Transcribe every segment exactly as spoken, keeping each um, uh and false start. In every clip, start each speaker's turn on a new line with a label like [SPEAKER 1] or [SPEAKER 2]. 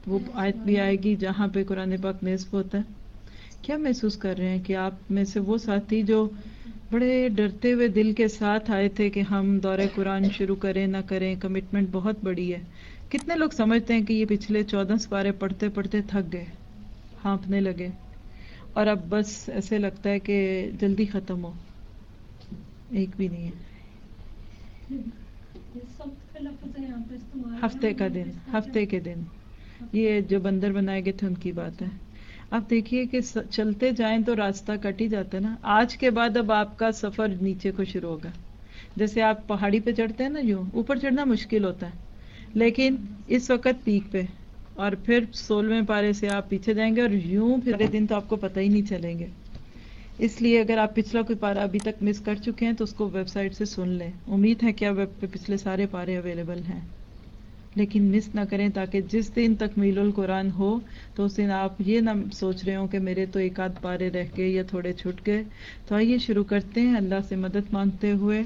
[SPEAKER 1] وہ آیت بھی آئے گی جہاں پہ قرآن پاک نصف ہوتا ہے. کیا محسوس کر رہے ہیں کہ آپ میں سے وہ ساتھی جو بڑے ڈرتے ہوئے دل کے ساتھ آئے تھے کہ ہم دورہ قرآن شروع کریں نہ کریں، کمٹمنٹ بہت بڑی ہے. کتنے لوگ سمجھتے ہیں کہ یہ پچھلے چودہ سپارے پڑھتے پڑھتے تھک گئے، ہانپنے لگے، اور اب بس ایسے لگتا ہے کہ جلدی ختم ہو؟ ایک بھی نہیں ہے. ہفتے کا دن، ہفتے کے دن، یہ جو بندر بنائے گئے تھے ان کی بات ہے. آپ دیکھیے کہ چلتے جائیں تو راستہ کٹ ہی جاتا ہے نا. آج کے بعد اب آپ کا سفر نیچے کو شروع ہوگا. جیسے آپ پہاڑی پہ چڑھتے ہیں نا، یوں اوپر چڑھنا مشکل ہوتا ہے، لیکن اس وقت پیک پہ، اور پھر سولہویں پارے سے آپ پیچھے جائیں گے اور یوں پھر دن تو آپ کو پتہ ہی نہیں چلیں گے. اس لیے اگر آپ پچھلا کوئی پارا ابھی تک مس کر چکے ہیں تو اس کو ویب سائٹ سے سن لیں. امید ہے کہ ویب پہ پچھلے سارے پارے اویلیبل ہیں، لیکن مس نہ کریں تاکہ جس دن تکمیل القرآن ہو تو اس دن آپ یہ نہ سوچ رہے ہوں کہ میرے تو ایک آدھ پارے رہ گئے یا تھوڑے چھٹ گئے. تو آئیے شروع کرتے ہیں اللہ سے مدد مانگتے ہوئے.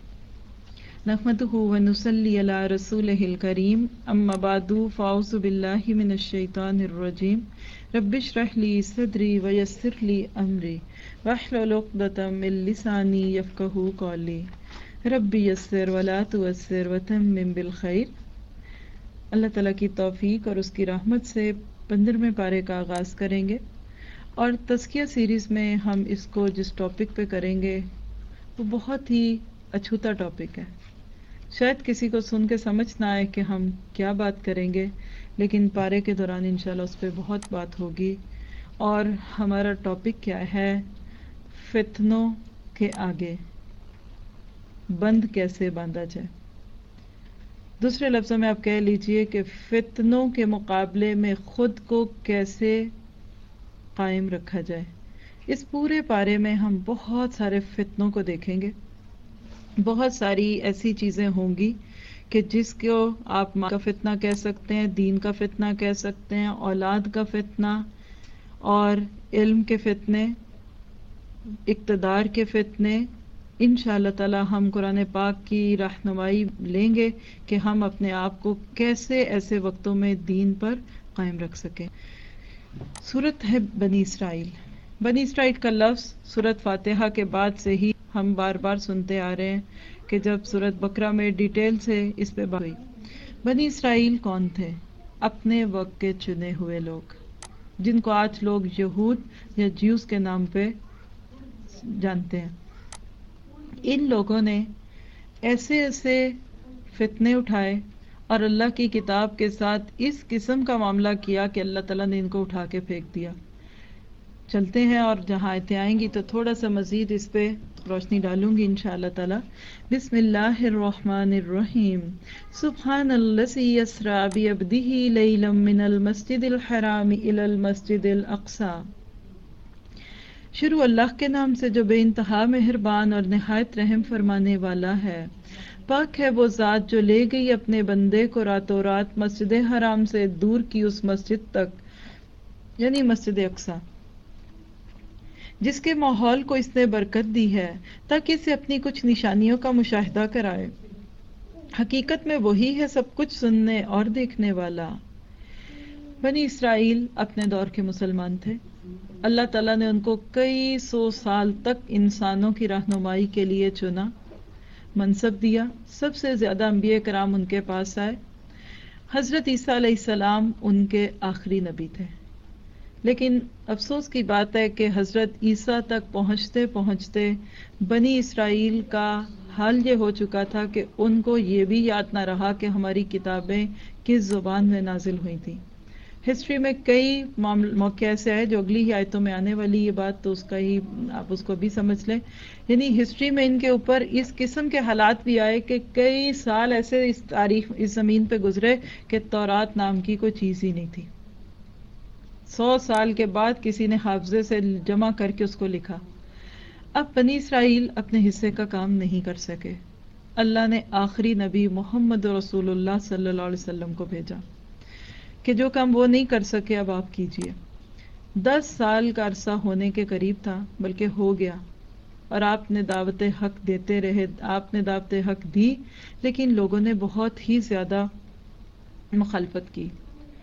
[SPEAKER 1] نحمدہ ونصلی علی رسولہ الکریم، اما بعد فاعوذ باللہ من الشیطان الرجیم. رب اشرح لی صدری ویسر لی امری واحلل عقدۃ من لسانی یفقہوا قولی. رب یسر ولا تعسر وتمم بالخیر. اللہ تعالیٰ کی توفیق اور اس کی رحمت سے پندرہویں پارے کا آغاز کریں گے، اور تزکیہ سیریز میں ہم اس کو جس ٹاپک پہ کریں گے وہ بہت ہی اچھوتا ٹاپک ہے. شاید کسی کو سن کے سمجھ نہ آئے کہ ہم کیا بات کریں گے، لیکن پارے کے دوران انشاءاللہ اس پہ بہت بات ہوگی. اور ہمارا ٹاپک کیا ہے؟ فتنوں کے آگے بند کیسے باندھا جائے. دوسرے لفظوں میں آپ کہہ لیجئے کہ فتنوں کے مقابلے میں خود کو کیسے قائم رکھا جائے. اس پورے پارے میں ہم بہت سارے فتنوں کو دیکھیں گے. بہت ساری ایسی چیزیں ہوں گی کہ جس کو آپ ماں کا فتنہ کہہ سکتے ہیں، دین کا فتنہ کہہ سکتے ہیں، اولاد کا فتنہ، اور علم کے فتنے، اقتدار کے فتنے. انشاءاللہ تعالی ہم قرآن پاک کی رہنمائی لیں گے کہ ہم اپنے آپ کو کیسے ایسے وقتوں میں دین پر قائم رکھ سکیں. سورت ہے بنی اسرائیل. بنی اسرائیل کا لفظ سورت فاتحہ کے بعد سے ہی ہم بار بار سنتے آ رہے ہیں کہ جب سورت بقرہ میں ڈیٹیل سے اس پہ بات ہوئی. بنی اسرائیل کون تھے؟ اپنے وقت کے چنے ہوئے لوگ، جن کو آج لوگ یہود یا جیوز کے نام پہ جانتے ہیں. ان لوگوں نے ایسے ایسے فتنے اٹھائے اور اللہ کی کتاب کے ساتھ اس قسم کا معاملہ کیا کہ اللہ تعالیٰ نے ان کو اٹھا کے پھینک دیا. چلتے ہیں اور جہاں آیتیں آئیں گی تو تھوڑا سا مزید اس پہ روشنی ڈالوں گی انشاءاللہ تعالیٰ. بسم اللہ الرحمن الرحیم. سبحان الذی اسریٰ بعبدہ لیلا من المسجد الحرام الی المسجد الاقصی. شروع اللہ کے نام سے جو بے انتہا مہربان اور نہایت رحم فرمانے والا ہے. پاک ہے وہ ذات جو لے گئی اپنے بندے کو راتوں رات مسجد حرام سے دور کی اس مسجد تک، یعنی مسجد اقصی، جس کے ماحول کو اس نے برکت دی ہے تاکہ اسے اپنی کچھ نشانیوں کا مشاہدہ کرائے. حقیقت میں وہی ہے سب کچھ سننے اور دیکھنے والا. بنی اسرائیل اپنے دور کے مسلمان تھے. اللہ تعالیٰ نے ان کو کئی سو سال تک انسانوں کی رہنمائی کے لیے چنا، منصب دیا. سب سے زیادہ انبیاء کرام ان کے پاس آئے. حضرت عیسیٰ علیہ السلام ان کے آخری نبی تھے. لیکن افسوس کی بات ہے کہ حضرت عیسیٰ تک پہنچتے پہنچتے بنی اسرائیل کا حال یہ ہو چکا تھا کہ ان کو یہ بھی یاد نہ رہا کہ ہماری کتابیں کس زبان میں نازل ہوئی تھیں. ہسٹری میں کئی موقع ایسے آئے جو اگلی ہی آیتوں میں آنے والی یہ بات تو اس کا ہی آپ اس کو بھی سمجھ لیں. یعنی ہسٹری میں ان کے اوپر اس قسم کے حالات بھی آئے کہ کئی سال ایسے اس تاریخ اس زمین پہ گزرے کہ تورات نام کی کوئی چیز ہی نہیں تھی. سو سال کے بعد کسی نے حافظے سے جمع کر کے اس کو لکھا. اب بنی اسرائیل اپنے حصے کا کام نہیں کر سکے. اللہ نے آخری نبی محمد رسول اللہ صلی اللہ علیہ وسلم کو بھیجا کہ جو کام وہ نہیں کر سکے اب آپ کیجئے. دس سال کا عرصہ ہونے کے قریب تھا، بلکہ ہو گیا، اور آپ نے دعوت حق دیتے رہے. آپ نے دعوت حق دی، لیکن لوگوں نے بہت ہی زیادہ مخالفت کی.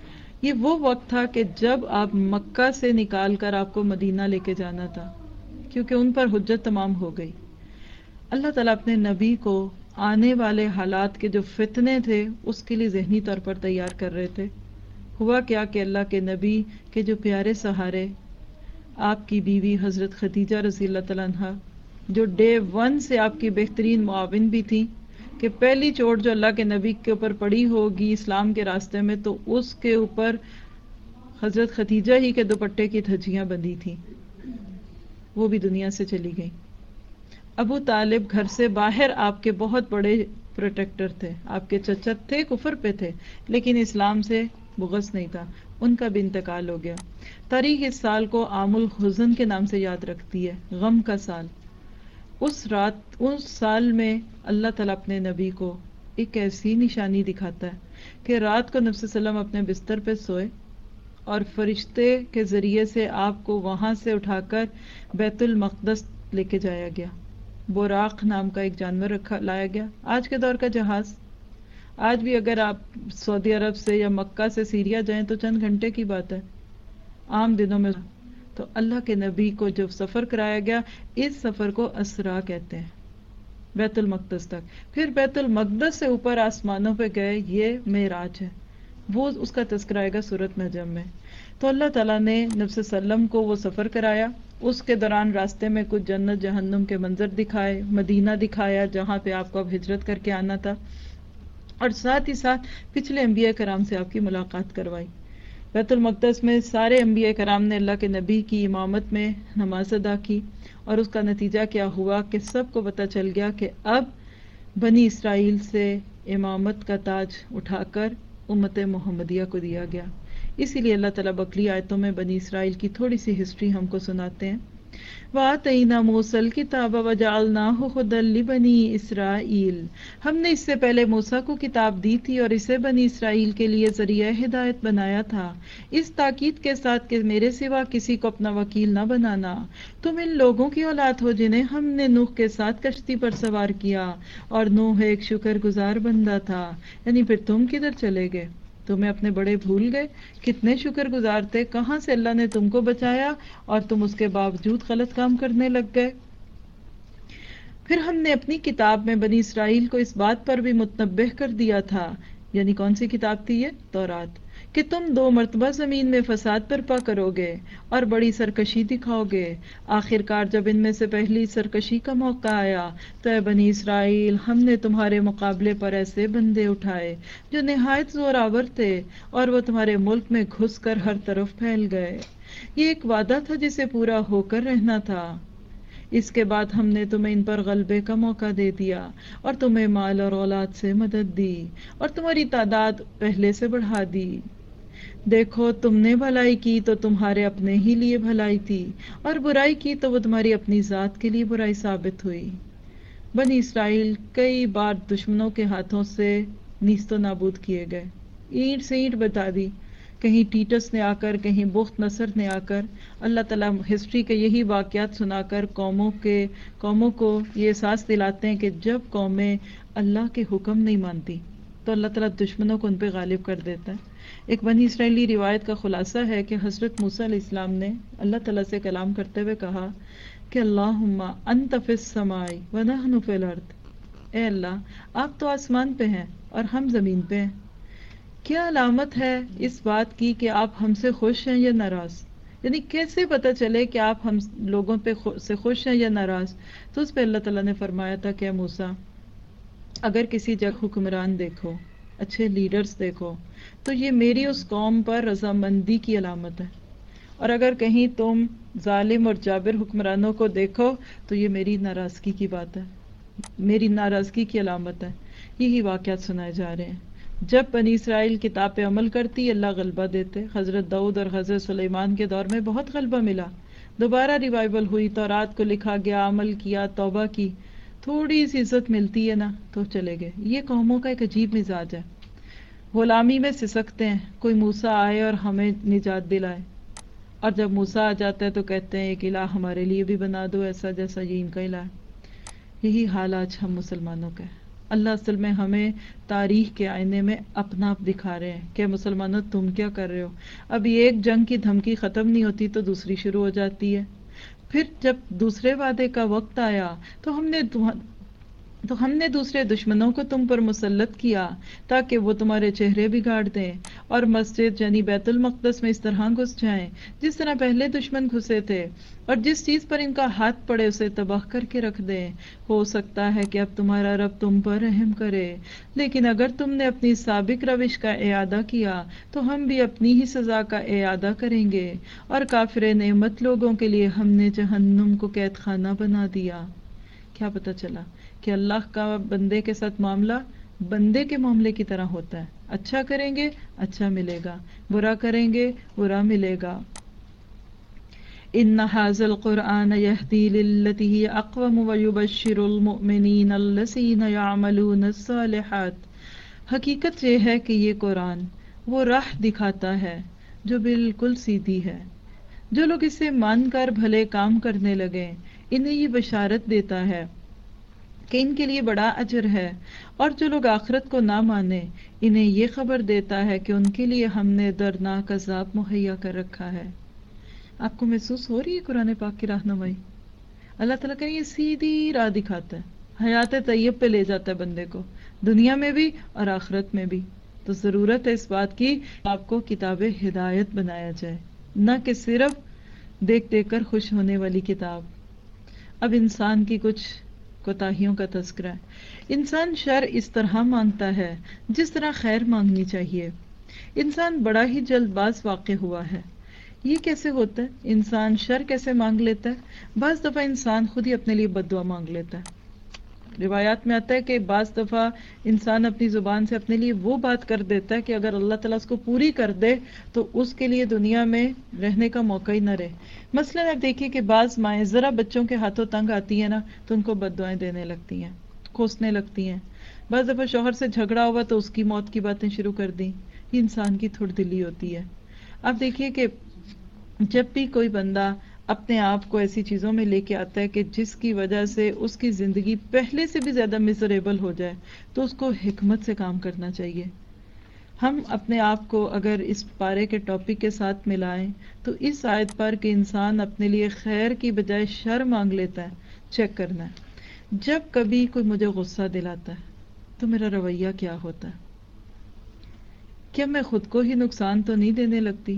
[SPEAKER 1] یہ وہ وقت تھا کہ جب آپ مکہ سے نکال کر آپ کو مدینہ لے کے جانا تھا، کیونکہ ان پر حجت تمام ہو گئی۔ اللہ تعالیٰ اپنے نبی کو آنے والے حالات کے جو فتنے تھے اس کے لیے ذہنی طور پر تیار کر رہے تھے۔ ہوا کیا کہ اللہ کے نبی کے جو پیارے سہارے، آپ کی بیوی حضرت خدیجہ رضی اللہ تعالیٰ عنہ، جو ڈے ون سے آپ کی بہترین معاون بھی تھی، کہ پہلی چوٹ جو اللہ کے نبی کے اوپر پڑی ہوگی اسلام کے راستے میں تو اس کے اوپر حضرت خدیجہ ہی کے دوپٹے کی دھجیاں بندھی تھیں، وہ بھی دنیا سے چلی گئی۔ ابو طالب گھر سے باہر آپ کے بہت بڑے پروٹیکٹر تھے، آپ کے چچت تھے، کفر پہ تھے لیکن اسلام سے بغض نہیں تھا، ان کا بھی انتقال ہو گیا۔ تاریخ اس سال کو عام الحزن کے نام سے یاد رکھتی ہے، غم کا سال۔ اس رات، اس سال میں اللہ تعالیٰ اپنے نبی کو ایک ایسی نشانی دکھاتا ہے کہ رات کو نبی صلی اللہ علیہ وسلم اپنے بستر پہ سوئے اور فرشتے کے ذریعے سے آپ کو وہاں سے اٹھا کر بیت المقدس لے کے جایا گیا۔ براق نام کا ایک جانور رکھا لایا گیا، آج کے دور کا جہاز۔ آج بھی اگر آپ سعودی عرب سے یا مکہ سے سیریا جائیں تو چند گھنٹے کی بات ہے عام دنوں میں۔ تو اللہ کے نبی کو جب سفر کرایا گیا، اس سفر کو اسرا کہتے ہیں، بیت المقدس تک، پھر بیت المقدس سے اوپر آسمانوں پہ گئے، یہ معراج ہے، وہ اس کا تذکرہ آئے گا سورۃ نجم میں۔ تو اللہ تعالیٰ نے نبی صلی اللہ علیہ وسلم کو وہ سفر کرایا، اس کے دوران راستے میں کچھ جنت جہنم کے منظر دکھائے، مدینہ دکھایا جہاں پہ آپ کو اب ہجرت کر کے آنا تھا، اور ساتھ ہی ساتھ پچھلے انبیاء کرام سے آپ کی ملاقات کروائی۔ بیت المقدس میں سارے انبیاء کرام نے اللہ کے نبی کی امامت میں نماز ادا کی، اور اس کا نتیجہ کیا ہوا کہ سب کو پتہ چل گیا کہ اب بنی اسرائیل سے امامت کا تاج اٹھا کر امت محمدیہ کو دیا گیا۔ اسی لیے اللہ تعالیٰ بقلی آیتوں میں بنی اسرائیل کی تھوڑی سی ہسٹری ہم کو سناتے ہیں۔ وَآتَيْنَا مُوسَى الْكِتَابَ وَجَعَلْنَاهُ هُدًى لِبَنِي إِسْرَائِيلَ، ہم نے اس سے پہلے موسیٰ کو کتاب دی تھی اور اسے بنی اسرائیل کے لیے ذریعہ ہدایت بنایا تھا، اس تاکید کے ساتھ کہ میرے سوا کسی کو اپنا وکیل نہ بنانا۔ تم ان لوگوں کی اولاد ہو جنہیں ہم نے نوح کے ساتھ کشتی پر سوار کیا، اور نوح ایک شکر گزار بندہ تھا۔ یعنی پھر تم کدھر چلے گئے؟ تمہیں اپنے بڑے بھول گئے؟ کتنے شکر گزار تھے، کہاں سے اللہ نے تم کو بچایا اور تم اس کے باوجود غلط کام کرنے لگ گئے۔ پھر ہم نے اپنی کتاب میں بنی اسرائیل کو اس بات پر بھی متنبہ کر دیا تھا، یعنی کون سی کتاب تھی یہ؟ تورات، کہ تم دو مرتبہ زمین میں فساد برپا کرو گے اور بڑی سرکشی دکھاؤ گے۔ آخر کار جب ان میں سے پہلی سرکشی کا موقع آیا تو اے بنی اسرائیل، ہم نے تمہارے مقابلے پر ایسے بندے اٹھائے جو نہایت زور آور تھے، اور وہ تمہارے ملک میں گھس کر ہر طرف پھیل گئے۔ یہ ایک وعدہ تھا جسے پورا ہو کر رہنا تھا۔ اس کے بعد ہم نے تمہیں ان پر غلبے کا موقع دے دیا، اور تمہیں مال اور اولاد سے مدد دی، اور تمہاری تعداد پہلے سے بڑھا دی۔ دیکھو، تم نے بھلائی کی تو تمہارے اپنے ہی لیے بھلائی تھی، اور برائی کی تو وہ تمہاری اپنی ذات کے لیے برائی ثابت ہوئی۔ بنی اسرائیل کئی بار دشمنوں کے ہاتھوں سے نیست و نابود کیے گئے، اینٹ سے اینٹ بتا دی، کہیں ٹیٹس نے آ کر، کہیں بخت نصر نے آ کر۔ اللہ تعالیٰ ہسٹری کے یہی واقعات سنا کر قوموں کے قوموں کو یہ احساس دلاتے ہیں کہ جب قومیں اللہ کے حکم نہیں مانتی تو اللہ تعالیٰ دشمنوں کو ان پہ غالب کر دیتا ہے۔ ایک بنی اسرائیلی روایت کا خلاصہ ہے کہ حضرت موسیٰ علیہ السلام نے اللہ تعالیٰ سے کلام کرتے ہوئے کہا کہ اللہم انت فی السماء ونحن فی الارض، اے اللہ آپ تو آسمان پہ ہیں اور ہم زمین پہ ہیں۔ کیا علامت ہے اس بات کی کہ آپ ہم سے خوش ہیں یا ناراض؟ یعنی کیسے پتہ چلے کہ آپ ہم لوگوں پہ سے خوش ہیں یا ناراض؟ تو اس پہ اللہ تعالیٰ نے فرمایا تھا کہ اے موسیٰ، اگر کسی جگہ حکمران دیکھو، اچھے لیڈرز دیکھو، تو یہ میری اس قوم پر رضامندی کی علامت ہے، اور اگر کہیں تم ظالم اور جابر حکمرانوں کو دیکھو تو یہ میری ناراضگی کی بات ہے، میری ناراضگی کی علامت ہے۔ یہی واقعات سنائے جا رہے ہیں۔ جب بنی اسرائیل کتاب پہ عمل کرتی، اللہ غلبہ دیتے۔ حضرت داؤد اور حضرت سلیمان کے دور میں بہت غلبہ ملا، دوبارہ ریوائول ہوئی، تورات کو لکھا گیا، عمل کیا، توبہ کی، تھوڑی سی عزت ملتی ہے نا تو چلے گئے۔ یہ قوموں کا ایک عجیب مزاج ہے، غلامی میں سسکتے ہیں۔ کوئی موسیٰ آئے اور ہمیں نجات دلائے، اور جب موسیٰ آ جاتا ہے تو کہتے ہیں ایک الہ ہمارے لیے بھی بنا دو ایسا جیسا یہ ان کا الہ ہے۔ یہی حال آج ہم مسلمانوں کا ہے۔ اللہ اصل میں ہمیں تاریخ کے آئینے میں اپنا آپ دکھا رہے ہیں کہ مسلمانوں تم کیا کر رہے ہو. اب یہ ایک جنگ کی دھمکی ختم نہیں ہوتی تو دوسری شروع ہو جاتی ہے. پھر جب دوسرے وعدے کا وقت آیا تو ہم نے تو ہم نے دوسرے دشمنوں کو تم پر مسلط کیا تاکہ وہ تمہارے چہرے بگاڑ دیں اور مسجد یعنی بیت المقدس میں اس طرح گھس جائیں جس طرح پہلے دشمن گھسے تھے، اور جس چیز پر ان کا ہاتھ پڑے اسے تباہ کر کے رکھ دیں. ہو سکتا ہے کہ اب تمہارا رب تم پر رحم کرے، لیکن اگر تم نے اپنی سابق روش کا اعادہ کیا تو ہم بھی اپنی ہی سزا کا اعادہ کریں گے، اور کافر نعمت لوگوں کے لیے ہم نے جہنم کو قید خانہ بنا دیا. کیا پتہ چلا کہ اللہ کا بندے کے ساتھ معاملہ بندے کے معاملے کی طرح ہوتا ہے. اچھا کریں گے اچھا ملے گا، برا کریں گے برا ملے گا. ان ھذا القرآن یہدی للتی ہی اقوم ویبشر المؤمنین الذین یعملون الصالحات. حقیقت یہ ہے کہ یہ قرآن وہ راہ دکھاتا ہے جو بالکل سیدھی ہے. جو لوگ اسے مان کر بھلے کام کرنے لگے انہیں یہ بشارت دیتا ہے کہ ان کے لیے بڑا اجر ہے، اور جو لوگ آخرت کو نہ مانے انہیں یہ خبر دیتا ہے کہ ان کے لیے ہم نے دردناک عذاب مہیا کر رکھا ہے. آپ کو محسوس ہو رہی ہے قرآن پاک کی رہنمائی؟ اللہ تعالیٰ کا یہ سیدھی راہ دکھاتا ہے، حیات طیب پہ لے جاتا ہے بندے کو، دنیا میں بھی اور آخرت میں بھی. تو ضرورت ہے اس بات کی آپ کو کتاب ہدایت بنایا جائے، نہ کہ صرف دیکھ دیکھ کر خوش ہونے والی کتاب. اب انسان کی کچھ کوتاہیوں کا تذکرہ ہے. انسان شر اس طرح مانگتا ہے جس طرح خیر مانگنی چاہیے. انسان بڑا ہی جلد باز واقع ہوا ہے. یہ کیسے ہوتا ہے؟ انسان شر کیسے مانگ لیتا ہے؟ بعض دفعہ انسان خود ہی اپنے لیے بد دعا مانگ لیتا ہے. روایات میں آتا ہے کہ بعض دفعہ انسان اپنی زبان سے اپنے لیے وہ بات کر دیتا ہے کہ اگر اللہ تعالیٰ اس کو پوری کر دے تو اس کے لیے دنیا میں رہنے کا موقع ہی نہ رہے. مثلاً آپ دیکھیے کہ بعض مائیں ذرا بچوں کے ہاتھوں تنگ آتی ہیں نا تو ان کو بد دعائیں دینے لگتی ہیں، کوسنے لگتی ہیں. بعض دفعہ شوہر سے جھگڑا ہوا تو اس کی موت کی باتیں شروع کر دیں. یہ انسان کی تھوڑ دلی ہوتی ہے. آپ دیکھیے کہ جب بھی کوئی بندہ اپنے آپ کو ایسی چیزوں میں لے کے آتا ہے کہ جس کی وجہ سے اس کی زندگی پہلے سے بھی زیادہ میزریبل ہو جائے تو اس کو حکمت سے کام کرنا چاہیے. ہم اپنے آپ کو اگر اس پارے کے ٹاپک کے ساتھ ملائیں تو اس آیت پر کہ انسان اپنے لیے خیر کی بجائے شر مانگ لیتا ہے، چیک کرنا ہے. جب کبھی کوئی مجھے غصہ دلاتا ہے تو میرا رویہ کیا ہوتا ہے؟ کیا میں خود کو ہی نقصان تو نہیں دینے لگتی؟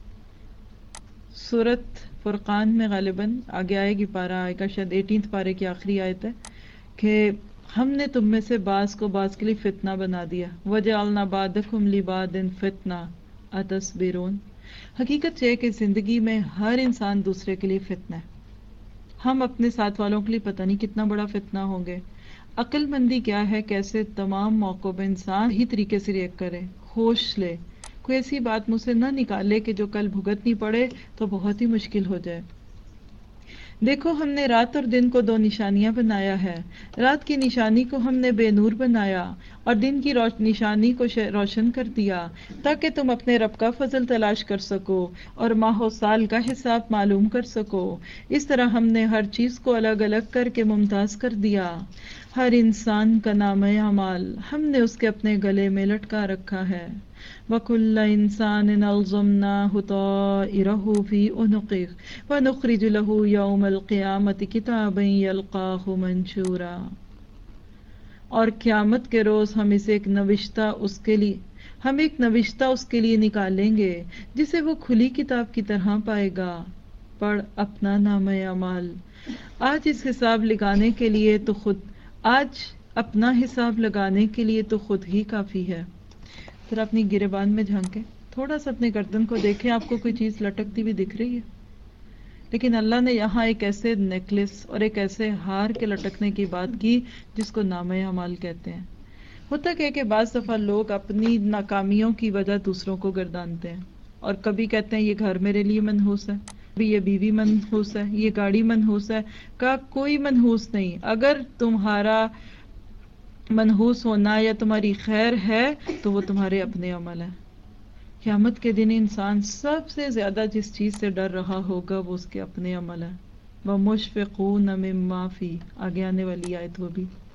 [SPEAKER 1] سورت فرقان میں غالباً آگے آئے گی، پارہ آئے گا شاید ایٹینتھ پارے کی آخری آیت ہے کہ ہم نے تم میں سے بعض کو بعض کے لیے فتنہ بنا دیا. وَجَعَلْنَا بَعْضَكُمْ لِبَعْضٍ فِتْنَةً أَتَصْبِرُونَ. حقیقت یہ ہے کہ زندگی میں ہر انسان دوسرے کے لیے فتنہ ہے. ہم اپنے ساتھ والوں کے لیے پتہ نہیں کتنا بڑا فتنہ ہوں گے. عقل مندی کیا ہے؟ کیسے تمام موقعوں پہ انسان ہی طریقے سے ریئیکٹ کرے، ہوش لے، کوئی ایسی بات مجھ سے نہ نکالے کہ جو کل بھگتنی پڑے تو بہت ہی مشکل ہو جائے. دیکھو ہم نے رات اور دن کو دو نشانیاں بنایا ہے. رات کی نشانی کو ہم نے بے نور بنایا اور دن کی روش نشانی کو روشن کر دیا تاکہ تم اپنے رب کا فضل تلاش کر سکو اور ماہ و سال کا حساب معلوم کر سکو. اس طرح ہم نے ہر چیز کو الگ الگ کر کے ممتاز کر دیا. ہر انسان کا نام اعمال ہم نے اس کے اپنے گلے میں لٹکا رکھا ہے. وَكُلَّ إِنسَانٍ أَلْزَمْنَاهُ طَائِرَهُ فِي عُنُقِهِ وَنُخْرِجُ لَهُ يَوْمَ الْقِيَامَةِ كِتَابًا يَلْقَاهُ مَنشُورًا. اور قیامت کے روز ہم اسے ایک نوشتہ اس کے لیے ہم ایک نوشتہ اس کے لیے نکالیں گے جسے وہ کھلی کتاب کی طرح پائے گا. پڑھ اپنا نام اعمال. آج اس حساب لگانے کے لیے تو خود آج اپنا حساب لگانے کے لیے تو خود ہی کافی ہے. پھر اپنی گریبان میں جھانکیں، تھوڑا سا اپنے گردن کو دیکھیں، آپ کو کوئی چیز لٹکتی بھی دکھ رہی ہے؟ لیکن اللہ نے یہاں ایک ایسے نیکلس اور ایک ایسے ہار کے لٹکنے کی بات کی جس کو نام اعمال کہتے ہیں. ہوتا کہ کہ بعض دفعہ لوگ اپنی ناکامیوں کی وجہ دوسروں کو گردانتے ہیں اور کبھی کہتے ہیں یہ گھر میرے لیے منحوس ہے، کبھی یہ بیوی منحوس ہے، یہ گاڑی منحوس ہے. کا کوئی منحوس نہیں. اگر تمہارا منحوس ہونا یا تمہاری خیر ہے تو وہ تمہارے اپنے عمل ہے. قیامت کے دن انسان سب سے زیادہ جس چیز سے ڈر رہا ہوگا وہ اس کے اپنے عمل ہے. وَمُشْفِقُونَ مِمَّا فِيهِ، آگے آنے والی آیت وہ بھی.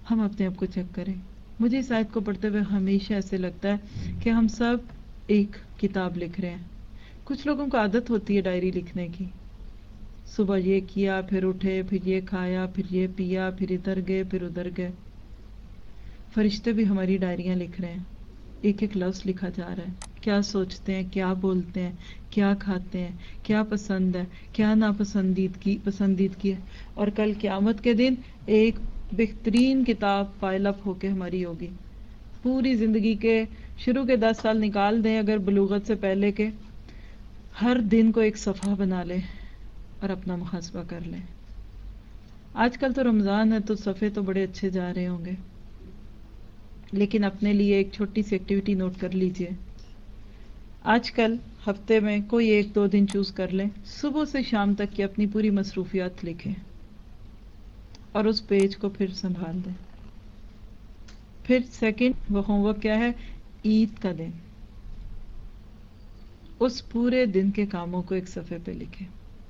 [SPEAKER 1] ہم اپنے آپ کو چیک کریں. مجھے اس آیت کو پڑھتے ہوئے ہمیشہ ایسے لگتا ہے کہ ہم سب ایک کتاب لکھ رہے ہیں. کچھ لوگوں کو عادت ہوتی ہے ڈائری لکھنے کی، صبح یہ کیا، پھر اٹھے، پھر یہ کھایا، پھر یہ پیا، پھر ادھر گئے، پھر ادھر گئے. فرشتے بھی ہماری ڈائریاں لکھ رہے ہیں، ایک ایک لفظ لکھا جا رہا ہے. کیا سوچتے ہیں، کیا بولتے ہیں، کیا کھاتے ہیں، کیا پسند ہے، کیا ناپسندیدگی پسندیدگی ہے. اور کل قیامت کے دن ایک بہترین کتاب فائل اپ ہو کے ہماری ہوگی. پوری زندگی کے شروع کے دس سال نکال دیں اگر بلوغت سے پہلے کے، ہر دن کو ایک صفحہ بنا لیں اور اپنا محاسبہ کر لیں. آج کل تو رمضان ہے تو صفحے تو بڑے اچھے جا رہے ہوں گے، لیکن اپنے لیے ایک چھوٹی سی ایکٹیویٹی نوٹ کر لیجئے. آج کل ہفتے میں کوئی ایک دو دن چوز کر لیں، صبح سے شام تک کی اپنی پوری مصروفیات لکھیں اور اس پیج کو پھر سنبھال دیں. پھر سیکنڈ وہ ہوم ورک کیا ہے، عید کا دن، اس پورے دن کے کاموں کو ایک صفحے پہ لکھیں.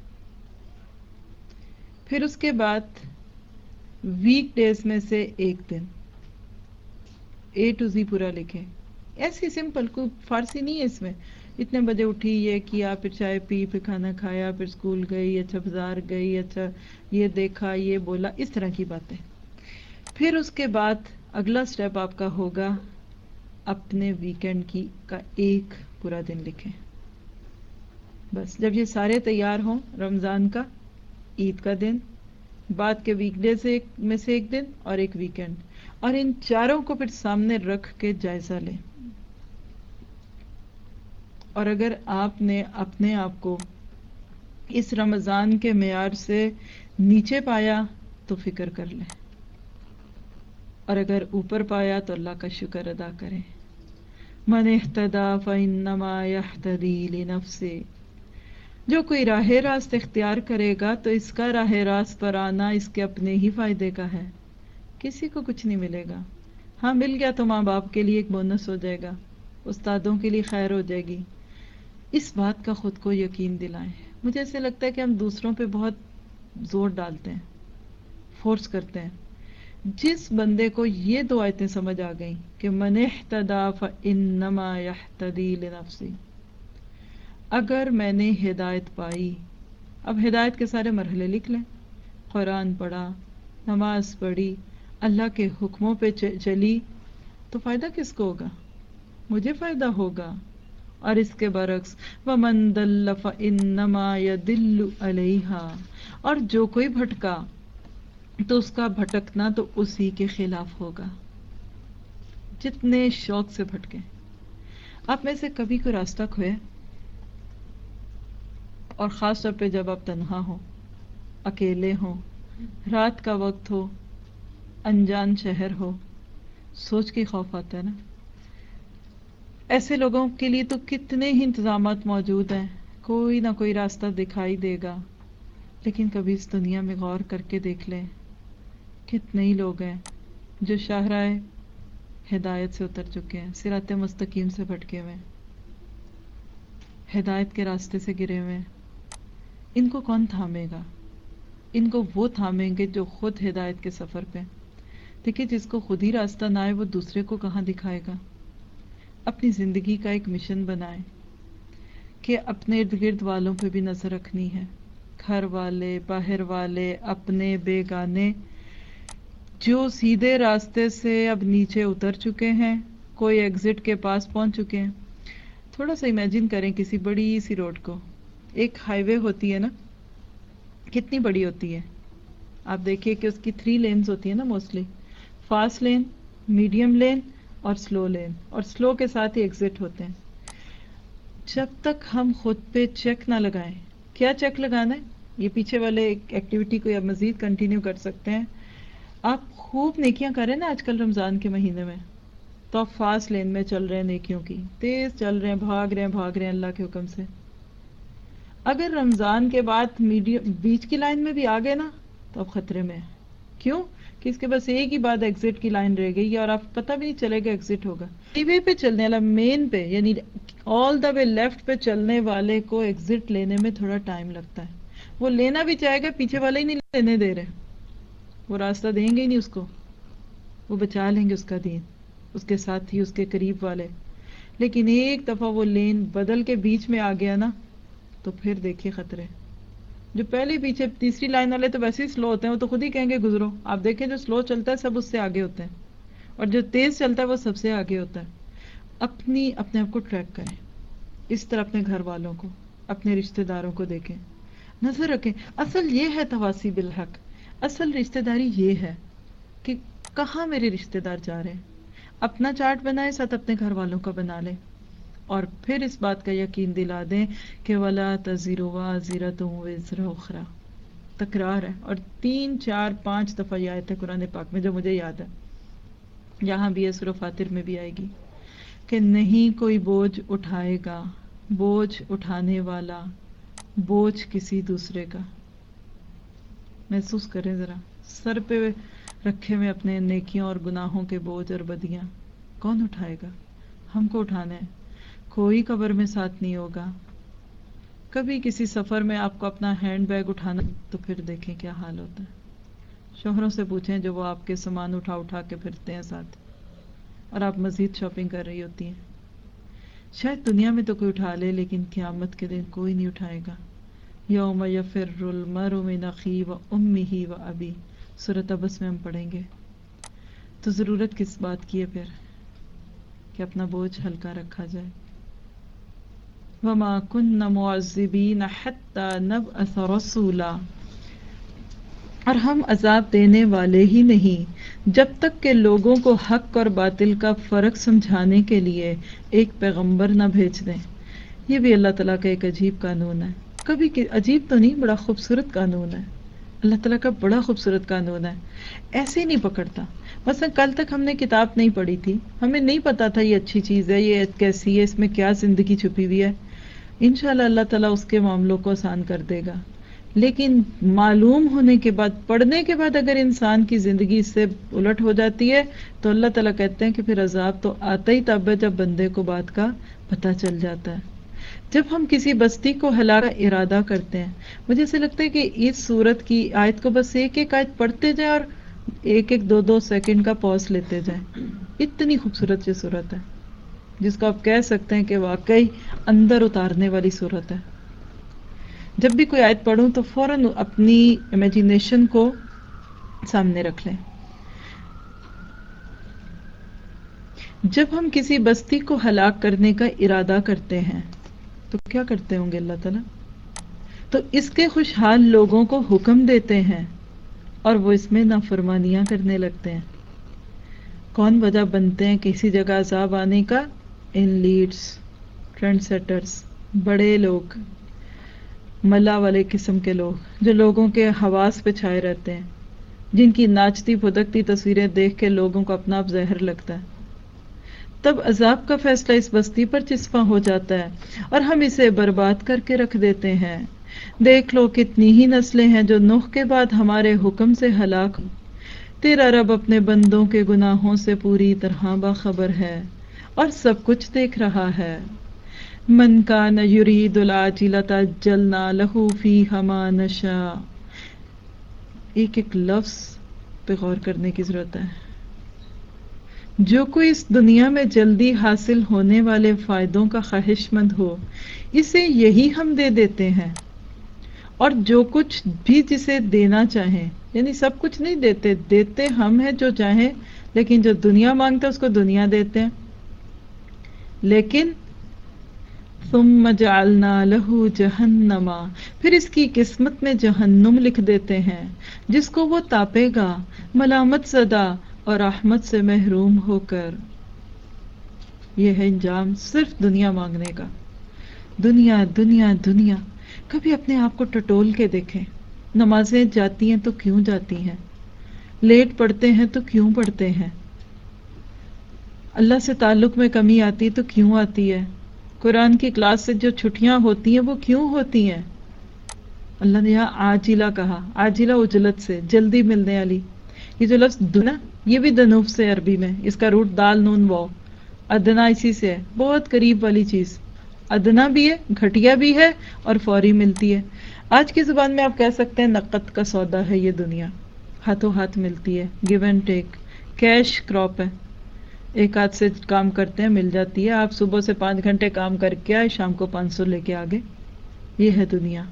[SPEAKER 1] پھر اس کے بعد ویک ڈیز میں سے ایک دن اے ٹو زی پورا لکھیں. ایسی سمپل، کوئی فارسی نہیں ہے اس میں. اتنے بجے اٹھی، یہ کیا، پھر چائے پی، پھر کھانا کھایا، پھر اسکول گئی، اچھا بازار گئی، اچھا یہ دیکھا، یہ بولا، اس طرح کی باتیں. پھر اس کے بعد اگلا سٹیپ آپ کا ہوگا اپنے ویکینڈ کی کا ایک پورا دن لکھیں. بس جب یہ سارے تیار ہوں، رمضان کا، عید کا دن، بعد کے ویک ڈے سے میں سے ایک دن اور ایک ویکینڈ، اور ان چاروں کو پھر سامنے رکھ کے جائزہ لیں. اور اگر آپ نے اپنے آپ کو اس رمضان کے معیار سے نیچے پایا تو فکر کر لیں، اور اگر اوپر پایا تو اللہ کا شکر ادا کریں. من اہتدی فانما یہتدی لنفسہ، جو کوئی راہ راست اختیار کرے گا تو اس کا راہ راست پر آنا اس کے اپنے ہی فائدے کا ہے، کسی کو کچھ نہیں ملے گا. ہاں مل گیا تو ماں باپ کے لیے ایک بونس ہو جائے گا، استادوں کے لیے خیر ہو جائے گی. اس بات کا خود کو یقین دلائیں. مجھے ایسے لگتا ہے کہ ہم دوسروں پہ بہت زور ڈالتے ہیں، فورس کرتے ہیں. جس بندے کو یہ دو آیتیں سمجھ آ گئیں کہ من اہتدی فانما یہتدی لنفسہ، اگر میں نے ہدایت پائی، اب ہدایت کے سارے مرحلے لکھ لیں. قرآن پڑھا، نماز پڑھی، اللہ کے حکموں پہ چلی، تو فائدہ کس کو ہوگا؟ مجھے فائدہ ہوگا. اور اس کے برعکس وَمَن ضَلَّ فَإِنَّمَا يَضِلُّ عَلَيْهَا، اور جو کوئی بھٹکا تو اس کا بھٹکنا تو اسی کے خلاف ہوگا. جتنے شوق سے بھٹکے. آپ میں سے کبھی کوئی راستہ کھوئے، اور خاص طور پہ جب آپ تنہا ہو، اکیلے ہوں، رات کا وقت ہو، انجان شہر ہو، سوچ کے خوف آتا ہے نا. ایسے لوگوں کے لیے تو کتنے ہی انتظامات موجود ہیں، کوئی نہ کوئی راستہ دکھائی دے گا. لیکن کبھی اس دنیا میں غور کر کے دیکھ لیں، کتنے ہی لوگ ہیں جو شاہراہ ہدایت سے اتر چکے ہیں، صراط مستقیم سے بھٹکے ہوئے ہیں، ہدایت کے راستے سے گرے ہوئے ہیں. ان کو کون تھامے گا؟ ان کو وہ تھامیں گے جو خود ہدایت کے سفر پہ. دیکھیے جس کو خود ہی راستہ نہ آئے وہ دوسرے کو کہاں دکھائے گا؟ اپنی زندگی کا ایک مشن بنائیں کہ اپنے ارد گرد والوں پہ بھی نظر رکھنی ہے، گھر والے، باہر والے، اپنے، بیگانے، جو سیدھے راستے سے اب نیچے اتر چکے ہیں، کوئی ایگزٹ کے پاس پہنچ چکے ہیں. تھوڑا سا امیجن کریں کسی بڑی سی روڈ کو. ایک ہائی وے ہوتی ہے نا، کتنی بڑی ہوتی ہے؟ آپ دیکھیے کہ اس کی تھری لینز ہوتی ہیں نا mostly, fast lane, medium lane اور سلو لین، اور سلو کے ساتھ ہی ایگزٹ ہوتے ہیں. جب تک ہم خود پہ چیک نہ لگائیں، کیا چیک لگانا ہے؟ یہ پیچھے والے ایکٹیویٹی کو آپ مزید کنٹینیو کر سکتے ہیں. آپ خوب نیکیاں کریں نا آج کل رمضان کے مہینے میں، تو آپ فاسٹ لین میں چل رہے ہیں، نیکیوں کی تیز چل رہے ہیں، بھاگ رہے ہیں بھاگ رہے ہیں اللہ کے حکم سے. اگر رمضان کے بعد میڈیم بیچ کی لائن میں بھی آ گئے نا تو آپ خطرے میں ہیں. کیوں؟ کہ اس کے بس ایک ہی بعد ایگزٹ کی لائن رہ گئی ہے اور آپ پتہ بھی نہیں چلے گا ایگزٹ ہوگا. ٹی وے پہ چلنے والا، مین پہ یعنی آل دا وے لیفٹ پہ چلنے والے کو ایگزٹ لینے میں تھوڑا ٹائم لگتا ہے. وہ لینا بھی چاہے گا، پیچھے والے ہی نہیں لینے دے رہے، وہ راستہ دیں گے ہی نہیں اس کو. وہ بچا لیں گے اس کا دین، اس کے ساتھی، اس کے قریب والے. لیکن ایک دفعہ وہ لین بدل کے بیچ میں آ گیا نا تو پھر دیکھیے خطرے. جو پہلے پیچھے تیسری لائن والے تو ویسے ہی سلو ہوتے ہیں، وہ تو خود ہی کہیں گے گزرو. آپ دیکھیں جو سلو چلتا ہے سب اس سے آگے ہوتے ہیں، اور جو تیز چلتا ہے وہ سب سے آگے ہوتا ہے. اپنی اپنے آپ کو ٹریک کریں، اس طرح اپنے گھر والوں کو، اپنے رشتہ داروں کو دیکھیں، نظر رکھیں. اصل یہ ہے تواسی بالحق، اصل رشتہ داری یہ ہے کہ کہاں میرے رشتہ دار جا رہے ہیں. اپنا چارٹ بنائیں، ساتھ اپنے گھر والوں کا بنا لیں، اور پھر اس بات کا یقین دلا دیں کہ وَلَا تَزِرُ وَازِرَةٌ وِزْرَ أُخْرَىٰ. تکرار ہے، اور تین چار پانچ دفعہ یہ آیت ہے قرآن پاک میں جو مجھے یاد ہے، یہاں بھی ہے، سورہ فاتر میں بھی آئے گی کہ نہیں کوئی بوجھ اٹھائے گا، بوجھ اٹھانے والا بوجھ کسی دوسرے کا. محسوس کریں ذرا، سر پہ رکھے ہوئے اپنے نیکیوں اور گناہوں کے بوجھ اور بدیاں کون اٹھائے گا؟ ہم کو اٹھانے ہیں. کوئی قبر میں ساتھ نہیں ہوگا. کبھی کسی سفر میں آپ کو اپنا ہینڈ بیگ اٹھانا تو پھر دیکھیں کیا حال ہوتا ہے. شوہروں سے پوچھیں جو وہ آپ کے سامان اٹھا اٹھا کے پھرتے ہیں ساتھ، اور آپ مزید شاپنگ کر رہی ہوتی ہیں. شاید دنیا میں تو کوئی اٹھا لے، لیکن قیامت کے دن کوئی نہیں اٹھائے گا. یوم یفر المرء من اخیہ و امہ و ابی، سورۃ ابس میں ہم پڑھیں گے. تو ضرورت کس بات کی ہے پھر کہ اپنا بوجھ ہلکا رکھا جائے. وما كنا معذبین حتی نبعث رسولا، اور ہم عذاب دینے والے ہی نہیں جب تک کہ لوگوں کو حق اور باطل کا فرق سمجھانے کے لیے ایک پیغمبر نہ بھیج دیں. یہ بھی اللہ تعالیٰ کا ایک عجیب قانون ہے. کبھی عجیب تو نہیں، بڑا خوبصورت قانون ہے. اللہ تعالیٰ کا بڑا خوبصورت قانون ہے، ایسے ہی نہیں پکڑتا. مثلا کل تک ہم نے کتاب نہیں پڑھی تھی، ہمیں نہیں پتا تھا یہ اچھی چیز ہے، یہ کیسی ہے، اس میں کیا زندگی چھپی ہوئی ہے. انشاءاللہ اللہ تعالیٰ اس کے معاملوں کو آسان کر دے گا. لیکن معلوم ہونے کے بعد، پڑھنے کے بعد اگر انسان کی زندگی اس سے الٹ ہو جاتی ہے تو اللہ تعالیٰ کہتے ہیں کہ پھر عذاب تو آتا ہی تب ہے جب بندے کو بات کا پتہ چل جاتا ہے. جب ہم کسی بستی کو ہلاک کا ارادہ کرتے ہیں، مجھے ایسے لگتا ہے کہ اس سورت کی آیت کو بس ایک ایک آیت پڑھتے جائیں اور ایک ایک دو دو سیکنڈ کا پاز لیتے جائیں. اتنی خوبصورت یہ سورت ہے جس کو آپ کہہ سکتے ہیں کہ واقعی اندر اتارنے والی سورت ہے. جب بھی کوئی آیت پڑھوں تو فوراً اپنی امیجینیشن کو سامنے رکھ لیں. جب ہم کسی بستی کو ہلاک کرنے کا ارادہ کرتے ہیں تو کیا کرتے ہوں گے اللہ تعالیٰ؟ تو اس کے خوشحال لوگوں کو حکم دیتے ہیں اور وہ اس میں نافرمانیاں کرنے لگتے ہیں. کون وجہ بنتے ہیں کسی جگہ عذاب آنے کا؟ ان لیڈس، ٹرینڈ سیٹرز، بڑے لوگ، ملا والے قسم کے لوگ جو لوگوں کے حواس پہ چھائے رہتے ہیں، جن کی ناچتی پھدکتی تصویریں دیکھ کے لوگوں کو اپنا آپ زہر لگتا ہے. تب عذاب کا فیصلہ اس بستی پر چسپاں ہو جاتا ہے اور ہم اسے برباد کر کے رکھ دیتے ہیں. دیکھ لو کتنی ہی نسلیں ہیں جو نوح کے بعد ہمارے حکم سے ہلاک ہوئی. تیرا رب اپنے بندوں کے گناہوں سے پوری طرح باخبر ہے اور سب کچھ دیکھ رہا ہے. من کان یرید العاجلۃ عجلنا لہ فیہا ما نشاء. ایک ایک لفظ پہ غور کرنے کی ضرورت ہے. جو کوئی اس دنیا میں جلدی حاصل ہونے والے فائدوں کا خواہش مند ہو اسے یہی ہم دے دیتے ہیں، اور جو کچھ بھی جسے دینا چاہیں، یعنی سب کچھ نہیں دیتے، دیتے ہم ہیں جو چاہیں، لیکن جو دنیا مانگتا ہے اس کو دنیا دیتے ہیں. لیکن ثم جعلنا لہ جہنم، پھر اس کی قسمت میں جہنم لکھ دیتے ہیں جس کو وہ تاپے گا ملامت زدہ اور رحمت سے محروم ہو کر. یہ ہے انجام صرف دنیا مانگنے کا. دنیا دنیا دنیا. کبھی اپنے آپ کو ٹٹول کے دیکھیں. نمازیں جاتی ہیں تو کیوں جاتی ہیں؟ لیٹ پڑھتے ہیں تو کیوں پڑھتے ہیں؟ اللہ سے تعلق میں کمی آتی تو کیوں آتی ہے؟ قرآن کی کلاس سے جو چھٹیاں ہوتی ہیں وہ کیوں ہوتی ہیں؟ اللہ نے یہاں عاجلہ کہا، عاجلہ اجلت سے، جلدی ملنے والی. یہ جو لفظ دنا، یہ بھی دنوف سے عربی میں، اس کا روٹ دال نون واو، ادنا اسی سے ہے، بہت قریب والی چیز. ادنا بھی ہے، گھٹیا بھی ہے، اور فوری ملتی ہے. آج کی زبان میں آپ کہہ سکتے ہیں نقد کا سودا ہے یہ دنیا، ہاتھوں ہاتھ ملتی ہے، give and take. Cash crop ہے، ایک ہاتھ سے کام کرتے ہیں مل جاتی ہے، آپ صبح سے پانچ گھنٹے کام کر کے آئے، شام کو پانچ سو لے کے آگے. یہ ہے دنیا.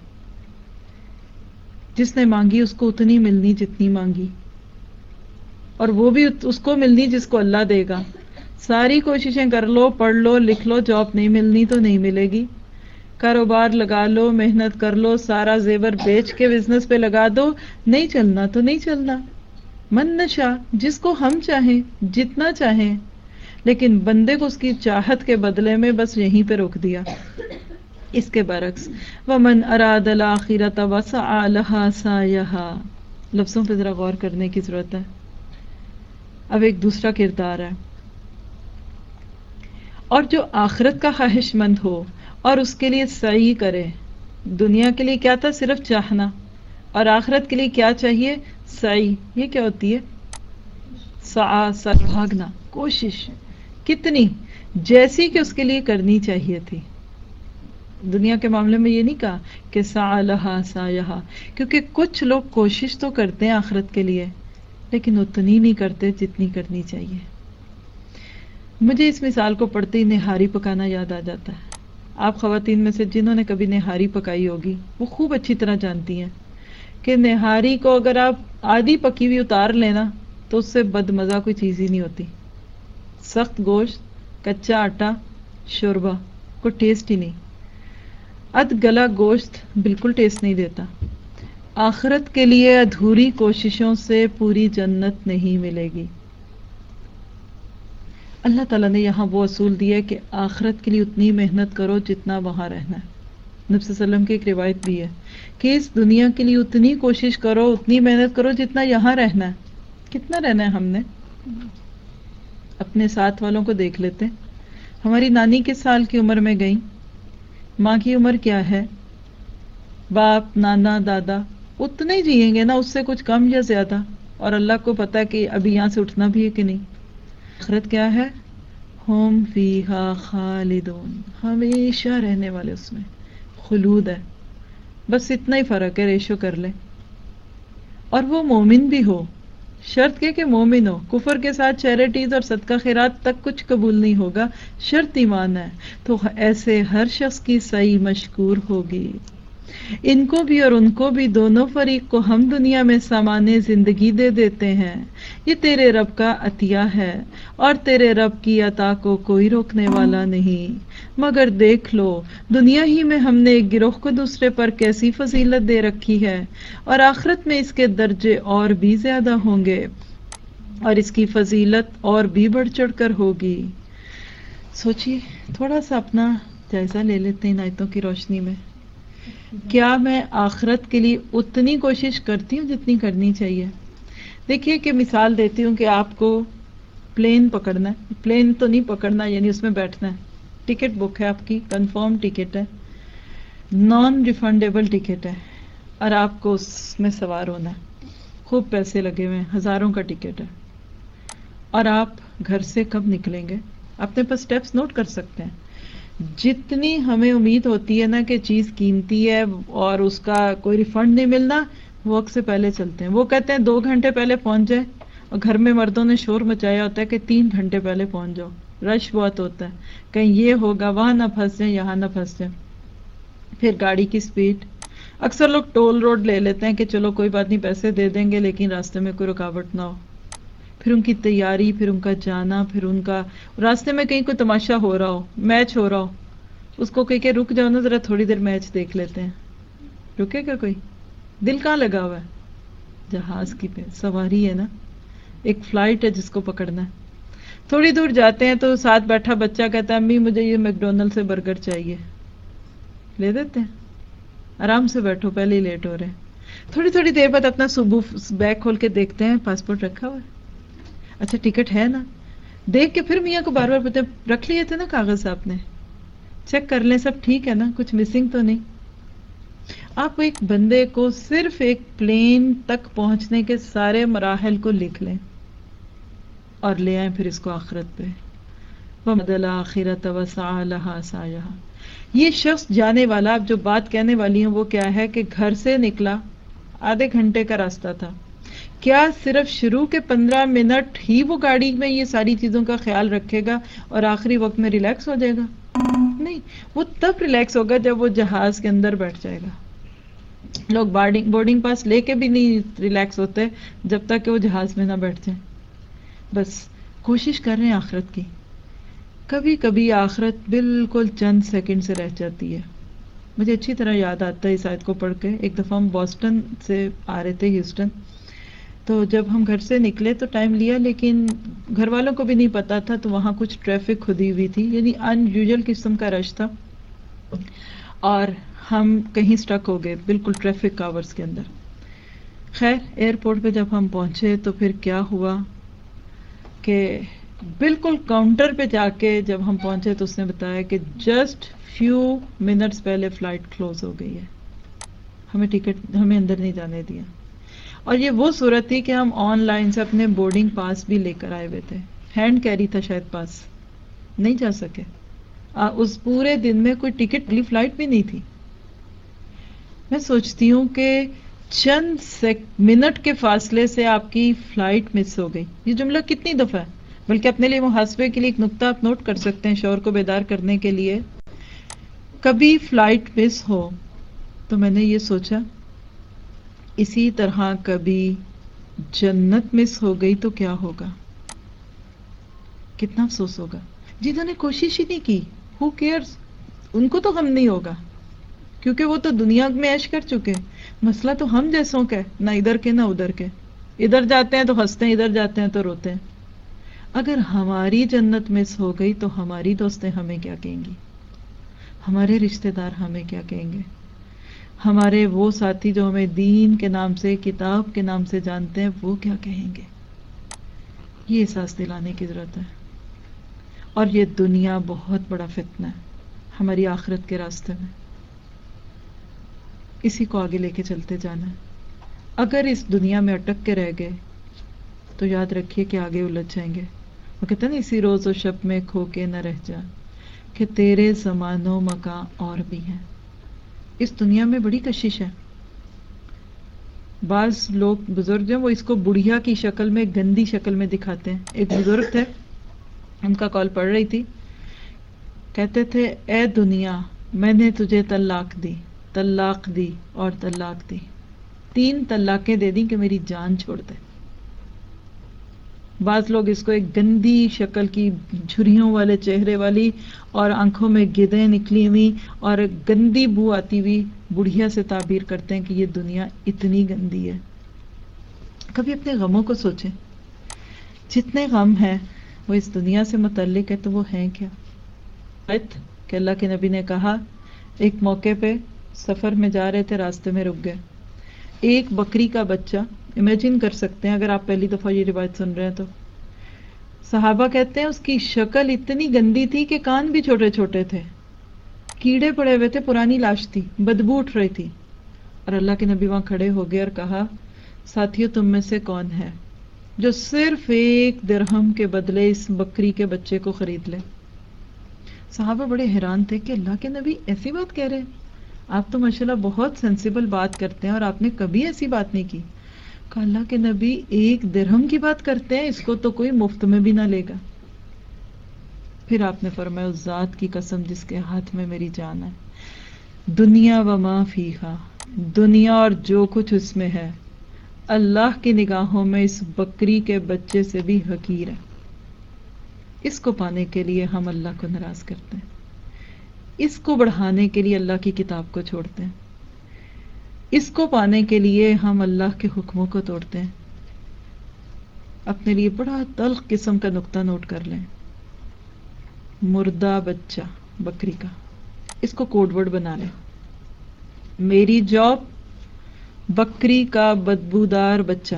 [SPEAKER 1] جس نے مانگی اس کو اتنی ملنی جتنی مانگی، اور وہ بھی اس کو ملنی جس کو اللہ دے گا. ساری کوششیں کر لو، پڑھ لو، لکھ لو، جاب نہیں ملنی تو نہیں ملے گی. کاروبار لگا لو، محنت کر لو، سارا زیور بیچ کے بزنس پہ لگا دو، نہیں چلنا تو نہیں چلنا. من نشا، جس کو ہم چاہیں، جتنا چاہیں، لیکن بندے کو اس کی چاہت کے بدلے میں بس یہیں پہ روک دیا. اس کے برعکس وَمَنْ أَرَادَ الْآخِرَةَ وَسَعَى لَهَا سَعْيَهَا، لفظوں پہ ذرا غور کرنے کی ضرورت ہے. اب ایک دوسرا کردار ہے، اور جو آخرت کا خواہش مند ہو اور اس کے لیے سعی کرے. دنیا کے لیے کیا تھا؟ صرف چاہنا، اور آخرت کے لیے کیا چاہیے؟ سعی. یہ کیا ہوتی ہے؟ سعی، سر بھاگنا، کوشش. کتنی؟ جیسی کہ اس کے لیے کرنی چاہیے تھی. دنیا کے معاملے میں یہ نہیں کہا کہ سعی لہا سعیہا، کیونکہ کچھ لوگ کوشش تو کرتے ہیں آخرت کے لیے لیکن اتنی نہیں کرتے جتنی کرنی چاہیے. مجھے اس مثال کو پڑھتے ہی نہاری پکانا یاد آ جاتا ہے. آپ خواتین میں سے جنہوں نے کبھی نہاری پکائی ہوگی وہ خوب اچھی طرح جانتی ہیں کہ نہاری کو اگر آپ آدھی پکی ہوئی اتار لینا تو اس سے بد مزہ کوئی چیز ہی نہیں ہوتی. سخت گوشت، کچا آٹا، شوربہ، کوئی ٹیسٹ ہی نہیں. ادھ گلا گوشت بالکل ٹیسٹ نہیں دیتا. آخرت کے لیے ادھوری کوششوں سے پوری جنت نہیں ملے گی. اللہ تعالیٰ نے یہاں وہ اصول دیا ہے کہ آخرت کے لیے اتنی محنت کرو جتنا وہاں رہنا ہے. نبی صلی اللہ علیہ وسلم کی ایک روایت بھی ہے کہ اس دنیا کے لیے اتنی کوشش کرو، اتنی محنت کرو جتنا یہاں رہنا ہے. کتنا رہنا ہے ہم نے؟ اپنے ساتھ والوں کو دیکھ لیتے. ہماری نانی کس سال کی عمر میں گئی؟ ماں کی عمر کیا ہے؟ باپ، نانا، دادا اتنے ہی جئیں گے نا، اس سے کچھ کم یا زیادہ. اور اللہ کو پتا کہ ابھی یہاں سے اٹھنا بھی ہے کہ نہیں. آخرت کیا ہے؟ ہم فیہا خالدون، ہمیشہ رہنے والے، اس میں خلود ہے. بس اتنا ہی فرق ہے، ریشو کر لیں. اور وہ مومن بھی ہو، شرط کے کہ مومن ہو. کفر کے ساتھ چیریٹیز اور صدقہ خیرات تک کچھ قبول نہیں ہوگا، شرط ایمان ہے. تو ایسے ہر شخص کی سعی مشکور ہوگی. ان کو بھی اور ان کو بھی، دونوں فریق کو ہم دنیا میں سامان زندگی دے دیتے ہیں. یہ تیرے رب کا عطیہ ہے اور تیرے رب کی عطا کو کوئی روکنے والا نہیں. مگر دیکھ لو دنیا ہی میں ہم نے ایک گروہ کو دوسرے پر کیسی فضیلت دے رکھی ہے، اور آخرت میں اس کے درجے اور بھی زیادہ ہوں گے اور اس کی فضیلت اور بھی بڑھ چڑھ کر ہوگی. سوچئے، تھوڑا سا اپنا جائزہ لے لیتے ہیں ان آیتوں کی روشنی میں. کیا میں آخرت کے لیے اتنی کوشش کرتی ہوں جتنی کرنی چاہیے؟ دیکھیے کہ مثال دیتی ہوں کہ آپ کو پلین پکڑنا ہے. پلین تو نہیں پکڑنا، یعنی اس میں بیٹھنا ہے. ٹکٹ بک ہے آپ کی، کنفرم ٹکٹ ہے، نان ریفنڈیبل ٹکٹ ہے، اور آپ کو اس میں سوار ہونا ہے. خوب پیسے لگے ہوئے ہیں، ہزاروں کا ٹکٹ ہے. اور آپ گھر سے کب نکلیں گے؟ اپنے پاس سٹیپس نوٹ کر سکتے ہیں. جتنی ہمیں امید ہوتی ہے نا کہ چیز قیمتی ہے اور اس کا کوئی ریفنڈ نہیں ملنا، وقت سے پہلے چلتے ہیں. وہ کہتے ہیں دو گھنٹے پہلے پہنچ جائے، اور گھر میں مردوں نے شور مچایا ہوتا ہے کہ تین گھنٹے پہلے پہنچ جاؤ. رش بہت ہوتا ہے، کہیں یہ ہوگا، وہاں نہ پھنس جائیں، یہاں نہ پھنس جائیں. پھر گاڑی کی سپیڈ. اکثر لوگ ٹول روڈ لے لیتے ہیں کہ چلو کوئی بات نہیں، پیسے دے دیں گے لیکن راستے میں کوئی رکاوٹ نہ ہو. پھر ان کی تیاری، پھر ان کا جانا، پھر ان کا راستے میں کہیں کوئی تماشا ہو رہا ہو، میچ ہو رہا ہو، اس کو کہیں کہ رک جاؤ نا ذرا تھوڑی دیر میچ دیکھ لیتے ہیں. رکے گا کوئی؟ دل کہاں لگا ہوا ہے؟ جہاز کی پہ سواری ہے نا، ایک فلائٹ ہے جس کو پکڑنا ہے. تھوڑی دور جاتے ہیں تو ساتھ بیٹھا بچہ کہتا ہے امی مجھے یہ میک ڈونلڈ سے برگر چاہیے، لے دیتے ہیں. آرام سے بیٹھو، پہلے ہی لیٹ ہو رہے ہیں. تھوڑی تھوڑی دیر بعد اپنا صبح بیگ کھول کے دیکھتے ہیں پاسپورٹ رکھا ہوا ہے، اچھا ٹکٹ ہے نا. دیکھ کے پھر میاں کو بار بار پوچھتے ہیں رکھ لیے تھے نا کاغذ آپ نے، چیک کر لیں سب ٹھیک ہے نا، کچھ مسنگ تو نہیں. آپ ایک بندے کو صرف ایک پلین تک پہنچنے کے سارے مراحل کو لکھ لیں اور لے آئیں پھر اس کو آخرت پہ. وَمَدَ الْآخِرَةَ وَسَعَى لَهَا سَعْيَهَا. یہ شخص جانے والا، اب جو بات کہنے والی ہوں وہ کیا ہے کہ گھر سے نکلا، آدھے گھنٹے کا راستہ تھا، کیا صرف شروع کے پندرہ منٹ ہی وہ گاڑی میں یہ ساری چیزوں کا خیال رکھے گا اور آخری وقت میں ریلیکس ہو جائے گا؟ نہیں، وہ تب ریلیکس ہوگا جب وہ جہاز کے اندر بیٹھ جائے گا. لوگ بارڈنگ بورڈنگ پاس لے کے بھی نہیں ریلیکس ہوتے جب تک کہ وہ جہاز میں نہ بیٹھ جائیں. بس کوشش کر رہے ہیں آخرت کی. کبھی کبھی آخرت بالکل چند سیکنڈ سے رہ جاتی ہے. مجھے اچھی طرح یاد آتا ہے اس آیت کو پڑھ کے. ایک دفعہ ہم بوسٹن سے آ رہے تھے ہیوسٹن، تو جب ہم گھر سے نکلے تو ٹائم لیا، لیکن گھر والوں کو بھی نہیں پتا تھا، تو وہاں کچھ ٹریفک کھدی ہوئی تھی، یعنی ان یوزل قسم کا رش تھا، اور ہم کہیں سٹک ہو گئے بالکل ٹریفک کاورز کے اندر. خیر ایئرپورٹ پہ جب ہم پہنچے تو پھر کیا ہوا کہ بالکل کاؤنٹر پہ جا کے جب ہم پہنچے تو اس نے بتایا کہ جسٹ فیو منٹس پہلے فلائٹ کلوز ہو گئی ہے. ہمیں ٹکٹ ہمیں اندر نہیں جانے دیا. اور یہ وہ صورت تھی کہ ہم آن لائن سے اپنے بورڈنگ پاس بھی لے کر آئے ہوئے تھے، ہینڈ کیری تھا شاید پاس، نہیں جا سکے. آ, اس پورے دن میں کوئی ٹکٹ والی فلائٹ بھی نہیں تھی. میں سوچتی ہوں کہ چند سیک منٹ کے فاصلے سے آپ کی فلائٹ مس ہو گئی. یہ جملہ کتنی دفعہ ہے، بلکہ اپنے لیے محاسبے کے لیے ایک نقطہ آپ نوٹ کر سکتے ہیں شوہر کو بیدار کرنے کے لیے. کبھی فلائٹ مس ہو تو میں نے یہ سوچا اسی طرح کبھی جنت مس ہو گئی تو کیا ہوگا، کتنا افسوس ہوگا. جنہوں نے کوشش ہی نہیں کی، ہو کیئرز، ان کو تو غم نہیں ہوگا کیونکہ وہ تو دنیا میں عیش کر چکے. مسئلہ تو ہم جیسوں کا ہے، نہ ادھر کے نہ ادھر کے. ادھر جاتے ہیں تو ہنستے ہیں، ادھر جاتے ہیں تو روتے ہیں. اگر ہماری جنت مس ہو گئی تو ہماری دوستیں ہمیں کیا کہیں گی، ہمارے رشتہ دار ہمیں کیا کہیں گے، ہمارے وہ ساتھی جو ہمیں دین کے نام سے، کتاب کے نام سے جانتے ہیں، وہ کیا کہیں گے. یہ احساس دلانے کی ضرورت ہے. اور یہ دنیا بہت بڑا فتنہ ہے ہماری آخرت کے راستے میں. اسی کو آگے لے کے چلتے جانا ہے. اگر اس دنیا میں اٹک کے رہ گئے تو یاد رکھیے کہ آگے الجھ جائیں گے. وہ کہتے ہیں نا اسی روز و شب میں کھو کے نہ رہ جا، کہ تیرے زمان و مکان اور بھی ہیں. اس دنیا میں بڑی کشش ہے. بعض لوگ بزرگ ہیں وہ اس کو بڑھیا کی شکل میں، گندی شکل میں دکھاتے ہیں. ایک بزرگ تھے، ان کا کال پڑھ رہی تھی، کہتے تھے اے دنیا میں نے تجھے طلاق دی، طلاق دی اور طلاق دی، تین طلاقیں دے دی کہ میری جان چھوڑ دے. بعض لوگ اس کو ایک گندی شکل کی، جھریوں والے چہرے والی اور آنکھوں میں گدیں نکلی ہوئی اور گندی بو آتی ہوئی بڑھیا سے تعبیر کرتے ہیں کہ یہ دنیا اتنی گندی ہے. کبھی اپنے غموں کو سوچیں، جتنے غم ہیں وہ اس دنیا سے متعلق ہے تو وہ ہیں کیا. کہ اللہ کے نبی نے کہا، ایک موقع پہ سفر میں جا رہے تھے، راستے میں رک گئے. ایک بکری کا بچہ، امیجن کر سکتے ہیں اگر آپ پہلی دفعہ یہ روایت سن رہے ہیں تو، صحابہ کہتے ہیں اس کی شکل اتنی گندی تھی کہ کان بھی چھوٹے چھوٹے تھے، کیڑے پڑے ہوئے تھے، پرانی لاش تھی، بدبو اٹھ رہی تھی. اور اللہ کے نبی وہاں کھڑے ہو گئے اور کہا، ساتھیو تم میں سے کون ہے جو صرف ایک درہم کے بدلے اس بکری کے بچے کو خرید لے. صحابہ بڑے حیران تھے کہ اللہ کے نبی ایسی بات کہہ رہے ہیں، آپ تو ماشاءاللہ بہت سینسیبل بات کرتے ہیں اور آپ نے کبھی ایسی بات نہیں کی. کہ اللہ کے نبی ایک درہم کی بات کرتے ہیں، اس کو تو کوئی مفت میں بھی نہ لے گا. پھر آپ نے فرمایا اس ذات کی قسم جس کے ہاتھ میں میری جان ہے، دنیا و ما فیہا، دنیا اور جو کچھ اس میں ہے، اللہ کی نگاہوں میں اس بکری کے بچے سے بھی حقیر ہے. اس کو پانے کے لیے ہم اللہ کو ناراض کرتے ہیں، اس کو بڑھانے کے لیے اللہ کی کتاب کو چھوڑتے ہیں، اس کو پانے کے لیے ہم اللہ کے حکموں کو توڑتے ہیں. اپنے لیے بڑا تلخ قسم کا نقطہ نوٹ کر لیں، مردہ بچہ بکری کا، اس کو کوڈ ورڈ بنا لیں. میری جاب بکری کا بدبودار بچہ،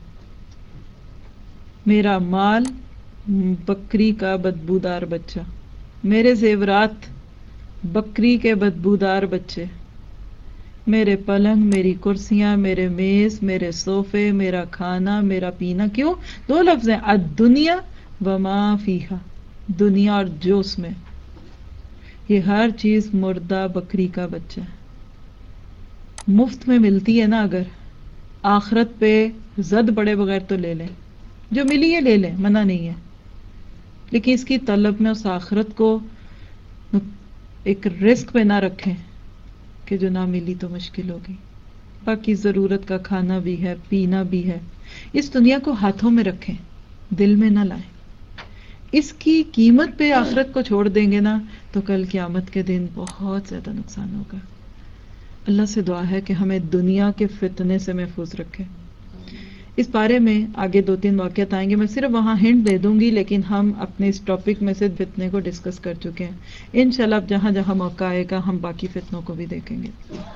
[SPEAKER 1] میرا مال بکری کا بدبودار بچہ، میرے زیورات بکری کے بدبودار بچے، میرے پلنگ، میری کرسیاں، میرے میز، میرے صوفے، میرا کھانا، میرا پینا. کیوں؟ دو لفظ ہیں، الدنیا وما فیہا، دنیا اور جو اس میں. یہ ہر چیز مردہ بکری کا بچہ ہے. مفت میں ملتی ہے نا اگر آخرت پہ زد بڑے بغیر تو لے لیں، جو ملی ہے لے لیں، منع نہیں ہے، لیکن اس کی طلب میں اس آخرت کو ایک رسک پہ نہ رکھیں کہ جو نہ ملی تو مشکل ہوگی۔ باقی ضرورت کا کھانا بھی ہے، پینا بھی ہے، اس دنیا کو ہاتھوں میں رکھیں، دل میں نہ لائیں۔ اس کی قیمت پہ آخرت کو چھوڑ دیں گے نا تو کل قیامت کے دن بہت زیادہ نقصان ہوگا۔ اللہ سے دعا ہے کہ ہمیں دنیا کے فتنے سے محفوظ رکھے۔ اس بارے میں آگے دو تین واقعات آئیں گے، میں صرف وہاں ہنٹ دے دوں گی، لیکن ہم اپنے اس ٹاپک میں سے فتنے کو ڈسکس کر چکے ہیں۔ انشاءاللہ اب جہاں جہاں موقع آئے گا ہم باقی فتنوں کو بھی دیکھیں گے۔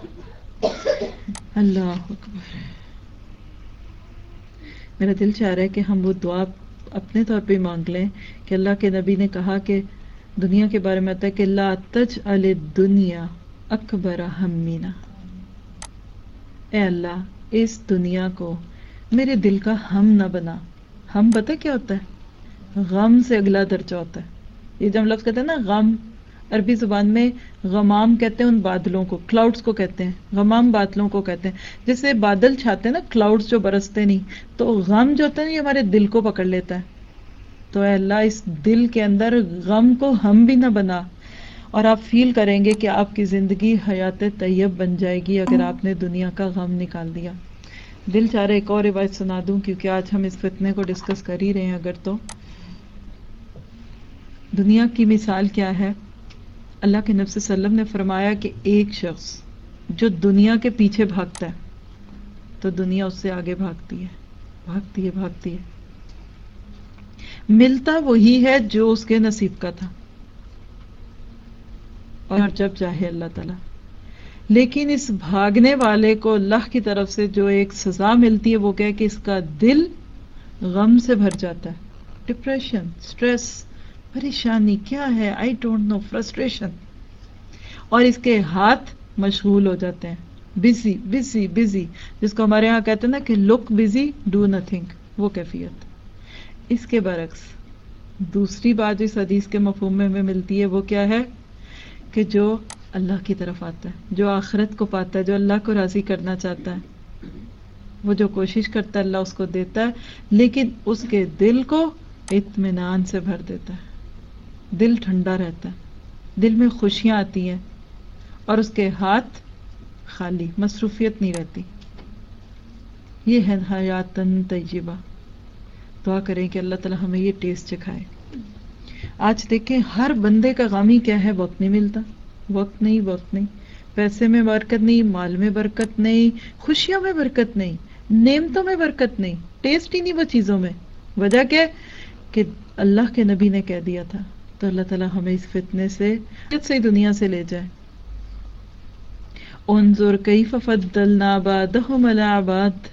[SPEAKER 1] اللہ اکبر۔ میرا دل چاہ رہا ہے کہ ہم وہ دعا اپنے طور پہ مانگ لیں کہ اللہ کے نبی نے کہا کہ دنیا کے بارے میں آتا ہے کہ لا تجعل الدنیا اکبر ہمنا، اے اللہ اس دنیا کو میرے دل کا ہم نہ بنا۔ ہم پتہ کیا ہوتا ہے؟ غم سے اگلا درجہ ہوتا ہے۔ یہ جب لفظ کہتے ہیں نا غم، عربی زبان میں غمام کہتے ہیں ان بادلوں کو، کلاؤڈز کو کہتے ہیں، غمام بادلوں کو کہتے ہیں۔ جیسے بادل چھاتے ہیں نا، کلاؤڈز جو برستے نہیں، تو غم جو ہوتا ہے نا یہ ہمارے دل کو پکڑ لیتا ہے۔ تو اے اللہ اس دل کے اندر غم کو ہم بھی نہ بنا، اور آپ فیل کریں گے کہ آپ کی زندگی حیات طیب بن جائے گی اگر آپ نے دنیا کا غم نکال دیا۔ دل چاہ رہے ایک اور روایت سنا دوں کیونکہ آج ہم اس فتنے کو ڈسکس کر ہی رہے ہیں۔ اگر تو دنیا کی مثال کیا ہے؟ اللہ کے نبی صلی اللہ علیہ وسلم نے فرمایا کہ ایک شخص جو دنیا کے پیچھے بھاگتا ہے تو دنیا اس سے آگے بھاگتی ہے، بھاگتی ہے بھاگتی ہے، ملتا وہی ہے جو اس کے نصیب کا تھا اور جب چاہے اللہ تعالی۔ لیکن اس بھاگنے والے کو اللہ کی طرف سے جو ایک سزا ملتی ہے وہ کیا ہے کہ اس کا دل غم سے بھر جاتا ہے، ڈپریشن، سٹریس، پریشانی کیا ہے، آئی ڈونٹ نو، فرسٹریشن، اور اس کے ہاتھ مشغول ہو جاتے ہیں، بزی بزی بزی، جس کو ہمارے ہاں کہتے ہیں نا کہ لک بزی ڈو نتھنگ، وہ کیفیت۔ اس کے برعکس دوسری بات جو اس حدیث کے مفہوم میں ہمیں ملتی ہے وہ کیا ہے کہ جو اللہ کی طرف آتا ہے، جو آخرت کو پاتا ہے، جو اللہ کو راضی کرنا چاہتا ہے، وہ جو کوشش کرتا ہے اللہ اس کو دیتا ہے، لیکن اس کے دل کو اطمینان سے بھر دیتا ہے، دل ٹھنڈا رہتا ہے، دل میں خوشیاں آتی ہیں اور اس کے ہاتھ خالی، مصروفیت نہیں رہتی۔ یہ ہے حیاتن طیبہ۔ دعا کریں کہ اللہ تعالی ہمیں یہ ٹیسٹ چکھائے۔ آج دیکھیں ہر بندے کا غم ہی کیا ہے، وقت نہیں ملتا، وقت نہیں، وقت نہیں، پیسے میں برکت نہیں، مال میں برکت نہیں، خوشیوں میں برکت نہیں، نعمتوں میں برکت نہیں، ٹیسٹ ہی نہیں وہ چیزوں میں۔ وجہ کیا کہ اللہ کے نبی نے کہہ دیا تھا۔ تو اللہ تعالیٰ ہمیں اس فتنے سے سے دنیا سے لے جائے۔ انظر کیف فضلنا بعضهم علی بعض،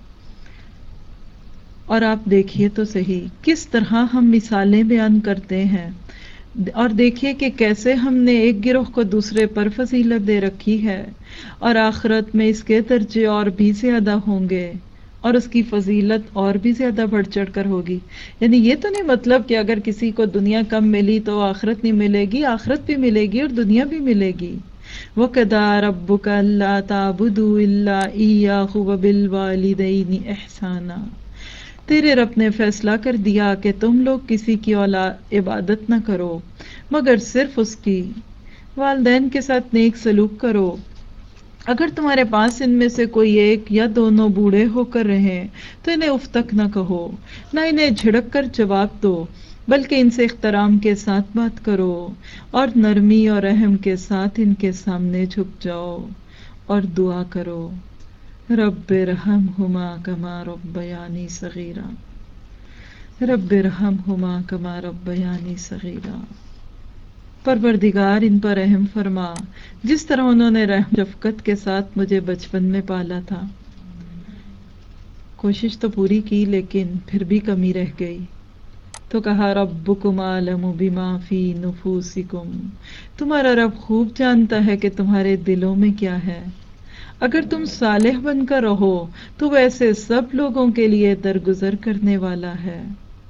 [SPEAKER 1] اور آپ دیکھیے تو صحیح کس طرح ہم مثالیں بیان کرتے ہیں، اور دیکھیے کہ کیسے ہم نے ایک گروہ کو دوسرے پر فضیلت دے رکھی ہے، اور آخرت میں اس کے درجے اور بھی زیادہ ہوں گے، اور اس کی فضیلت اور بھی زیادہ بڑھ چڑھ کر ہوگی۔ یعنی یہ تو نہیں مطلب کہ اگر کسی کو دنیا کم ملی تو آخرت نہیں ملے گی، آخرت بھی ملے گی اور دنیا بھی ملے گی۔ وَقَضَىٰ رَبُّكَ أَلَّا تَعْبُدُوا إِلَّا إِيَّاهُ وَبِالْوَالِدَيْنِ إِحْسَانًا، تیرے رب نے فیصلہ کر دیا کہ تم لوگ کسی کی اولاد عبادت نہ کرو مگر صرف اس کی، والدین کے ساتھ نیک سلوک کرو۔ اگر تمہارے پاس ان میں سے کوئی ایک یا دونوں بوڑھے ہو کر رہیں تو انہیں اف تک نہ کہو، نہ انہیں جھڑک کر جواب دو، بلکہ ان سے احترام کے ساتھ بات کرو اور نرمی اور رحم کے ساتھ ان کے سامنے جھک جاؤ اور دعا کرو، رب ارحمہما کما ربیانی صغیرا، رب ارحمہما کما ربیانی صغیرا، پروردگار ان پر رحم فرما جس طرح انہوں نے رحم شفقت کے ساتھ مجھے بچپن میں پالا تھا۔ کوشش تو پوری کی لیکن پھر بھی کمی رہ گئی، تو کہا ربکم اعلم بما فی نفوسکم، تمہارا رب خوب جانتا ہے کہ تمہارے دلوں میں کیا ہے، اگر تم صالح بن کر رہو تو ویسے سب لوگوں کے لیے درگزر کرنے والا ہے،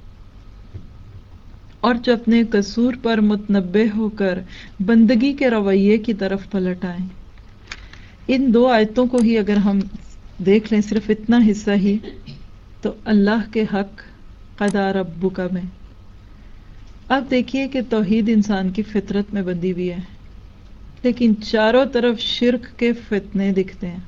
[SPEAKER 1] اور جو اپنے قصور پر متنبہ ہو کر بندگی کے رویے کی طرف پلٹ آئیں۔ ان دو آیتوں کو ہی اگر ہم دیکھ لیں صرف اتنا حصہ ہی تو اللہ کے حق قضا ربک میں. اب دیکھیے کہ توحید انسان کی فطرت میں بندھی ہوئی ہے، لیکن چاروں طرف شرک کے فتنے دکھتے ہیں.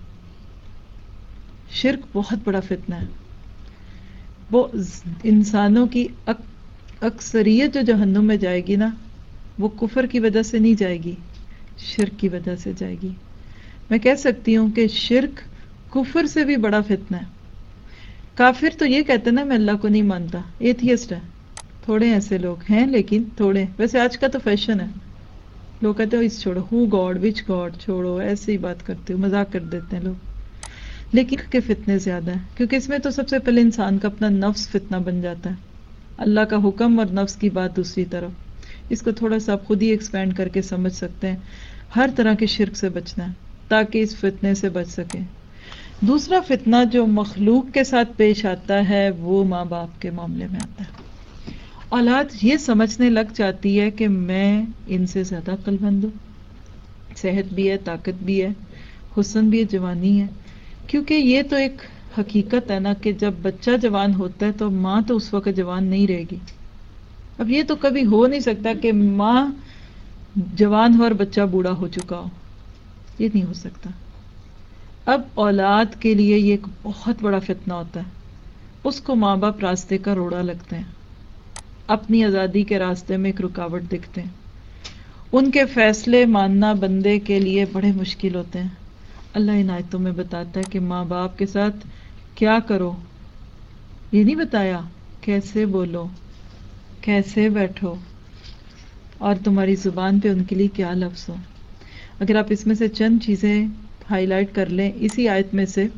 [SPEAKER 1] شرک بہت بڑا فتنہ ہے. وہ انسانوں کی اکثریت جو جہنم میں جائے گی نا، وہ کفر کی وجہ سے نہیں جائے گی، شرک کی وجہ سے جائے گی. میں کہہ سکتی ہوں کہ شرک کفر سے بھی بڑا فتنہ ہے. کافر تو یہ کہتے ہیں نا میں اللہ کو نہیں مانتا، ایتھیسٹ ہے. تھوڑے ایسے لوگ ہیں لیکن تھوڑے. ویسے آج کا تو فیشن ہے، لوگ کہتے ہیں اس چھوڑو، ہو گاڈ وچ گاڈ چھوڑو، ایسے ہی بات کرتے ہو، مذاق کر دیتے ہیں لوگ. لیکن کے فتنے زیادہ ہیں، کیونکہ اس میں تو سب سے پہلے انسان کا اپنا نفس فتنہ بن جاتا ہے، اللہ کا حکم اور نفس کی بات دوسری طرف. اس کو تھوڑا سا آپ خود ہی ایکسپینڈ کر کے سمجھ سکتے ہیں. ہر طرح کے شرک سے بچنا ہے تاکہ اس فتنے سے بچ سکیں. دوسرا فتنہ جو مخلوق کے ساتھ پیش آتا ہے وہ ماں باپ کے معاملے میں آتا ہے. اولاد یہ سمجھنے لگ جاتی ہے کہ میں ان سے زیادہ عقل مند ہوں، صحت بھی ہے، طاقت بھی ہے، حسن بھی ہے، جوانی ہے. کیونکہ یہ تو ایک حقیقت ہے نا کہ جب بچہ جوان ہوتا ہے تو ماں تو اس وقت جوان نہیں رہے گی. اب یہ تو کبھی ہو نہیں سکتا کہ ماں جوان ہو اور بچہ بوڑھا ہو چکا ہو، یہ نہیں ہو سکتا. اب اولاد کے لیے یہ ایک بہت بڑا فتنہ ہوتا ہے. اس کو ماں باپ راستے کا روڑا لگتے ہیں، اپنی آزادی کے راستے میں ایک رکاوٹ دکھتے ہیں. ان کے فیصلے ماننا بندے کے لیے بڑے مشکل ہوتے ہیں. اللہ ان آیتوں میں بتاتا ہے کہ ماں باپ کے ساتھ کیا کرو، یہ نہیں بتایا کیسے بولو، کیسے بیٹھو، اور تمہاری زبان پہ ان کے لیے کیا لفظ ہو. اگر آپ اس میں سے چند چیزیں ہائی لائٹ کر لیں اسی آیت میں سے،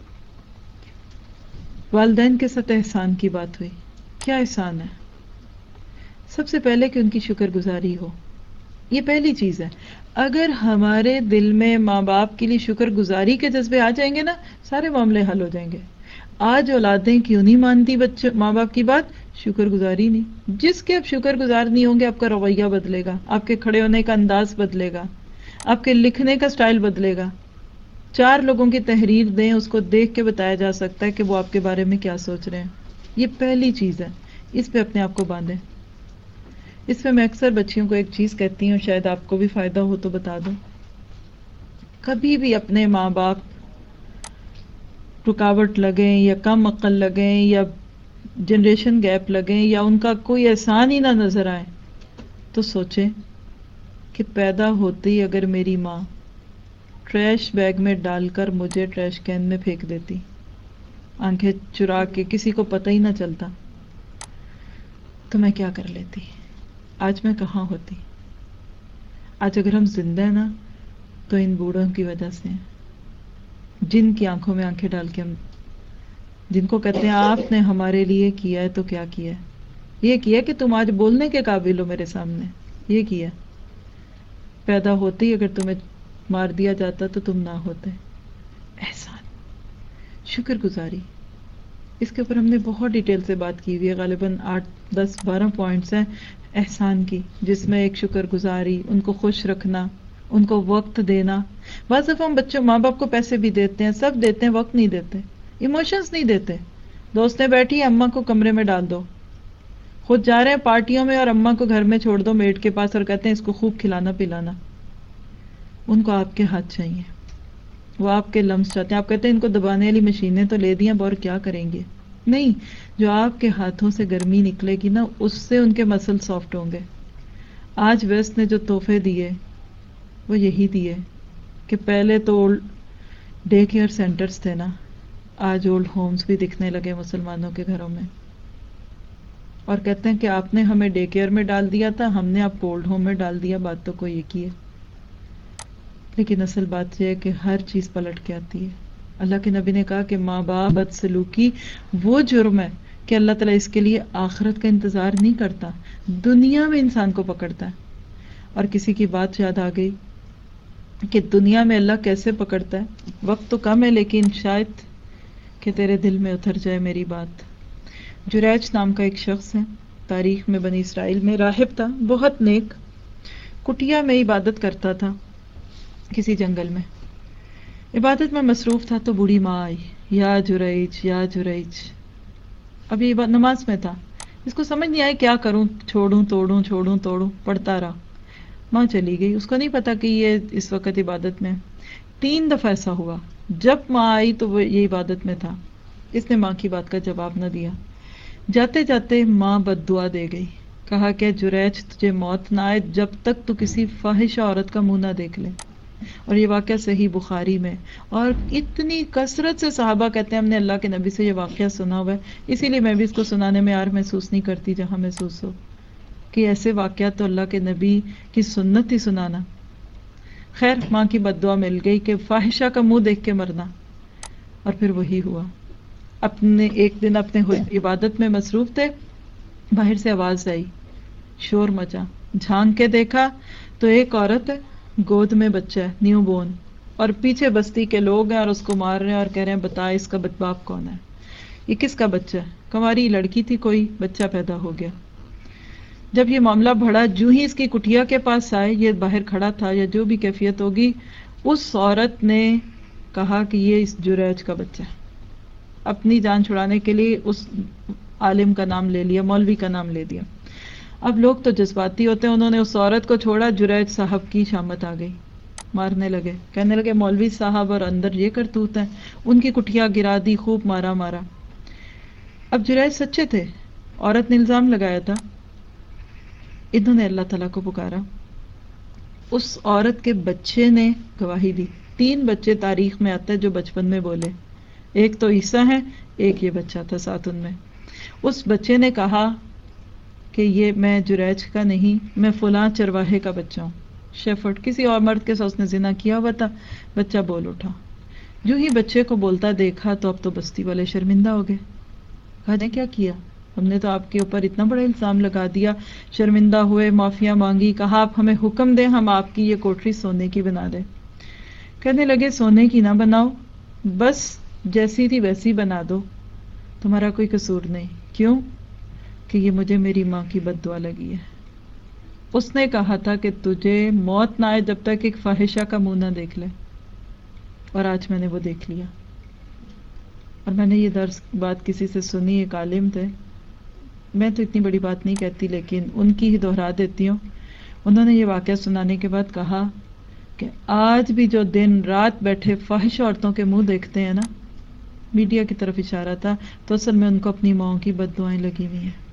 [SPEAKER 1] والدین کے ساتھ احسان کی بات ہوئی. کیا احسان ہے؟ سب سے پہلے کہ ان کی شکر گزاری ہو، یہ پہلی چیز ہے. اگر ہمارے دل میں ماں باپ کے لیے شکر گزاری کے جذبے آ جائیں گے نا، سارے معاملے حل ہو جائیں گے. آج اولادیں کیوں نہیں مانتی بچے ماں باپ کی بات؟ شکر گزاری نہیں. جس کے آپ شکر گزار نہیں ہوں گے آپ کا رویہ بدلے گا، آپ کے کھڑے ہونے کا انداز بدلے گا، آپ کے لکھنے کا سٹائل بدلے گا. چار لوگوں کی تحریر دیں، اس کو دیکھ کے بتایا جا سکتا ہے کہ وہ آپ کے بارے میں کیا سوچ رہے ہیں. یہ پہلی چیز ہے، اس پہ اپنے آپ کو باندھیں. اس پہ میں اکثر بچیوں کو ایک چیز کہتی ہوں، شاید آپ کو بھی فائدہ ہو تو بتا دوں. کبھی بھی اپنے ماں باپ رکاوٹ لگیں یا کم عقل لگیں یا جنریشن گیپ لگیں یا ان کا کوئی احسان ہی نہ نظر آئے تو سوچیں کہ پیدا ہوتی اگر میری ماں ٹریش بیگ میں ڈال کر مجھے ٹریش کین میں پھینک دیتی، آنکھیں چرا کے، کسی کو پتہ ہی نہ چلتا، تو میں کیا کر لیتی؟ آج میں کہاں ہوتی؟ آج اگر ہم زندہ ہیں نا تو ان بوڑھوں کی وجہ سے ہیں، جن کی آنکھوں میں آنکھیں ڈال کے ہم، جن کو کہتے ہیں آپ نے ہمارے لیے کیا ہے. تو کیا کیا ہے؟ یہ کیا کہ تم آج بولنے کے قابل ہو میرے سامنے. یہ کیا پیدا ہوتی اگر تمہیں مار دیا جاتا تو تم نہ ہوتے. احسان، شکر گزاری، اس کے اوپر ہم نے بہت ڈیٹیل سے بات کی ہوئی ہے. غالباً آٹھ دس بارہ پوائنٹس ہیں احسان کی، جس میں ایک شکر گزاری، ان کو خوش رکھنا، ان کو وقت دینا. بعض دفعہ ہم بچوں ماں باپ کو پیسے بھی دیتے ہیں، سب دیتے ہیں، وقت نہیں دیتے، ایموشنز نہیں دیتے. دوستیں بیٹھی اماں کو کمرے میں ڈال دو، خود جا رہے ہیں پارٹیوں میں اور اماں کو گھر میں چھوڑ دو میڈ کے پاس اور کہتے ہیں اس کو خوب کھلانا پلانا. ان کو آپ کے ہاتھ چاہیے، وہ آپ کے لمس چاہتے ہیں. آپ کہتے ہیں ان کو دبانے والی مشینیں تو لے دیا اور کیا کریں گے؟ نہیں، جو آپ کے ہاتھوں سے گرمی نکلے گی نا اس سے ان کے مسل سافٹ ہوں گے. آج ویسٹ نے جو تحفے دیے وہ یہی دیے کہ پہلے تو ڈے کیئر سینٹرز تھے نا، آج اولڈ ہومز بھی دکھنے لگے مسلمانوں کے گھروں میں، اور کہتے ہیں کہ آپ نے ہمیں ڈے کیئر میں ڈال دیا تھا، ہم نے آپ کو اولڈ ہوم میں ڈال دیا. بات تو کوئی ایک ہی ہے، لیکن اصل بات یہ ہے کہ ہر چیز پلٹ کے آتی ہے. اللہ کے نبی نے کہا کہ ماں باپ بدسلوکی وہ جرم ہے کہ اللہ تعالیٰ اس کے لیے آخرت کا انتظار نہیں کرتا، دنیا میں انسان کو پکڑتا ہے. اور کسی کی بات یاد آ گئی کہ دنیا میں اللہ کیسے پکڑتا ہے. وقت تو کم ہے لیکن شاید کہ تیرے دل میں اتر جائے میری بات. جریج نام کا ایک شخص ہے، تاریخ میں بنی اسرائیل میں راہب تھا، بہت نیک، کٹیا میں عبادت کرتا تھا کسی جنگل میں. عبادت میں مصروف تھا تو بوڑھی ماں آئی، یا جریج یا جریج. اب یہ بات نماز میں تھا، اس کو سمجھ نہیں آئی کیا کروں، چھوڑوں توڑوں چھوڑوں توڑوں، پڑھتا رہا. ماں چلی گئی، اس کو نہیں پتا کہ یہ اس وقت عبادت میں. تین دفعہ ایسا ہوا، جب ماں آئی تو وہ یہ عبادت میں تھا. اس نے ماں کی بات کا جواب نہ دیا. جاتے جاتے ماں بد دعا دے گئی، کہا کہ جریج تجھے موت نہ آئے جب تک تو کسی فاحشہ عورت کا منہ نہ دیکھ لے. اور یہ واقعہ صحیح بخاری میں، اور اتنی کثرت سے صحابہ کہتے ہیں ہم نے اللہ کے نبی سے یہ واقعہ سنا ہوا ہے. اسی لیے میں بھی اس کو سنانے میں یار محسوس نہیں کرتی جہاں محسوس ہو کہ ایسے واقعات تو اللہ کے نبی کی سنت ہی سنانا. خیر ماں کی بد دعا مل گئی کہ فاحشہ کا منہ دیکھ کے مرنا، اور پھر وہی ہوا. اپنے ایک دن اپنے عبادت میں مصروف تھے، باہر سے آواز آئی، شور مچا. جھانک کے دیکھا تو ایک عورت ہے، گود میں بچہ ہے نیو بورن، اور پیچھے بستی کے لوگ ہیں اور اس کو مار رہے ہیں اور کہہ رہے ہیں بتا اس کا باپ کون ہے، یہ کس کا بچہ ہے. کنواری لڑکی تھی، کوئی بچہ پیدا ہو گیا. جب یہ معاملہ بڑھا، جو ہی اس کی کٹیا کے پاس آئے، یہ باہر کھڑا تھا یا جو بھی کیفیت ہوگی، اس عورت نے کہا کہ یہ اس جریج کا بچہ ہے. اپنی جان چھڑانے کے لیے اس عالم کا نام لے لیا، مولوی کا نام لے دیا. اب لوگ تو جذباتی ہوتے ہیں، انہوں نے اس عورت کو چھوڑا، جریج صاحب کی شامت آ گئی، مارنے لگے، کہنے لگے مولوی صاحب اور اندر یہ کرتوت ہیں. ان کی کٹیا گرا دی، خوب مارا مارا. اب جریج سچے تھے، عورت نے الزام لگایا تھا. انہوں نے اللہ تعالیٰ کو پکارا، اس عورت کے بچے نے گواہی دی. تین بچے تاریخ میں آتے ہیں جو بچپن میں بولے، ایک تو عیسیٰ ہے، ایک یہ بچہ تھا ساتھ ان میں. اس بچے نے کہا کہ یہ میں جریج کا نہیں، میں فلاں چرواہے کا بچہ ہوں، شیفرڈ، کسی اور مرد کے ساتھ اس نے زنا کیا ہوا تھا. بچہ بول اٹھا. جو ہی بچے کو بولتا دیکھا تو اب تو بستی والے شرمندہ ہو گئے، کہا نے کیا کیا، ہم نے تو آپ کے اوپر اتنا بڑا الزام لگا دیا. شرمندہ ہوئے، معافیا مانگی، کہا آپ ہمیں حکم دیں ہم آپ کی یہ کوٹری سونے کی بنا دیں. کہنے لگے سونے کی نہ بناؤ، بس جیسی تھی ویسی بنا دو، تمہارا کوئی قصور نہیں. کیوں؟ کہ یہ مجھے میری ماں کی بد دعا لگی ہے. اس نے کہا تھا کہ تجھے موت نہ آئے جب تک ایک فاحشہ کا منہ نہ دیکھ لے، اور آج میں نے وہ دیکھ لیا. اور میں نے یہ درس بات کسی سے سنی، ایک عالم تھے، میں تو اتنی بڑی بات نہیں کہتی لیکن ان کی ہی دہرا دیتی ہوں. انہوں نے یہ واقعہ سنانے کے بعد کہا کہ آج بھی جو دن رات بیٹھے فاحش عورتوں کے منہ دیکھتے ہیں نا، میڈیا کی طرف اشارہ تھا، تو اصل میں ان کو اپنی ماں کی بد دعائیں لگی ہوئی ہیں.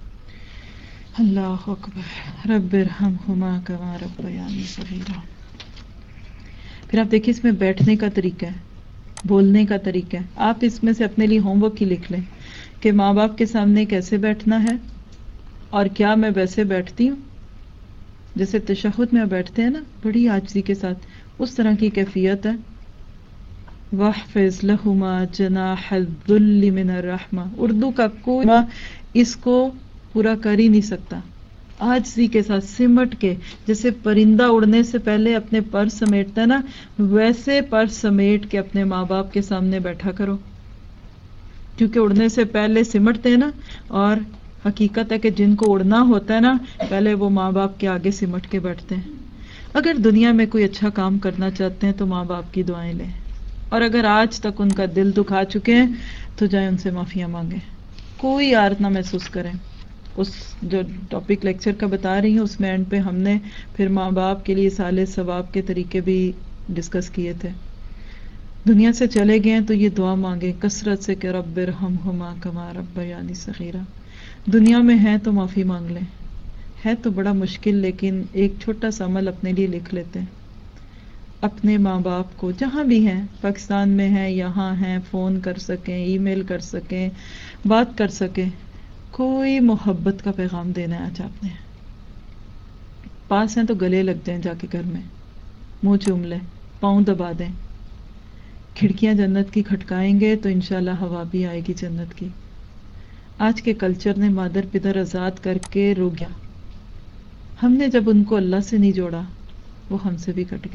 [SPEAKER 1] اللہ اکبر، رب ارحمہما کما ربیانی صغیرا. پھر آپ دیکھیں اس میں بیٹھنے کا طریقہ ہے، بولنے کا طریقہ ہے. آپ اس میں سے اپنے لیے ہوم ورک ہی لکھ لیں کہ ماں باپ کے سامنے کیسے بیٹھنا ہے، اور کیا میں ویسے بیٹھتی ہوں جیسے تشہد میں بیٹھتے ہیں نا بڑی عاجزی کے ساتھ، اس طرح کی کیفیت ہے. وَاحْفِظْ لَهُمَا جَنَاحَ الذُّلِّ مِنَ الرَّحْمَةِ. اردو کا کوئی اس کو پورا کر ہی نہیں سکتا. عاجزی کے ساتھ سمٹ کے، جیسے پرندہ اڑنے سے پہلے اپنے پر سمیٹتا ہے نا، ویسے پر سمیٹ کے اپنے ماں باپ کے سامنے بیٹھا کرو، کیونکہ اڑنے سے پہلے سمٹتے ہیں نا. اور حقیقت ہے کہ جن کو اڑنا ہوتا ہے نا، پہلے وہ ماں باپ کے آگے سمٹ کے بیٹھتے ہیں. اگر دنیا میں کوئی اچھا کام کرنا چاہتے ہیں تو ماں باپ کی دعائیں لیں، اور اگر آج تک ان کا دل دکھا چکے ہیں تو جائیں ان سے معافیاں مانگیں، کوئی عارت نہ محسوس کریں. اس جو ٹاپک لیکچر کا بتا رہی ہوں اس میں اینڈ پہ ہم نے پھر ماں باپ کے لیے صالح ثواب کے طریقے بھی ڈسکس کیے تھے. دنیا سے چلے گئے ہیں تو یہ دعا مانگیں کثرت سے کہ رب ارحمہما کما ربیانی صغیرا. دنیا میں ہیں تو معافی مانگ لیں، ہے تو بڑا مشکل لیکن ایک چھوٹا سا عمل اپنے لیے لکھ لیتے ہیں. اپنے ماں باپ کو جہاں بھی ہیں، پاکستان میں ہیں، یہاں ہیں، فون کر سکیں، ای میل کر سکیں، بات کر سکیں، کوئی محبت کا پیغام دینا ہے. آج آپ نے پاس ہیں تو گلے لگ جائیں، جا کے گھر میں منہ چوم لیں، پاؤں دبا دیں. کھڑکیاں جنت کی کھٹکائیں گے تو انشاءاللہ ہوا بھی آئے گی جنت کی. آج کے کلچر نے مادر پدر آزاد کر کے رو گیا. ہم نے جب ان کو اللہ سے نہیں جوڑا، وہ ہم سے بھی کٹ گئے.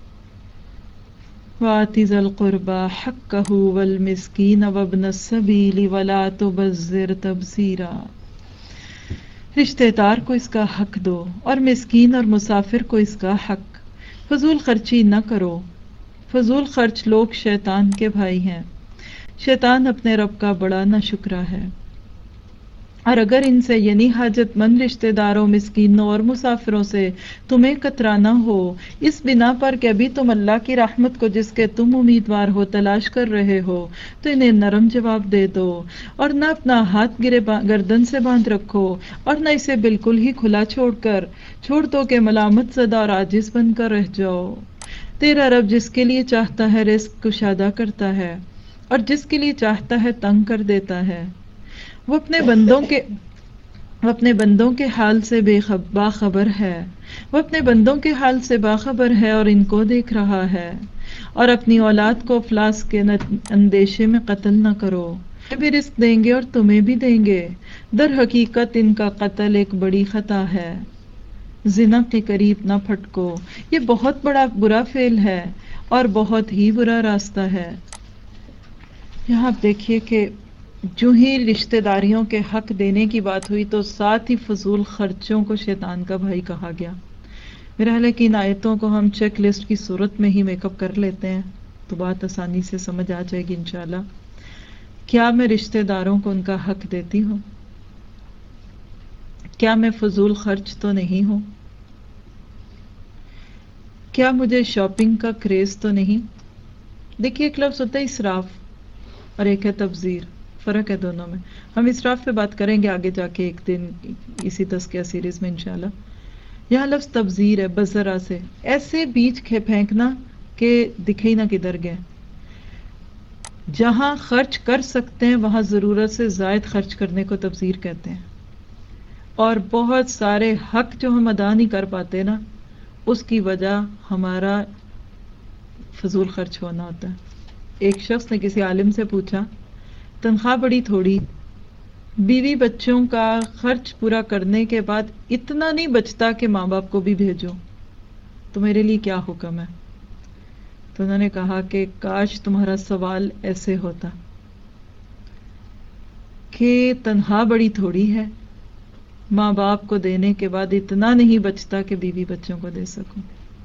[SPEAKER 1] وَآتِ ذَا الْقُرْبَى حَقَّهُ وَالْمِسْكِينَ وَابْنَ السَّبِيلِ وَلَا تُبَذِّرْ تَبْذِيرًا. رشتہ دار کو اس کا حق دو اور مسکین اور مسافر کو اس کا حق. فضول خرچی نہ کرو فضول خرچ لوگ شیطان کے بھائی ہیں، شیطان اپنے رب کا بڑا ناشکرا ہے، اور اگر ان سے یعنی حاجت مند رشتہ داروں، مسکینوں اور مسافروں سے تمہیں کترانا ہو، اس بنا پر کہ ابھی تم اللہ کی رحمت کو جس کے تم امیدوار ہو تلاش کر رہے ہو، تو انہیں نرم جواب دے دو، اور نہ اپنا ہاتھ گرے گردن سے باندھ رکھو، اور نہ اسے بالکل ہی کھلا چھوڑ کر چھوڑ دو کہ ملامت زدہ اور عاجز بن کر رہ جاؤ۔ تیرا رب جس کے لیے چاہتا ہے رزق کشادہ کرتا ہے، اور جس کے لیے چاہتا ہے تنگ کر دیتا ہے۔ وہ اپنے بندوں کے وہ اپنے بندوں کے حال سے بے خب باخبر ہے وہ اپنے بندوں کے حال سے باخبر ہے اور ان کو دیکھ رہا ہے۔ اور اپنی اولاد کو افلاس کے اندیشے میں قتل نہ کرو، یہ بھی رزق دیں گے اور تمہیں بھی دیں گے، در حقیقت ان کا قتل ایک بڑی خطا ہے۔ زنا کے قریب نہ پھٹکو، یہ بہت بڑا برا فعل ہے اور بہت ہی برا راستہ ہے۔ یہاں آپ دیکھیے کہ جو ہی رشتہ داریوں کے حق دینے کی بات ہوئی تو ساتھ ہی فضول خرچوں کو شیطان کا بھائی کہا گیا۔ میرا خیال ہے کہ ان آیتوں کو ہم چیک لسٹ کی صورت میں ہی میک اپ کر لیتے ہیں تو بات آسانی سے سمجھ آ جائے گی انشاءاللہ۔ کیا میں رشتہ داروں کو ان کا حق دیتی ہوں؟ کیا میں فضول خرچ تو نہیں ہوں؟ کیا مجھے شاپنگ کا کریز تو نہیں؟ دیکھیے ایک لفظ ہوتا ہے اسراف اور ایک ہے تبذیر، فرق ہے دونوں میں۔ ہم اسراف پہ بات کریں گے آگے جا کے ایک دن اسی تزکیہ سیریز میں انشاءاللہ۔ یہاں لفظ تبذیر ہے، بذرا سے ایسے بیج کھے پھینکنا کہ دکھے ہی نہ کدھر گئے۔ جہاں خرچ کر سکتے ہیں وہاں ضرورت سے زائد خرچ کرنے کو تبذیر کہتے ہیں، اور بہت سارے حق جو ہم ادا نہیں کر پاتے نا اس کی وجہ ہمارا فضول خرچ ہونا ہوتا ہے۔ ایک شخص نے کسی عالم سے پوچھا، تنخواہ بڑی تھوڑی، بیوی بچوں کا خرچ پورا کرنے کے بعد اتنا نہیں بچتا کہ ماں باپ کو بھی بھیجو، تو میرے لیے کیا حکم ہے؟ تو انہوں نے کہا کہ کاش تمہارا سوال ایسے ہوتا کہ تنخواہ بڑی تھوڑی ہے، ماں باپ کو دینے کے بعد اتنا نہیں بچتا کہ بیوی بچوں کو دے سکوں۔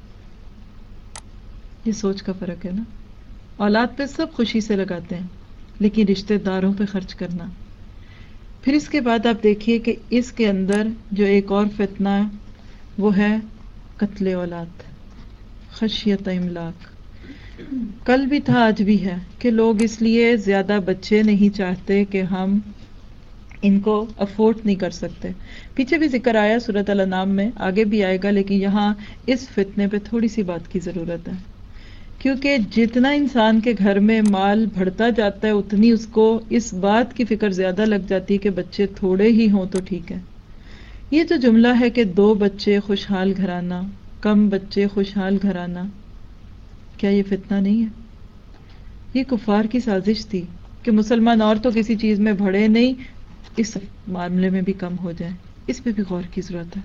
[SPEAKER 1] یہ سوچ کا فرق ہے نا۔ اولاد پہ سب خوشی سے لگاتے ہیں لیکن رشتہ داروں پہ خرچ کرنا۔ پھر اس کے بعد آپ دیکھیے کہ اس کے اندر جو ایک اور فتنہ ہے وہ ہے قتل اولاد، خشیت املاک۔ کل بھی تھا آج بھی ہے کہ لوگ اس لیے زیادہ بچے نہیں چاہتے کہ ہم ان کو افورڈ نہیں کر سکتے۔ پیچھے بھی ذکر آیا سورۃ الانعام میں، آگے بھی آئے گا، لیکن یہاں اس فتنے پہ تھوڑی سی بات کی ضرورت ہے، کیونکہ جتنا انسان کے گھر میں مال بڑھتا جاتا ہے اتنی اس کو اس بات کی فکر زیادہ لگ جاتی ہے کہ بچے تھوڑے ہی ہوں تو ٹھیک ہے۔ یہ جو جملہ ہے کہ دو بچے خوشحال گھرانہ، کم بچے خوشحال گھرانہ، کیا یہ فتنہ نہیں ہے؟ یہ کفار کی سازش تھی کہ مسلمان اور تو کسی چیز میں بڑھے نہیں، اس معاملے میں بھی کم ہو جائیں۔ اس پہ بھی غور کی ضرورت ہے۔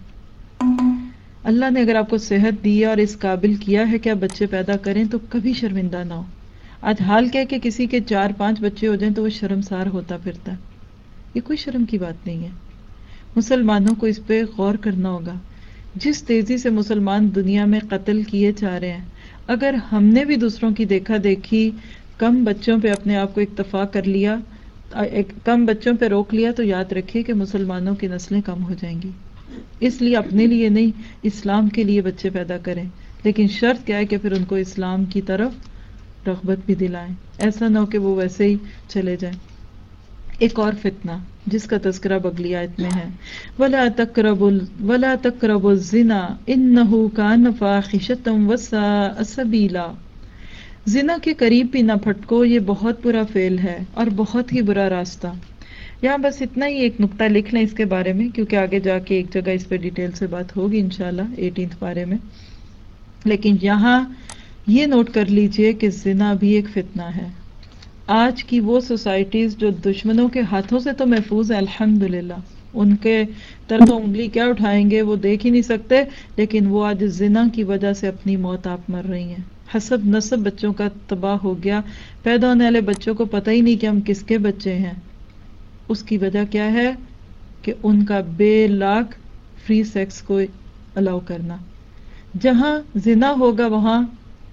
[SPEAKER 1] اللہ نے اگر آپ کو صحت دی ہے اور اس قابل کیا ہے کہ آپ بچے پیدا کریں تو کبھی شرمندہ نہ ہو۔ آج حال کہہ کہ کسی کے چار پانچ بچے ہو جائیں تو وہ شرمسار ہوتا پھرتا ہے، یہ کوئی شرم کی بات نہیں ہے۔ مسلمانوں کو اس پہ غور کرنا ہوگا۔ جس تیزی سے مسلمان دنیا میں قتل کیے جا رہے ہیں، اگر ہم نے بھی دوسروں کی دیکھا دیکھی کم بچوں پہ اپنے آپ کو اکتفا کر لیا، ایک کم بچوں پہ روک لیا، تو یاد رکھیے کہ مسلمانوں کی نسلیں کم ہو جائیں گی۔ اس لیے اپنے لیے نہیں، اسلام کے لیے بچے پیدا کریں، لیکن شرط کیا ہے کہ پھر ان کو اسلام کی طرف رغبت بھی دلائیں، ایسا نہ ہو کہ وہ ویسے ہی چلے جائیں۔ ایک اور فتنہ جس کا تذکرہ اگلی آیت میں ہے، وَلَا تَقْرَبُوا وَلَا تَقْرَبُوا الزِّنَا إِنَّهُ كَانَ فَاحِشَةً وَسَاءَ سَبِيلًا۔ زنا کے قریب بھی نہ پھٹکو، یہ بہت برا فعل ہے اور بہت ہی برا راستہ۔ یہاں بس اتنا ہی ایک نقطہ لکھ لیں اس کے بارے میں، کیونکہ آگے جا کے ایک جگہ اس پہ ڈیٹیل سے بات ہوگی انشاءاللہ ایٹینتھ پارے میں، لیکن یہاں یہ نوٹ کر لیجئے کہ زنا بھی ایک فتنہ ہے۔ آج کی وہ سوسائٹیز جو دشمنوں کے ہاتھوں سے تو محفوظ ہیں الحمدللہ، ان کے طرف انگلی کیا اٹھائیں گے وہ دیکھ ہی نہیں سکتے، لیکن وہ آج زنا کی وجہ سے اپنی موت آپ مر رہی ہیں۔ حسب نسب بچوں کا تباہ ہو گیا، پیدا ہونے والے بچوں کو پتہ ہی نہیں کہ ہم کس کے بچے ہیں۔ اس کی وجہ کیا ہے کہ ان کا بے لاکھ فری سیکس کو الاؤ کرنا۔ جہاں زنا ہوگا وہاں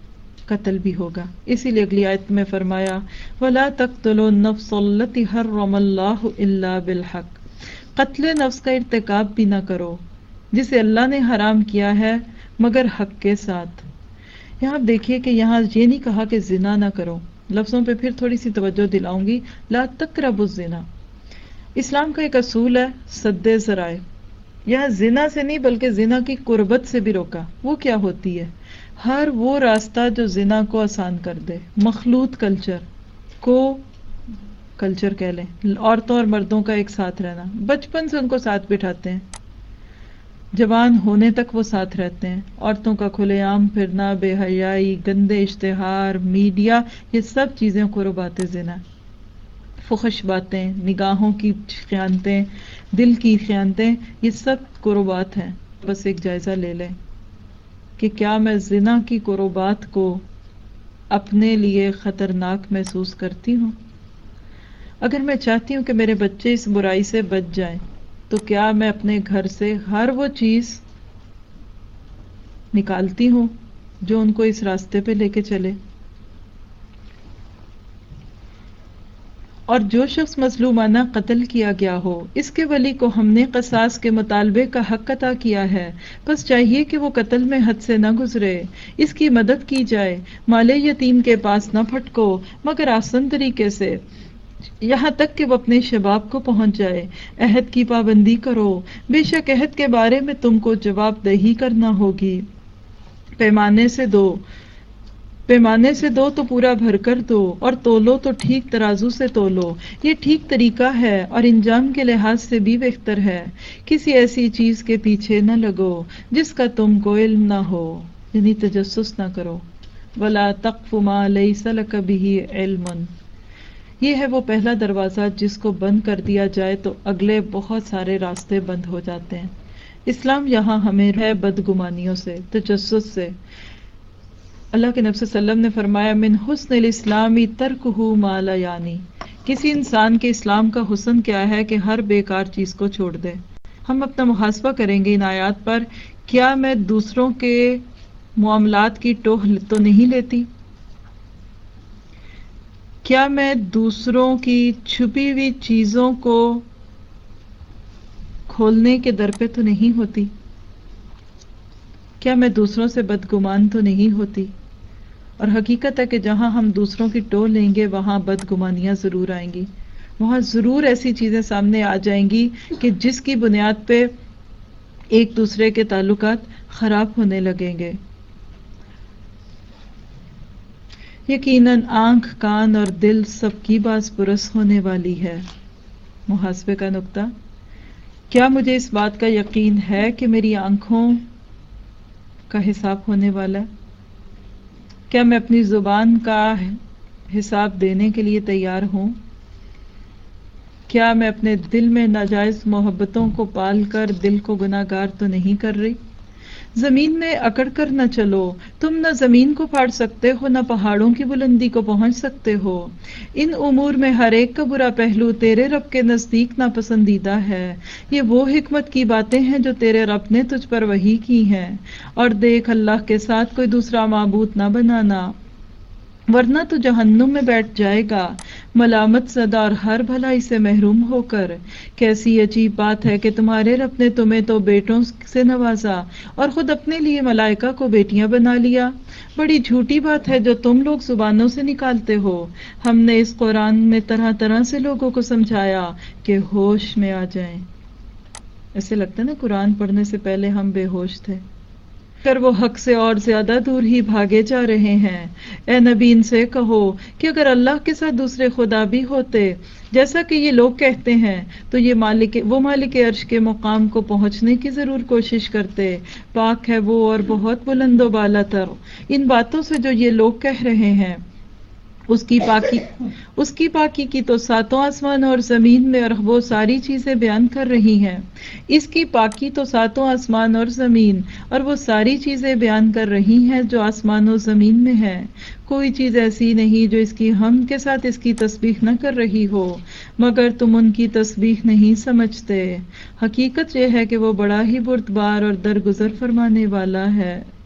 [SPEAKER 1] قتل بھی ہوگا. اسی لیے اگلی آیت میں فرمایا وَلَا تَقْتُلُوا النَّفْسَ الَّتِي حَرَّمَ اللَّهُ إِلَّا بِالْحَقِّ، قتل نفس کا ارتکاب بھی نہ کرو جسے اللہ نے حرام کیا ہے مگر حق کے ساتھ. یہاں آپ دیکھیے کہ یہاں یہ نہیں کہا کہ زنا نہ کرو. لفظوں پہ پھر تھوڑی سی توجہ دلاؤں گی. لا تقربوا الزنا، اسلام کا ایک اصول ہے سد ذرائع. یہاں زنا سے نہیں بلکہ زنا کی قربت سے بھی روکا. وہ کیا ہوتی ہے؟ ہر وہ راستہ جو زنا کو آسان کر دے. مخلوط کلچر کو کلچر کہہ لیں، عورتوں اور مردوں کا ایک ساتھ رہنا، بچپن سے ان کو ساتھ بٹھاتے ہیں، جوان ہونے تک وہ ساتھ رہتے ہیں. عورتوں کا کھلے عام پھرنا، بے حیائی، گندے اشتہار، میڈیا، یہ سب چیزیں قربات زنا. فحش باتیں، نگاہوں کی خیانتیں، دل کی خیانتیں، یہ سب قربات ہیں. بس ایک جائزہ لے لیں کہ کیا میں زنا کی قربات کو اپنے لیے خطرناک محسوس کرتی ہوں؟ اگر میں چاہتی ہوں کہ میرے بچے اس برائی سے بچ جائیں تو کیا میں اپنے گھر سے ہر وہ چیز نکالتی ہوں جو ان کو اس راستے پہ لے کے چلے؟ اور جو شخص مظلومانہ قتل کیا گیا ہو، اس کے ولی کو ہم نے قصاص کے مطالبے کا حق عطا کیا ہے، بس چاہیے کہ وہ قتل میں حد سے نہ گزرے، اس کی مدد کی جائے. مال یتیم کے پاس نہ پھٹکو مگر آسن طریقے سے، یہاں تک کہ وہ اپنے شباب کو پہنچ جائے. عہد کی پابندی کرو، بے شک عہد کے بارے میں تم کو جواب دہی کرنا ہوگی. پیمانے سے دو پیمانے سے دو تو پورا بھر کر دو، اور تولو تو ٹھیک ترازو سے تولو. یہ ٹھیک طریقہ ہے اور انجام کے لحاظ سے بھی بہتر ہے. کسی ایسی چیز کے پیچھے نہ لگو جس کا تم کو علم نہ ہو، یعنی تجسس نہ کرو. وَلَا تَقْفُ مَا لَيْسَ لَكَ بِهِ عِلْمٌ، یہ ہے وہ پہلا دروازہ جس کو بند کر دیا جائے تو اگلے بہت سارے راستے بند ہو جاتے ہیں. اسلام یہاں ہمیں ہے بدگمانیوں سے، تجسس سے. اللہ کے نبی صلی اللہ علیہ وسلم نے فرمایا من حسن الاسلام ترکہ ما لا یعنی، کسی انسان کے اسلام کا حسن کیا ہے کہ ہر بیکار چیز کو چھوڑ دے. ہم اپنا محاسبہ کریں گے ان آیات پر. کیا میں دوسروں کے معاملات کی ٹوہ تو نہیں لیتی؟ کیا میں دوسروں کی چھپی ہوئی چیزوں کو کھولنے کے در پہ تو نہیں ہوتی؟ کیا میں دوسروں سے بدگمان تو نہیں ہوتی؟ اور حقیقت ہے کہ جہاں ہم دوسروں کی ٹوہ لیں گے وہاں بدگمانیاں ضرور آئیں گی، وہاں ضرور ایسی چیزیں سامنے آ جائیں گی کہ جس کی بنیاد پہ ایک دوسرے کے تعلقات خراب ہونے لگیں گے. یقیناً آنکھ، کان اور دل سب کی باز پرس ہونے والی ہے. محاسبے کا نقطہ، کیا مجھے اس بات کا یقین ہے کہ میری آنکھوں کا حساب ہونے والا ہے؟ کیا میں اپنی زبان کا حساب دینے کے لیے تیار ہوں؟ کیا میں اپنے دل میں ناجائز محبتوں کو پال کر دل کو گناہ گار تو نہیں کر رہی؟ زمین میں اکڑ کر نہ چلو، تم نہ زمین کو پھاڑ سکتے ہو نہ پہاڑوں کی بلندی کو پہنچ سکتے ہو. ان امور میں ہر ایک کا برا پہلو تیرے رب کے نزدیک ناپسندیدہ ہے. یہ وہ حکمت کی باتیں ہیں جو تیرے رب نے تجھ پر وحی کی ہیں. اور دیکھ اللہ کے ساتھ کوئی دوسرا معبود نہ بنانا ورنہ تو جہنم میں بیٹھ جائے گا ملامت زدہ اور ہر بھلائی سے محروم ہو کر. کیسی عجیب بات ہے کہ تمہارے رب نے تمہیں تو بیٹوں سے نوازا اور خود اپنے لیے ملائکہ کو بیٹیاں بنا لیا. بڑی جھوٹی بات ہے جو تم لوگ زبانوں سے نکالتے ہو. ہم نے اس قرآن میں طرح طرح سے لوگوں کو سمجھایا کہ ہوش میں آ جائیں. ایسے لگتا ہے نا قرآن پڑھنے سے پہلے ہم بے ہوش تھے، کر وہ حق سے اور زیادہ دور ہی بھاگے جا رہے ہیں. اے نبی ان سے کہو کہ اگر اللہ کے ساتھ دوسرے خدا بھی ہوتے جیسا کہ یہ لوگ کہتے ہیں تو یہ مالک وہ مالک عرش کے مقام کو پہنچنے کی ضرور کوشش کرتے. پاک ہے وہ اور بہت بلند و بالا تر ان باتوں سے جو یہ لوگ کہہ رہے ہیں. اس کی پاکی اس کی پاکی کی تو ساتوں آسمان اور زمین میں اور وہ ساری چیزیں بیان کر رہی ہیں. اس کی پاکی تو ساتوں آسمان اور زمین اور وہ ساری چیزیں بیان کر رہی ہیں جو آسمان و زمین میں ہے. کوئی چیز ایسی نہیں جو اس کی حمد کے ساتھ اس کی تسبیح نہ کر رہی ہو مگر تم ان کی تسبیح نہیں سمجھتے. حقیقت یہ ہے کہ وہ بڑا ہی بردبار اور درگزر فرمانے والا ہے.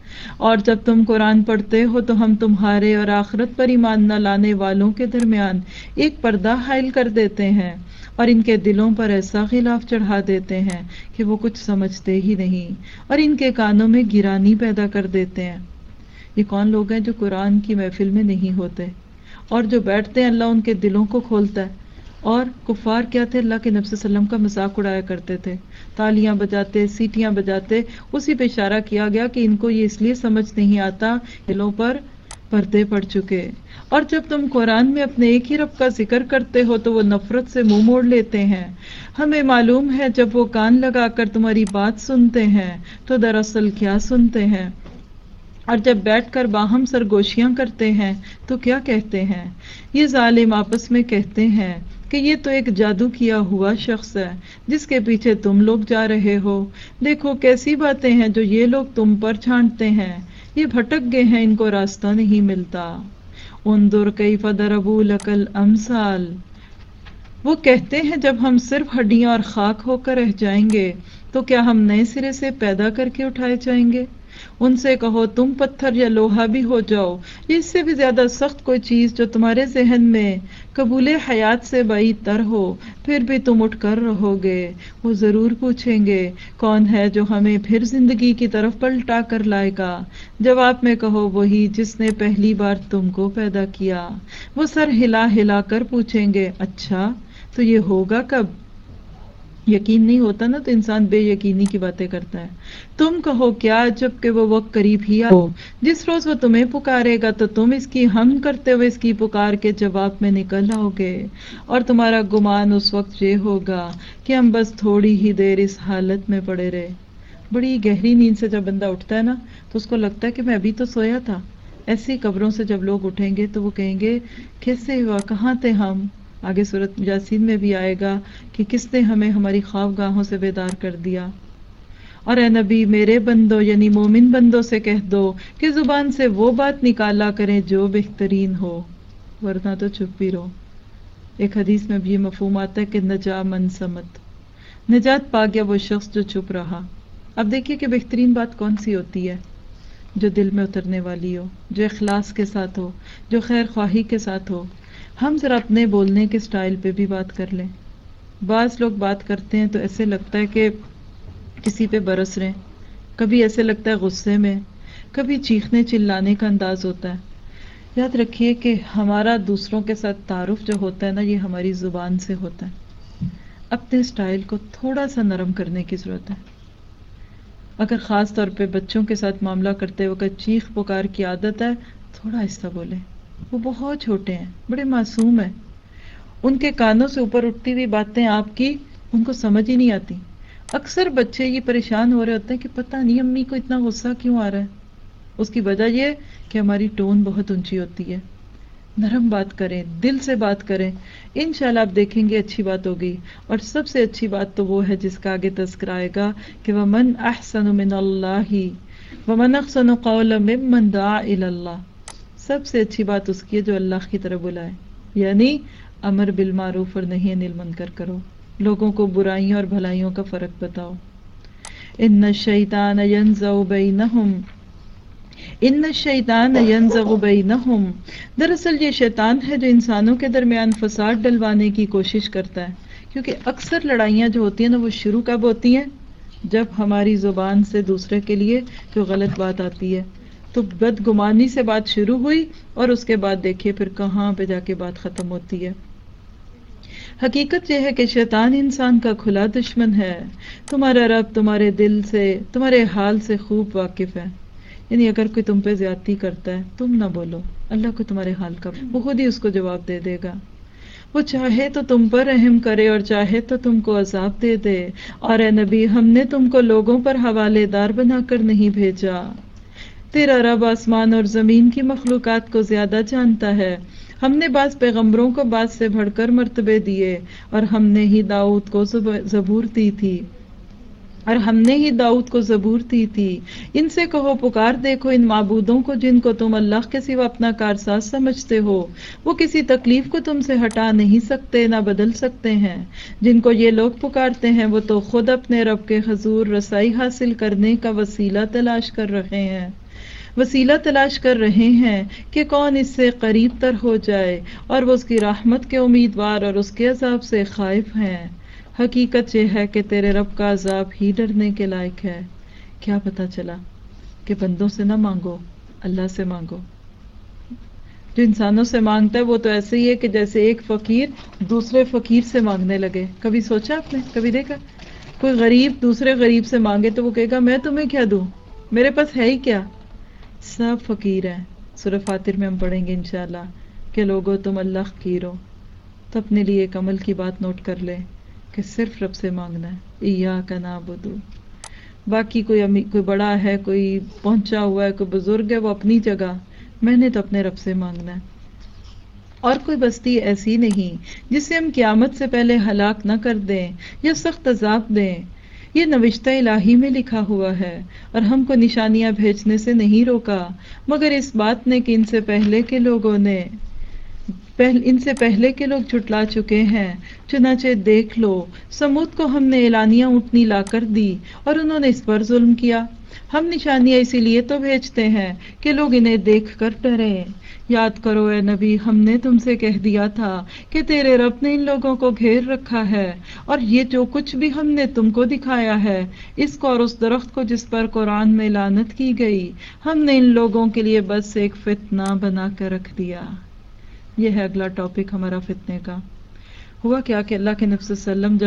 [SPEAKER 1] اور جب تم قرآن پڑھتے ہو تو ہم تمہارے اور آخرت پر ایمان نہ لانے والوں کے درمیان ایک پردہ حائل کر دیتے ہیں اور ان کے دلوں پر ایسا غلاف چڑھا دیتے ہیں کہ وہ کچھ سمجھتے ہی نہیں، اور ان کے کانوں میں گرانی پیدا کر دیتے ہیں۔ یہ کون لوگ ہیں جو قرآن کی محفل میں نہیں ہوتے اور جو بیٹھتے ہیں اللہ ان کے دلوں کو کھولتا ہے۔ اور کفار کیا تھے؟ اللہ کے نبی صلی اللہ علیہ وسلم کا مذاق اڑایا کرتے تھے، تالیاں بجاتے، سیٹیاں بجاتے۔ اسی پہ اشارہ کیا گیا کہ ان کو یہ اس لیے سمجھ نہیں آتا، دلوں پر پردے پڑ چکے۔ اور جب تم قرآن میں اپنے ایک ہی رب کا ذکر کرتے ہو تو وہ نفرت سے منہ موڑ لیتے ہیں۔ ہمیں معلوم ہے جب وہ کان لگا کر تمہاری بات سنتے ہیں تو دراصل کیا سنتے ہیں، اور جب بیٹھ کر باہم سرگوشیاں کرتے ہیں تو کیا کہتے ہیں۔ یہ ظالم آپس میں کہتے ہیں کہ یہ تو ایک جادو کیا ہوا شخص ہے جس کے پیچھے تم لوگ جا رہے ہو۔ دیکھو کیسی باتیں ہیں جو یہ لوگ تم پر چھانٹتے ہیں، یہ بھٹک گئے ہیں، ان کو راستہ نہیں ملتا۔ انظر کیف ضربوا لک الامثال، وہ کہتے ہیں جب ہم صرف ہڈیاں اور خاک ہو کر رہ جائیں گے تو کیا ہم نئے سرے سے پیدا کر کے اٹھائے جائیں گے؟ ان سے کہو تم پتھر یا لوہا بھی ہو جاؤ، اس سے بھی زیادہ سخت کوئی چیز جو تمہارے ذہن میں قبول حیات سے بعید تر ہو، پھر بھی تم اٹھ کر رہو گے۔ وہ ضرور پوچھیں گے کون ہے جو ہمیں پھر زندگی کی طرف پلٹا کر لائے گا؟ جواب میں کہو وہی جس نے پہلی بار تم کو پیدا کیا۔ وہ سر ہلا ہلا کر پوچھیں گے اچھا تو یہ ہوگا کب؟ یقین نہیں ہوتا نا تو انسان بے یقینی کی باتیں کرتا ہے۔ تم کہو کیا جب کہ وہ وقت قریب ہی آ جس روز وہ تمہیں پکارے گا تو تم اس کی ہم کرتے ہوئے اس کی پکار کے جواب میں نکل آؤ گے، اور تمہارا گمان اس وقت یہ ہوگا کہ ہم بس تھوڑی ہی دیر اس حالت میں پڑے رہے۔ بڑی گہری نیند سے جب بندہ اٹھتا ہے نا تو اس کو لگتا ہے کہ میں ابھی تو سویا تھا۔ ایسی قبروں سے جب لوگ اٹھیں گے تو وہ کہیں گے کیسے ہوا، کہاں تھے ہم؟ آگے سورۃ یاسین میں بھی آئے گا کہ کس نے ہمیں ہماری خواب گاہوں سے بیدار کر دیا۔ اور اے نبی میرے بندوں یعنی مومن بندوں سے کہہ دو کہ زبان سے وہ بات نکالا کریں جو بہترین ہو، ورنہ تو چپ ہی رہو۔ ایک حدیث میں بھی یہ مفہوم آتا ہے کہ نجا من سمت، نجات پا گیا وہ شخص جو چپ رہا۔ اب دیکھیے کہ بہترین بات کون سی ہوتی ہے؟ جو دل میں اترنے والی ہو، جو اخلاص کے ساتھ ہو، جو خیر خواہی کے ساتھ ہو۔ ہم ذرا اپنے بولنے کے سٹائل پہ بھی بات کر لیں۔ بعض لوگ بات کرتے ہیں تو ایسے لگتا ہے کہ کسی پہ برس رہے ہیں، کبھی ایسے لگتا ہے غصے میں، کبھی چیخنے چلانے کا انداز ہوتا ہے۔ یاد رکھیے کہ ہمارا دوسروں کے ساتھ تعارف جو ہوتا ہے نا یہ ہماری زبان سے ہوتا ہے۔ اپنے سٹائل کو تھوڑا سا نرم کرنے کی ضرورت ہے۔ اگر خاص طور پہ بچوں کے ساتھ معاملہ کرتے وقت چیخ پکار کی عادت ہے، تھوڑا آہستہ بولیں۔ وہ بہت چھوٹے ہیں، بڑے معصوم ہیں، ان کے کانوں سے اوپر اٹھتی ہوئی باتیں آپ کی ان کو سمجھ ہی نہیں آتی۔ اکثر بچے یہ پریشان ہو رہے ہوتے ہیں کہ پتہ نہیں امی کو اتنا غصہ کیوں آ رہا ہے۔ اس کی وجہ یہ کہ ہماری ٹون بہت اونچی ہوتی ہے۔ نرم بات کریں، دل سے بات کریں، انشاءاللہ آپ دیکھیں گے اچھی بات ہوگی۔ اور سب سے اچھی بات تو وہ ہے جس کا آگے تذکرہ آئے گا کہ وَمَنْ أَحْسَنُ مِنَ اللَّهِ وَمَنْ أَحْسَنُ قَوْلًا مِمَّنْ دَعَا إِلَى اللَّهِ۔ سب سے اچھی بات اس کی ہے جو اللہ کی طرف بلائے، یعنی امر بالمعروف اور نہی عن المنکر کرو، لوگوں کو برائیوں اور بھلائیوں کا فرق بتاؤ۔ ان الشیطان ینزغ بینہم ان الشیطان ینزغ بینہم، دراصل یہ شیطان ہے جو انسانوں کے درمیان فساد ڈلوانے کی کوشش کرتا ہے، کیونکہ اکثر لڑائیاں جو ہوتی ہیں نا وہ شروع کب ہوتی ہیں؟ جب ہماری زبان سے دوسرے کے لیے جو غلط بات آتی ہے۔ تو بدگمانی سے بات شروع ہوئی اور اس کے بعد دیکھیے پھر کہاں پہ جا کے بات ختم ہوتی ہے۔ حقیقت یہ ہے کہ شیطان انسان کا کھلا دشمن ہے۔ تمہارا رب تمہارے دل سے، تمہارے حال سے خوب واقف ہے، یعنی اگر کوئی تم پہ زیادتی کرتا ہے تم نہ بولو، اللہ کو تمہارے حال کا وہ خود ہی اس کو جواب دے دے گا۔ وہ چاہے تو تم پر رحم کرے اور چاہے تو تم کو عذاب دے دے۔ اور اے نبی ہم نے تم کو لوگوں پر حوالے دار بنا کر نہیں بھیجا، تیرا رب آسمان اور زمین کی مخلوقات کو زیادہ جانتا ہے۔ ہم نے بعض پیغمبروں کو بعض سے بڑھ کر مرتبے دیے، اور ہم نے ہی داؤد کو زبور دی تھی اور ہم نے ہی داؤد کو زبور دی تھی۔ ان سے کہو پکار دیکھو ان معبودوں کو جن کو تم اللہ کے سوا اپنا کارساز سمجھتے ہو، وہ کسی تکلیف کو تم سے ہٹا نہیں سکتے نہ بدل سکتے ہیں۔ جن کو یہ لوگ پکارتے ہیں وہ تو خود اپنے رب کے حضور رسائی حاصل کرنے کا وسیلہ تلاش کر رہے ہیں۔ وسیلہ تلاش کر رہے ہیں کہ کون اس سے قریب تر ہو جائے، اور وہ اس کی رحمت کے امیدوار اور اس کے عذاب سے خائف ہیں۔ حقیقت یہ ہے کہ تیرے رب کا عذاب ہی ڈرنے کے لائق ہے۔ کیا پتہ چلا کہ بندوں سے نہ مانگو، اللہ سے مانگو۔ جو انسانوں سے مانگتا ہے وہ تو ایسے ہی ہے کہ جیسے ایک فقیر دوسرے فقیر سے مانگنے لگے۔ کبھی سوچا آپ نے، کبھی دیکھا کوئی غریب دوسرے غریب سے مانگے تو وہ کہے گا میں تمہیں کیا دوں، میرے پاس ہے ہی کیا۔ سب فقیر ہیں۔ سورہ فاتر میں ہم پڑھیں گے انشاءاللہ کہ لوگو تم اللہ فقیر ہو۔ تو اپنے لیے ایک عمل کی بات نوٹ کر لیں کہ صرف رب سے مانگنا ہے، ایاک نعبد۔ باقی کوئی امی کوئی بڑا ہے، کوئی پہنچا ہوا ہے، کوئی بزرگ ہے، وہ اپنی جگہ، میں نے تو اپنے رب سے مانگنا ہے۔ اور کوئی بستی ایسی نہیں جسے ہم قیامت سے پہلے ہلاک نہ کر دیں یا سخت عذاب دیں۔ یہ نوشتہ الہی میں لکھا ہوا ہے، اور ہم کو نشانیاں بھیجنے سے نہیں روکا مگر اس بات نے کہ ان سے پہلے کے لوگوں نے پہل ان سے پہلے کے لوگ جھٹلا چکے ہیں۔ چنانچہ دیکھ لو، سمود کو ہم نے اعلانیہ اونٹنی لا کر دی اور انہوں نے اس پر ظلم کیا۔ ہم نشانیاں اسی لیے تو بھیجتے ہیں کہ لوگ انہیں دیکھ کر ڈریں۔ یاد کرو اے نبی، ہم نے تم سے کہہ دیا تھا کہ تیرے رب نے ان لوگوں کو گھیر رکھا ہے، اور یہ جو کچھ بھی ہم نے تم کو دکھایا ہے، اس کو اور اس درخت کو جس پر قرآن میں لعنت کی گئی، ہم نے ان لوگوں کے لیے بس ایک فتنہ بنا کر رکھ دیا۔ یہ ہے اگلا ٹاپک ہمارا فتنے کا۔ ہوا کیا کہ اللہ کے نبی صلی اللہ علیہ وسلم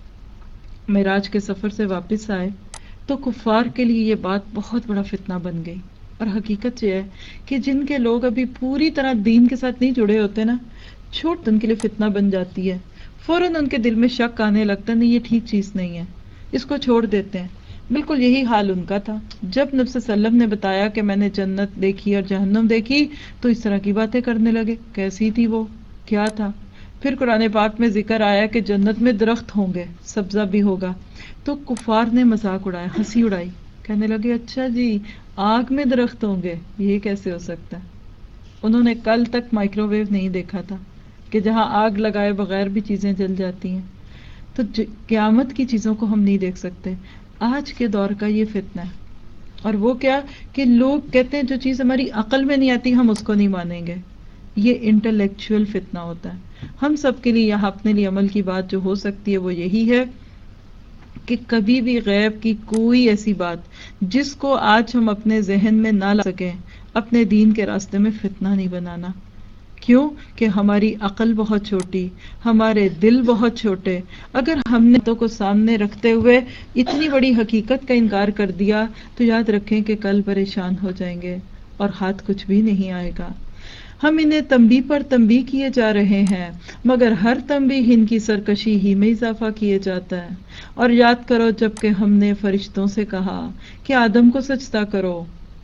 [SPEAKER 1] جب معراج کے سفر سے واپس آئے تو کفار کے لیے یہ بات بہت بڑا فتنہ بن گئی۔ اور حقیقت یہ ہے کہ جن کے لوگ ابھی پوری طرح دین کے ساتھ نہیں جڑے ہوتے نا، چھوٹ ان کے لیے فتنہ بن جاتی ہے، فوراً ان کے دل میں شک آنے لگتا ہے، نہیں یہ ٹھیک چیز نہیں ہے، اس کو چھوڑ دیتے ہیں۔ بالکل یہی حال ان کا تھا۔ جب نبی صلی اللہ علیہ وسلم نے بتایا کہ میں نے جنت دیکھی اور جہنم دیکھی تو اس طرح کی باتیں کرنے لگے، کیسی تھی وہ، کیا تھا۔ پھر قرآن پاک میں ذکر آیا کہ جنت میں درخت ہوں گے، سبزہ بھی ہوگا، تو کفار نے مذاق اڑایا، ہنسی اڑائی، کہنے لگے اچھا جی آگ میں درخت ہوں گے، یہ کیسے ہو سکتا ہے۔ انہوں نے کل تک مائکرو ویو نہیں دیکھا تھا کہ جہاں آگ لگائے بغیر بھی چیزیں جل جاتی ہیں۔ تو قیامت کی چیزوں کو ہم نہیں دیکھ سکتے۔ آج کے دور کا یہ فتنہ ہے، اور وہ کیا کہ لوگ کہتے ہیں جو چیز ہماری عقل میں نہیں آتی ہم اس کو نہیں مانیں گے۔ یہ انٹلیکچوئل فتنہ ہوتا ہے۔ ہم سب کے لیے یہاں اپنے لیے عمل کی بات جو ہو سکتی ہے وہ یہی ہے کہ کبھی بھی غیب کی کوئی ایسی بات جس کو آج ہم اپنے ذہن میں نہ لا سکیں، اپنے دین کے راستے میں فتنہ نہیں بنانا۔ کیوں کہ ہماری عقل بہت چھوٹی، ہمارے دل بہت چھوٹے۔ اگر ہم نے تو کو سامنے رکھتے ہوئے اتنی بڑی حقیقت کا انکار کر دیا تو یاد رکھیں کہ کل پریشان ہو جائیں گے اور ہاتھ کچھ بھی نہیں آئے گا۔ ہم انہیں تنبیہ پر تنبیہ کیے جا رہے ہیں، مگر ہر تنبیہ ان کی سرکشی ہی میں اضافہ کیے جاتا ہے۔ اور یاد کرو جب کہ ہم نے فرشتوں سے کہا کہ آدم کو سجدہ کرو،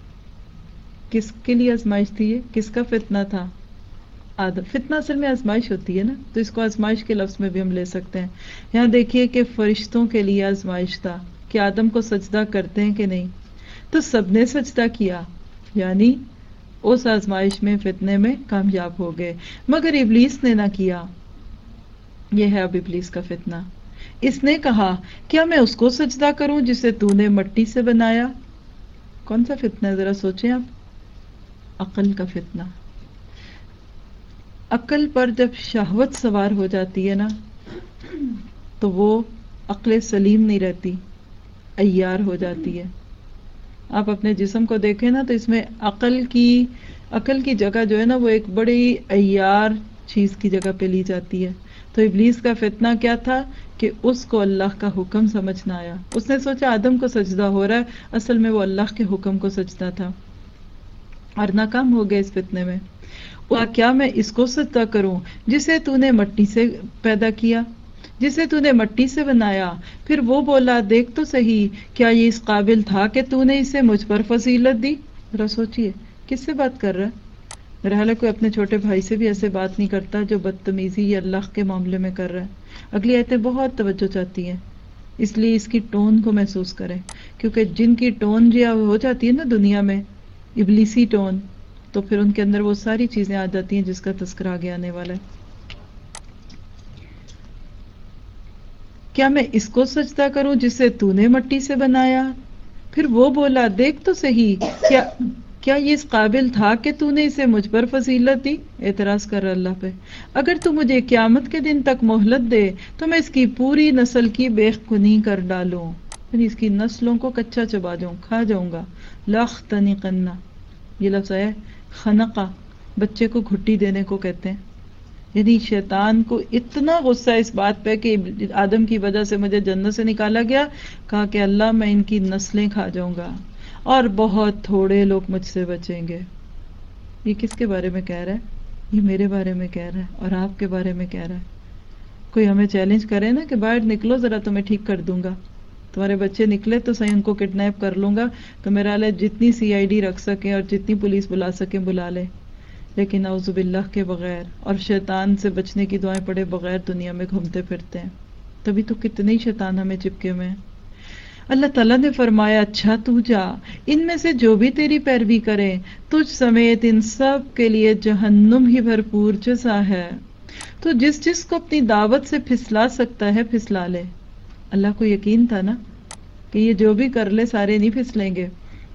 [SPEAKER 1] کس کے لیے آزمائش تھی؟ یہ کس کا فتنہ تھا؟ آدم۔ فتنہ اصل میں آزمائش ہوتی ہے نا، تو اس کو آزمائش کے لفظ میں بھی ہم لے سکتے ہیں۔ یہاں دیکھیے کہ فرشتوں کے لیے آزمائش تھا کہ آدم کو سجدہ کرتے ہیں کہ نہیں، تو سب نے سجدہ کیا، یعنی اس آزمائش میں فتنے میں کامیاب ہو گئے، مگر ابلیس نے نہ کیا۔ یہ ہے اب ابلیس کا فتنہ۔ اس نے کہا کیا میں اس کو سجدہ کروں جسے تو نے مٹی سے بنایا؟ کون سا فتنہ ہے ذرا سوچیں آپ؟ عقل کا فتنہ۔ عقل پر جب شہوت سوار ہو جاتی ہے نا تو وہ عقل سلیم نہیں رہتی، عیار ہو جاتی ہے۔ آپ اپنے جسم کو دیکھیں نا تو اس میں عقل کی عقل کی جگہ جو ہے نا وہ ایک بڑی عیار چیز کی جگہ پہ لی جاتی ہے۔ تو ابلیس کا فتنہ کیا تھا کہ اس کو اللہ کا حکم سمجھ نہ آیا۔ اس نے سوچا آدم کو سجدہ ہو رہا ہے، اصل میں وہ اللہ کے حکم کو سجدہ تھا، اور ناکام ہو گئے اس فتنے میں۔ کیا میں اس کو سجدہ کروں جسے تو نے مٹی سے پیدا کیا، جسے تو نے مٹی سے بنایا؟ پھر وہ بولا دیکھ تو صحیح، کیا یہ اس قابل تھا کہ تو نے اسے مجھ پر فضیلت دی؟ ذرا سوچئے کس سے بات کر رہا ہے؟ میرا حال ہے کوئی اپنے چھوٹے بھائی سے بھی ایسے بات نہیں کرتا جو بدتمیزی یا اللہ کے معاملے میں کر رہا ہے۔ اگلی آیتیں بہت توجہ چاہتی ہیں، اس لیے اس کی ٹون کو محسوس کریں، کیونکہ جن کی ٹون جو ہو جاتی ہے نا دنیا میں ابلیسی ٹون، تو پھر ان کے اندر وہ ساری چیزیں آ جاتی ہیں جس کا تذکرہ آگے آنے والا ہے۔ کیا میں اس کو سجدہ کروں جسے تو نے مٹی سے بنایا؟ پھر وہ بولا دیکھ تو صحیح، کیا کیا یہ اس قابل تھا کہ تو نے اسے مجھ پر فضیلت دی؟ اعتراض کر رہا اللہ پہ. اگر تو مجھے قیامت کے دن تک مہلت دے تو میں اس کی پوری نسل کی بے کنی کر ڈالوں، یعنی اس کی نسلوں کو کچا چبا جاؤں، کھا جاؤں گا. لاختنقنہ، یہ لفظ ہے خنقہ، بچے کو گھٹی دینے کو کہتے ہیں. یعنی شیطان کو اتنا غصہ اس بات پہ کہ آدم کی وجہ سے مجھے جنت سے نکالا گیا، کہا کہ اللہ میں ان کی نسلیں کھا جاؤں گا اور بہت تھوڑے لوگ مجھ سے بچیں گے. یہ کس کے بارے میں کہہ رہا ہے؟ یہ میرے بارے میں کہہ رہا ہے اور آپ کے بارے میں کہہ رہا ہے. کوئی ہمیں چیلنج کرے نا کہ باہر نکلو ذرا تمہیں ٹھیک کر دوں گا، تمہارے بچے نکلے تو صحیح ان کو کڈنیپ کر لوں گا، تو میرا اللہ جتنی سی آئی ڈی رکھ سکیں اور جتنی پولیس بلا سکیں بلا لے، لیکن اعوذ باللہ کے بغیر اور شیطان سے بچنے کی دعائیں پڑے بغیر دنیا میں گھومتے پھرتے ہیں. تبھی تو کتنے ہی شیطان ہمیں چپکے ہوئے ہیں. اللہ تعالیٰ نے فرمایا اچھا تو جا، ان میں سے جو بھی تیری پیروی کرے تجھ سمیت ان سب کے لیے جہنم ہی بھرپور جزا ہے. تو جس جس کو اپنی دعوت سے پھسلا سکتا ہے پھسلا لے. اللہ کو یقین تھا نا کہ یہ جو بھی کر لے سارے نہیں پھسلیں گے.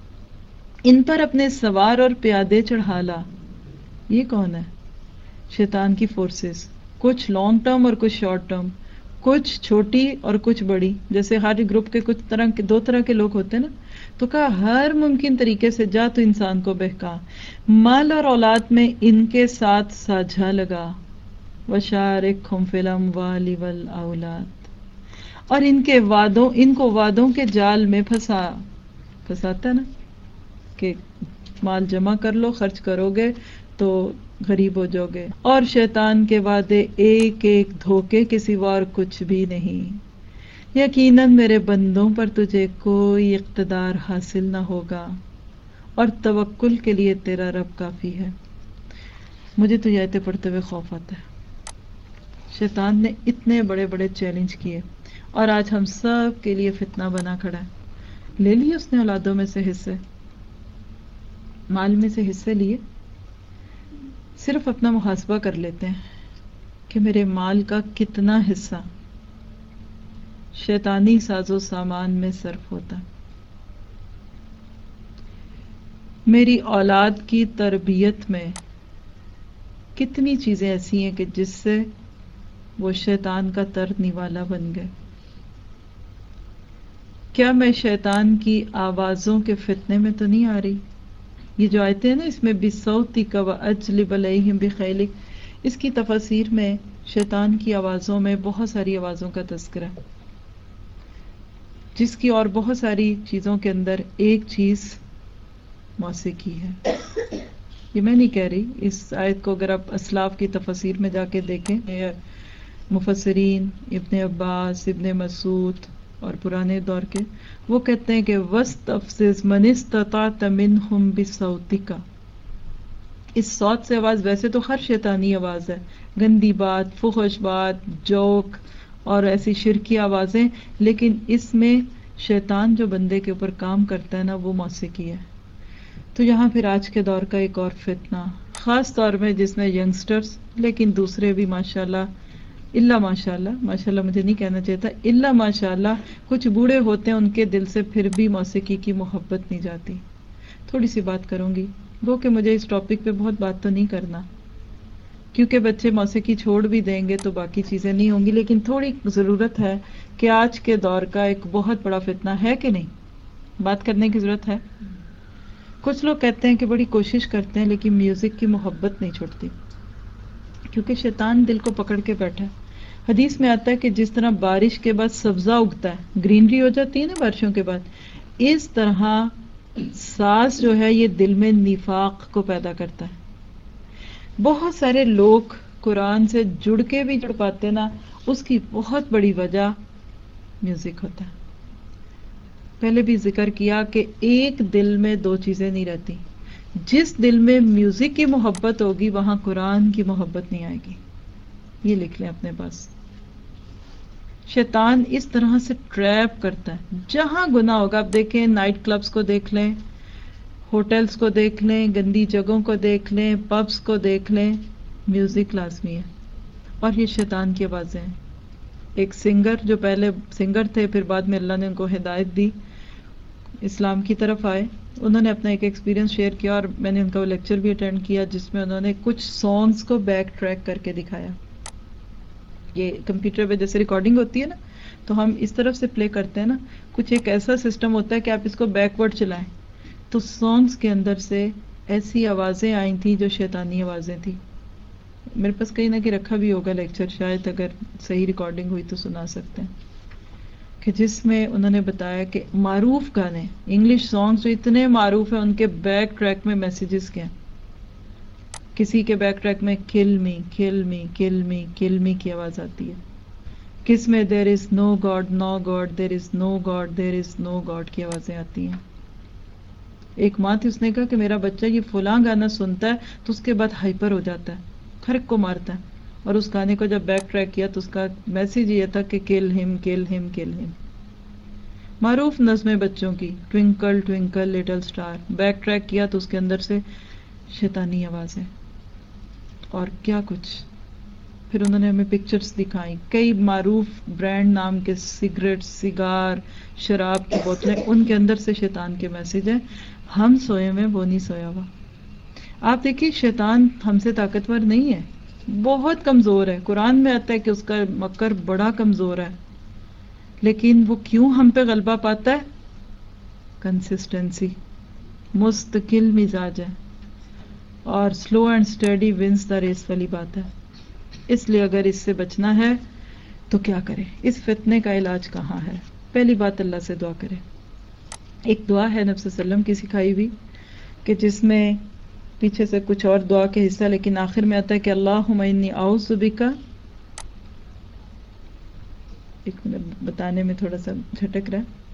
[SPEAKER 1] ان پر اپنے سوار اور پیادے چڑھا لا. یہ کون ہے؟ شیطان کی فورسز، کچھ لانگ ٹرم اور کچھ شارٹ ٹرم، کچھ چھوٹی اور کچھ بڑی. جیسے ہر گروپ کے کچھ طرح کے دو طرح کے لوگ ہوتے ہیں نا، تو کہا ہر ممکن طریقے سے جا تو انسان کو بہکا، مال اور اولاد میں ان کے ساتھ ساجھا لگا. وشارکہم فی الاموال والاولاد، اور ان کے وعدوں ان کو وعدوں کے جال میں پھنسا. پھنساتا ہے نا کہ مال جمع کر لو، خرچ کرو گے تو غریب ہو جاؤ گے، اور شیطان کے وعدے ایک ایک دھوکے کے سوا اور کچھ بھی نہیں. یقیناً میرے بندوں پر تجھے کوئی اقتدار حاصل نہ ہوگا اور توکل کے لیے تیرا رب کافی ہے. مجھے تو یہ آیتیں پڑھتے ہوئے خوف آتا ہے. شیطان نے اتنے بڑے بڑے چیلنج کیے اور آج ہم سب کے لیے فتنہ بنا کھڑا ہے. لے لیے اس نے اولادوں میں سے حصے، مال میں سے حصے لیے. صرف اپنا محاسبہ کر لیتے ہیں کہ میرے مال کا کتنا حصہ شیطانی ساز و سامان میں صرف ہوتا ہے. میری اولاد کی تربیت میں کتنی چیزیں ایسی ہیں کہ جس سے وہ شیطان کا ترنے والا بن گئے. کیا میں شیطان کی آوازوں کے فتنے میں تو نہیں آ رہی؟ یہ جو آیتیں ہیں نا اس میں بِصَوْتِكَ وَأَجْلِبْ عَلَيْهِمْ بِخَيْلِكَ، اس کی تفاسیر میں شیطان کی آوازوں میں بہت ساری آوازوں کا تذکرہ ہے، جس کی اور بہت ساری چیزوں کے اندر ایک چیز موسیقی ہے. یہ میں نہیں کہہ رہی، اس آیت کو اگر آپ اسلاف کی تفاسیر میں جا کے دیکھیں، مفسرین ابن عباس، ابن مسعود اور پرانے دور کے، وہ کہتے ہیں کہ وَاسْتَفْزِزْ مَنِ اسْتَطَعْتَ مِنْهُمْ بِصَوْتِكَ. اس صوت سے آواز ویسے تو ہر شیطانی آواز ہے، گندی بات، فحش بات، جوک اور ایسی شرکی آوازیں، لیکن اس میں شیطان جو بندے کے اوپر کام کرتا ہے نا وہ موسیقی ہے. تو یہاں پھر آج کے دور کا ایک اور فتنہ، خاص طور میں جس میں ینگسٹرز، لیکن دوسرے بھی ماشاءاللہ اللہ ماشاءاللہ ماشاءاللہ مجھے نہیں کہنا چاہیے تھا، اللہ ماشاءاللہ کچھ بوڑھے ہوتے ہیں ان کے دل سے پھر بھی موسیقی کی محبت نہیں جاتی. تھوڑی سی بات کروں گی، وہ کہ مجھے اس ٹاپک پہ بہت بات تو نہیں کرنا کیونکہ بچے موسیقی چھوڑ بھی دیں گے تو باقی چیزیں نہیں ہوں گی، لیکن تھوڑی ضرورت ہے کہ آج کے دور کا ایک بہت بڑا فتنہ ہے کہ نہیں، بات کرنے کی ضرورت ہے. کچھ لوگ کہتے ہیں کہ بڑی کوشش کرتے ہیں لیکن میوزک کی محبت نہیں چھوڑتی، کیونکہ شیطان دل کو پکڑ کے بیٹھا ہے. حدیث میں آتا ہے کہ جس طرح بارش کے بعد سبزہ اگتا ہے، گرینری ہو جاتی ہے نا بارشوں کے بعد، اس طرح ساز جو ہے یہ دل میں نفاق کو پیدا کرتا ہے. بہت سارے لوگ قرآن سے جڑ کے بھی جڑ پاتے نا، اس کی بہت بڑی وجہ میوزک ہوتا ہے. پہلے بھی ذکر کیا کہ ایک دل میں دو چیزیں نہیں رہتی. جس دل میں میوزک کی محبت ہوگی وہاں قرآن کی محبت نہیں آئے گی. یہ لکھ لیں اپنے پاس. شیطان اس طرح سے ٹریپ کرتا ہے، جہاں گناہ ہوگا، آپ دیکھیں نائٹ کلبز کو دیکھ لیں، ہوٹلز کو دیکھ لیں، گندی جگہوں کو دیکھ لیں، پبز کو دیکھ لیں، میوزک لازمی ہے. اور یہ شیطان کی آوازیں ہیں. ایک سنگر جو پہلے سنگر تھے پھر بعد میں اللہ نے ان کو ہدایت دی، اسلام کی طرف آئے. انہوں نے اپنا ایک ایکسپیرینس شیئر کیا اور میں نے ان کا وہ لیکچر بھی اٹینڈ کیا جس میں انہوں نے کچھ سانگز کو بیک ٹریک کر کے دکھایا. یہ کمپیوٹر پہ جیسے ریکارڈنگ ہوتی ہے نا تو ہم اس طرف سے پلے کرتے ہیں نا, کچھ ایک ایسا سسٹم ہوتا ہے کہ آپ اس کو بیکورڈ چلائیں. تو سانگز کے اندر سے ایسی آوازیں آئی تھیں جو شیطانی آوازیں تھیں. میرے پاس کہیں نہ کہ رکھا بھی ہوگا لیکچر, شاید اگر صحیح ریکارڈنگ ہوئی تو سنا سکتے ہیں, کہ جس میں انہوں نے بتایا کہ معروف گانے انگلش سانگز جو اتنے معروف ہیں ان کے بیک ٹریک میں میسیجز کیا. کسی کے بیک ٹریک میں کل می کل می کل می کل می کی آواز آتی ہے, کس میں there is no God no God there is no God there is no God کی آوازیں آتی ہیں. ایک ماں تھی, اس نے کہا کہ میرا بچہ یہ فلاں گانا سنتا ہے تو اس کے بعد ہائپر ہو جاتا ہے, ہر ایک کو مارتا ہے, اور اس گانے کو جب بیک ٹریک کیا تو اس کا میسیج یہ تھا کہ کل ہم کل ہم کل ہم. معروف نظمیں بچوں کی, twinkle twinkle little star, back track کیا تو اس کے اندر سے شیطانی آوازیں اور کیا کچھ. پھر انہوں نے ہمیں پکچرز دکھائیں, کئی معروف برانڈ نام کے سگریٹ, سگار, شراب کی بوتلیں, ان کے اندر سے شیطان کے میسیج ہیں. ہم سوئے میں وہ نہیں سویا ہوا. آپ دیکھیے شیطان ہم سے طاقتور نہیں ہے, بہت کمزور ہے. قرآن میں آتا ہے کہ اس کا مکر بڑا کمزور ہے, لیکن وہ کیوں ہم پہ غلبہ پاتا ہے؟ کنسسٹنسی, مستقل مزاج ہے, اور slow and steady wins the race والی بات ہے. اس لیے اگر اس سے بچنا ہے تو کیا کریں؟ اس فتنے کا علاج کہاں ہے؟ پہلی بات اللہ سے دعا کریں. ایک دعا ہے نبی صلی اللہ علیہ وسلم کی سکھائی ہوئی, کہ جس میں پیچھے سے کچھ اور دعا کے حصہ لیکن آخر میں آتا ہے کہ اللہم انی اعوذ بک, ایک منٹ بتانے میں تھوڑا سا جھٹک رہا ہے,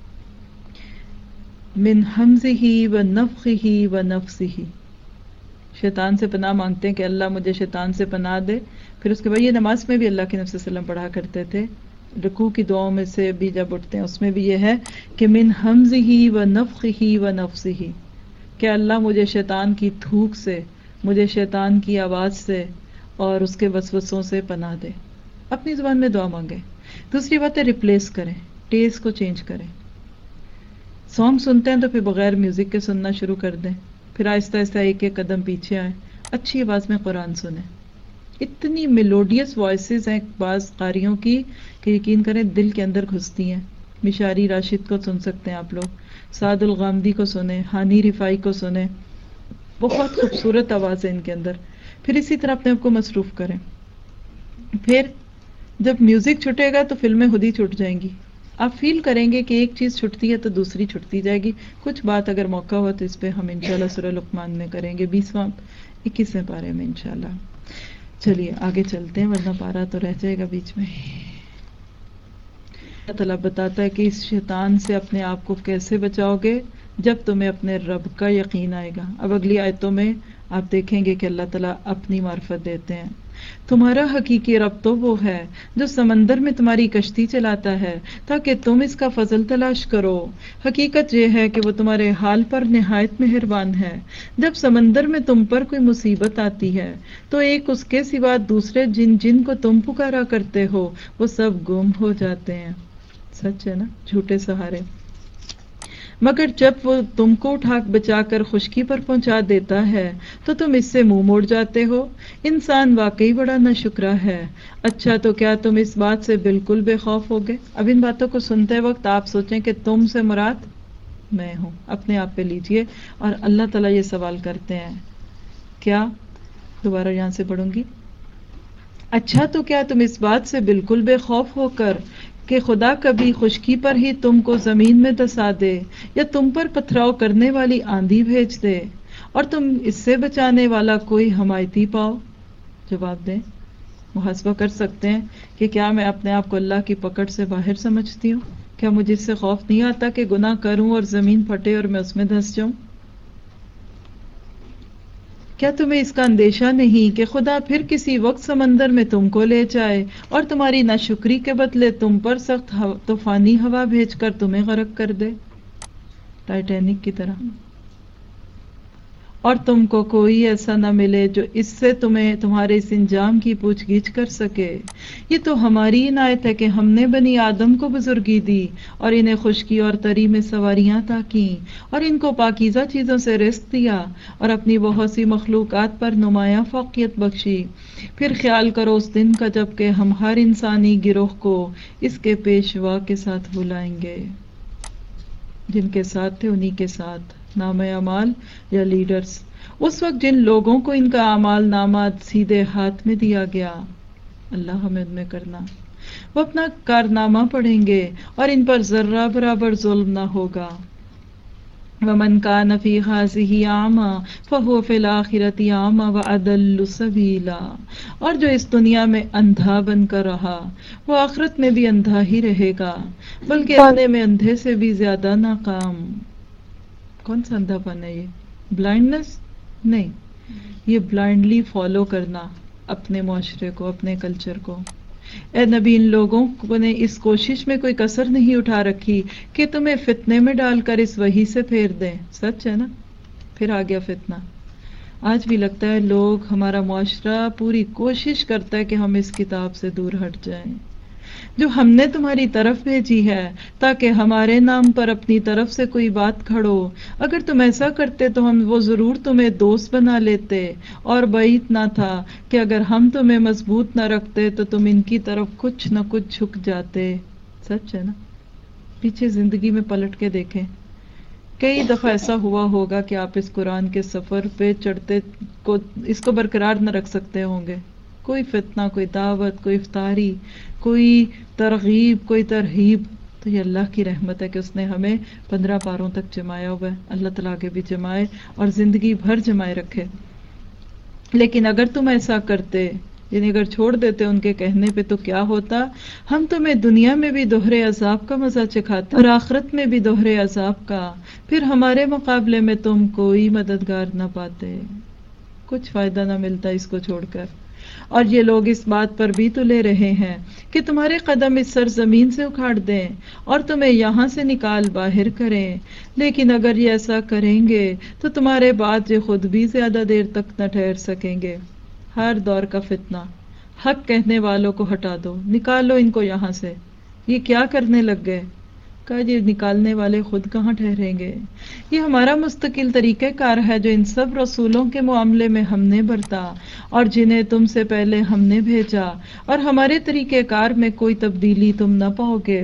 [SPEAKER 1] من حمزہ ونفخہ ونفثہ. شیطان سے پناہ مانگتے ہیں کہ اللہ مجھے شیطان سے پناہ دے. پھر اس کے بعد یہ نماز میں بھی اللہ کے نبی صلی اللہ علیہ وسلم پڑھا کرتے تھے, رکوع کی دعاؤں میں سے بھی جب اٹھتے ہیں اس میں بھی یہ ہے کہ من حمزہ ونفخہ ونفثہ, کہ اللہ مجھے شیطان کی تھوک سے, مجھے شیطان کی آواز سے اور اس کے وسوسوں سے پناہ دے. اپنی زبان میں دعا مانگیں. دوسری بات ہے ریپلیس کریں, ٹیسٹ کو چینج کریں. سانگ سنتے ہیں تو پھر بغیر میوزک کے سننا شروع کر دیں, پھر آہستہ آہستہ ایک ایک قدم پیچھے آئیں, اچھی آواز میں قرآن سنیں. اتنی میلوڈیس وائسز ہیں بعض قاریوں کی کہ یقین کریں دل کے اندر گھستی ہیں. مشاری راشد کو سن سکتے ہیں آپ لوگ, سعد الغامدی کو سنیں, ہانی رفائی کو سنیں, بہت خوبصورت آواز ہے ان کے اندر. پھر اسی طرح اپنے آپ کو مصروف کریں. پھر جب میوزک چھٹے گا تو فلمیں خود ہی چھٹ جائیں گی. آپ فیل کریں گے کہ ایک چیز چھٹتی ہے تو دوسری چھٹتی جائے گی. کچھ بات اگر موقع ہوا تو اس پہ ہم انشاءاللہ سورہ لقمان میں کریں گے, بیسواں اکیسویں پارے میں انشاءاللہ. چلیے آگے چلتے ہیں ورنہ پارا تو رہ جائے گا بیچ میں. اللہ تعالیٰ بتاتا ہے کہ اس شیطان سے اپنے آپ کو کیسے بچاؤ گے, جب تمہیں اپنے رب کا یقین آئے گا. اب اگلی آیتوں میں آپ دیکھیں گے کہ اللہ تعالیٰ اپنی معرفت دیتے ہیں. تمہارا حقیقی رب تو وہ ہے جو سمندر میں تمہاری کشتی چلاتا ہے تاکہ تم اس کا فضل تلاش کرو. حقیقت یہ ہے کہ وہ تمہارے حال پر نہایت مہربان ہے. جب سمندر میں تم پر کوئی مصیبت آتی ہے تو ایک اس کے سوا دوسرے جن جن کو تم پکارا کرتے ہو وہ سب گم ہو جاتے ہیں. سچ ہے نا, جھوٹے سہارے. مگر جب وہ تم کو اٹھا بچا کر خشکی پر پہنچا دیتا ہے تو تم اس سے منہ موڑ جاتے ہو. انسان واقعی بڑا ناشکرا ہے. اچھا تو کیا تم اس بات سے بالکل بے خوف ہو گئے؟ اب ان باتوں کو سنتے وقت آپ سوچیں کہ تم سے مراد میں ہوں. اپنے آپ پہ لیجئے. اور اللہ تعالیٰ یہ سوال کرتے ہیں, کیا, دوبارہ یہاں سے پڑھوں گی, اچھا تو کیا تم اس بات سے بالکل بے خوف ہو کر کہ خدا کبھی خشکی پر ہی تم کو زمین میں دسا دے یا تم پر پتھراؤ کرنے والی آندھی بھیج دے اور تم اس سے بچانے والا کوئی حمایتی پاؤ؟ جواب دیں. محاسبہ کر سکتے ہیں کہ کیا میں اپنے آپ کو اللہ کی پکڑ سے باہر سمجھتی ہوں؟ کیا مجھے اس سے خوف نہیں آتا کہ گناہ کروں اور زمین پھٹے اور میں اس میں دھس جاؤں؟ کیا تمہیں اس کا اندیشہ نہیں کہ خدا پھر کسی وقت سمندر میں تم کو لے جائے اور تمہاری ناشکری کے بدلے تم پر سخت طوفانی ہوا بھیج کر تمہیں غرق کر دے, ٹائٹینک کی طرح؟ اور تم کو کوئی ایسا نہ ملے جو اس سے تمہیں تمہارے اس انجام کی پوچھ گچھ کر سکے۔ یہ تو ہماری عنایت ہے کہ ہم نے بنی آدم کو بزرگی دی اور انہیں خشکی اور تری میں سواریاں عطا کیں اور ان کو پاکیزہ چیزوں سے رزق دیا اور اپنی بہت سی مخلوقات پر نمایاں فوقیت بخشی۔ پھر خیال کرو اس دن کا جب کہ ہم ہر انسانی گروہ کو اس کے پیشوا کے ساتھ بلائیں گے، جن کے ساتھ تھے انہی کے ساتھ نام اعمال یا لیڈرز۔ اس وقت جن لوگوں کو ان کا اعمال نامہ سیدھے ہاتھ میں دیا گیا، اللہ ہمیں ان میں کرنا، وہ اپنا کارنامہ پڑھیں گے اور ان پر ذرہ برابر ظلم نہ ہوگا۔ وَمَنْ كَانَ فِي هَٰذِهِ أَعْمَىٰ فَهُوَ فِي الْآخِرَةِ أَعْمَىٰ وَأَضَلُّ سَبِيلًا، اور جو اس دنیا میں اندھا بن کر رہا وہ آخرت میں بھی اندھا ہی رہے گا، بلکہ آنے میں اندھے سے بھی زیادہ ناکام۔ کون سا اندھا پن ہے یہ؟ بلائنڈنس نہیں، یہ بلائنڈلی فالو کرنا اپنے معاشرے کو، اپنے کلچر کو۔ اے نبی، ان لوگوں نے اس کوشش میں کوئی کسر نہیں اٹھا رکھی کہ تمہیں فتنے میں ڈال کر اس وحی سے پھیر دیں۔ سچ ہے نا؟ پھر آ گیا فتنہ۔ آج بھی لگتا ہے لوگ، ہمارا معاشرہ پوری کوشش کرتا ہے کہ ہم اس کتاب سے دور ہٹ جائیں جو ہم نے تمہاری طرف بھیجی ہے، تاکہ ہمارے نام پر اپنی طرف سے کوئی بات کھڑو۔ اگر تم ایسا کرتے تو ہم وہ ضرور تمہیں دوست بنا لیتے، اور بعید نہ تھا کہ اگر ہم تمہیں مضبوط نہ رکھتے تو تم ان کی طرف کچھ نہ کچھ جھک جاتے۔ سچ ہے نا؟ پیچھے زندگی میں پلٹ کے دیکھیں، کئی دفعہ ایسا ہوا ہوگا کہ آپ اس قرآن کے سفر پہ چڑھتے کو اس کو برقرار نہ رکھ سکتے ہوں گے۔ کوئی فتنہ، کوئی دعوت، کوئی افطاری، کوئی ترغیب، کوئی ترہیب، تو یہ اللہ کی رحمت ہے کہ اس نے ہمیں پندرہ پاروں تک جمایا ہوا ہے۔ اللہ تعالیٰ آگے بھی جمائے اور زندگی بھر جمائے رکھے۔ لیکن اگر تم ایسا کرتے، یعنی اگر چھوڑ دیتے ان کے کہنے پہ، تو کیا ہوتا؟ ہم تمہیں دنیا میں بھی دوہرے عذاب کا مزہ چکھاتے اور آخرت میں بھی دوہرے عذاب کا، پھر ہمارے مقابلے میں تم کوئی مددگار نہ پاتے، کچھ فائدہ نہ ملتا اس کو چھوڑ کر۔ اور یہ لوگ اس بات پر بھی تلے رہے ہیں کہ تمہارے قدم اس سرزمین سے اکھاڑ دیں اور تمہیں یہاں سے نکال باہر کریں، لیکن اگر یہ ایسا کریں گے تو تمہارے بعد یہ خود بھی زیادہ دیر تک نہ ٹھہر سکیں گے۔ ہر دور کا فتنہ، حق کہنے والوں کو ہٹا دو، نکالو ان کو یہاں سے۔ یہ کیا کرنے لگ گئے؟ کہا یہ نکالنے والے خود کہاں ٹھہریں گے؟ یہ ہمارا مستقل طریقہ کار ہے جو ان سب رسولوں کے معاملے میں ہم نے برتا اور جنہیں تم سے پہلے ہم نے بھیجا، اور ہمارے طریقہ کار میں کوئی تبدیلی تم نہ پاؤ گے۔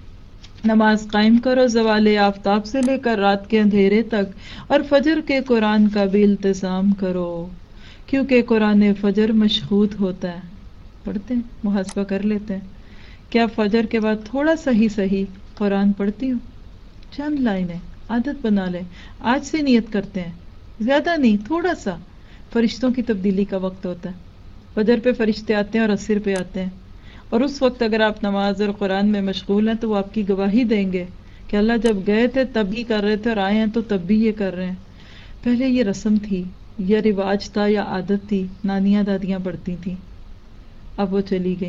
[SPEAKER 1] نماز قائم کرو زوال آفتاب سے لے کر رات کے اندھیرے تک، اور فجر کے قرآن کا بھی التزام کرو، کیونکہ قرآن فجر مشہود ہوتا ہے۔ پڑھتے ہیں، محاسبہ کر لیتے ہیں، کیا فجر کے بعد تھوڑا سا ہی صحیح قرآن پڑھتی ہوں؟ چند لائنیں، عادت بنا لیں، آج سے نیت کرتے ہیں، زیادہ نہیں، تھوڑا سا۔ فرشتوں کی تبدیلی کا وقت ہوتا ہے، فجر پہ فرشتے آتے ہیں اور عصر پہ آتے ہیں، اور اس وقت اگر آپ نماز اور قرآن میں مشغول ہیں تو وہ آپ کی گواہی دیں گے کہ اللہ جب گئے تھے تب ہی کر رہے تھے اور آئے ہیں تو تب بھی یہ کر رہے ہیں۔ پہلے یہ رسم تھی یا رواج تھا یا عادت تھی، نانیاں دادیاں پڑھتی تھیں، اب وہ چلی گئی،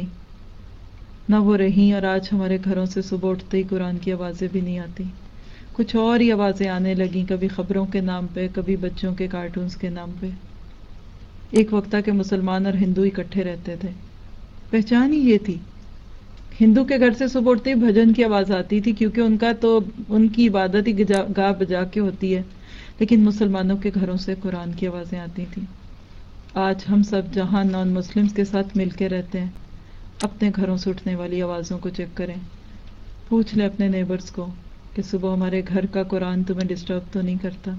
[SPEAKER 1] نہ وہ رہیں، اور آج ہمارے گھروں سے صبح اٹھتے ہی قرآن کی آوازیں بھی نہیں آتی، کچھ اور ہی آوازیں آنے لگیں، کبھی خبروں کے نام پہ، کبھی بچوں کے کارٹونز کے نام پہ۔ ایک وقت تھا کہ مسلمان اور ہندو اکٹھے رہتے تھے، پہچان ہی یہ تھی۔ ہندو کے گھر سے صبح اٹھتے ہی بھجن کی آواز آتی تھی، کیونکہ ان کا تو ان کی عبادت ہی گا بجا کے ہوتی ہے، لیکن مسلمانوں کے گھروں سے قرآن کی آوازیں آتی تھیں۔ آج ہم سب جہاں نان مسلمز کے ساتھ مل کے رہتے ہیں، اپنے گھروں سے اٹھنے والی آوازوں کو چیک کریں، پوچھ لیں اپنے نیبرز کو کہ صبح ہمارے گھر کا قرآن تمہیں ڈسٹرب تو نہیں کرتا؟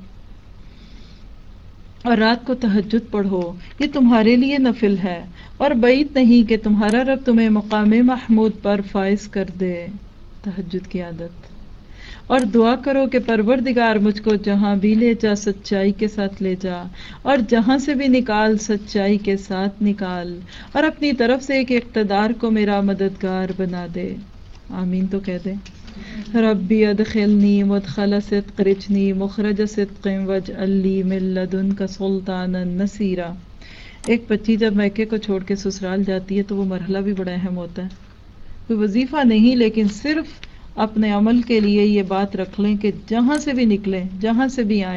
[SPEAKER 1] اور رات کو تہجد پڑھو، یہ تمہارے لیے نفل ہے، اور بعید نہیں کہ تمہارا رب تمہیں مقام محمود پر فائز کر دے۔ تہجد کی عادت، اور دعا کرو کہ پروردگار مجھ کو جہاں بھی لے جا سچائی کے ساتھ لے جا، اور جہاں سے بھی نکال سچائی کے ساتھ نکال، اور اپنی طرف سے ایک اقتدار کو میرا مددگار بنا دے۔ آمین تو کہہ دیں۔ ربی ادخلنی مدخل صدق رچنی مخرج صدق واجعل لی من لدنک سلطانا نصیرا۔ ایک بچی جب میکے کو چھوڑ کے سسرال جاتی ہے تو وہ مرحلہ بھی بڑا اہم ہوتا ہے، کوئی وظیفہ نہیں، لیکن صرف اپنے عمل کے لیے یہ بات رکھ لیں کہ جہاں سے بھی نکلیں، جہاں سے بھی آئیں،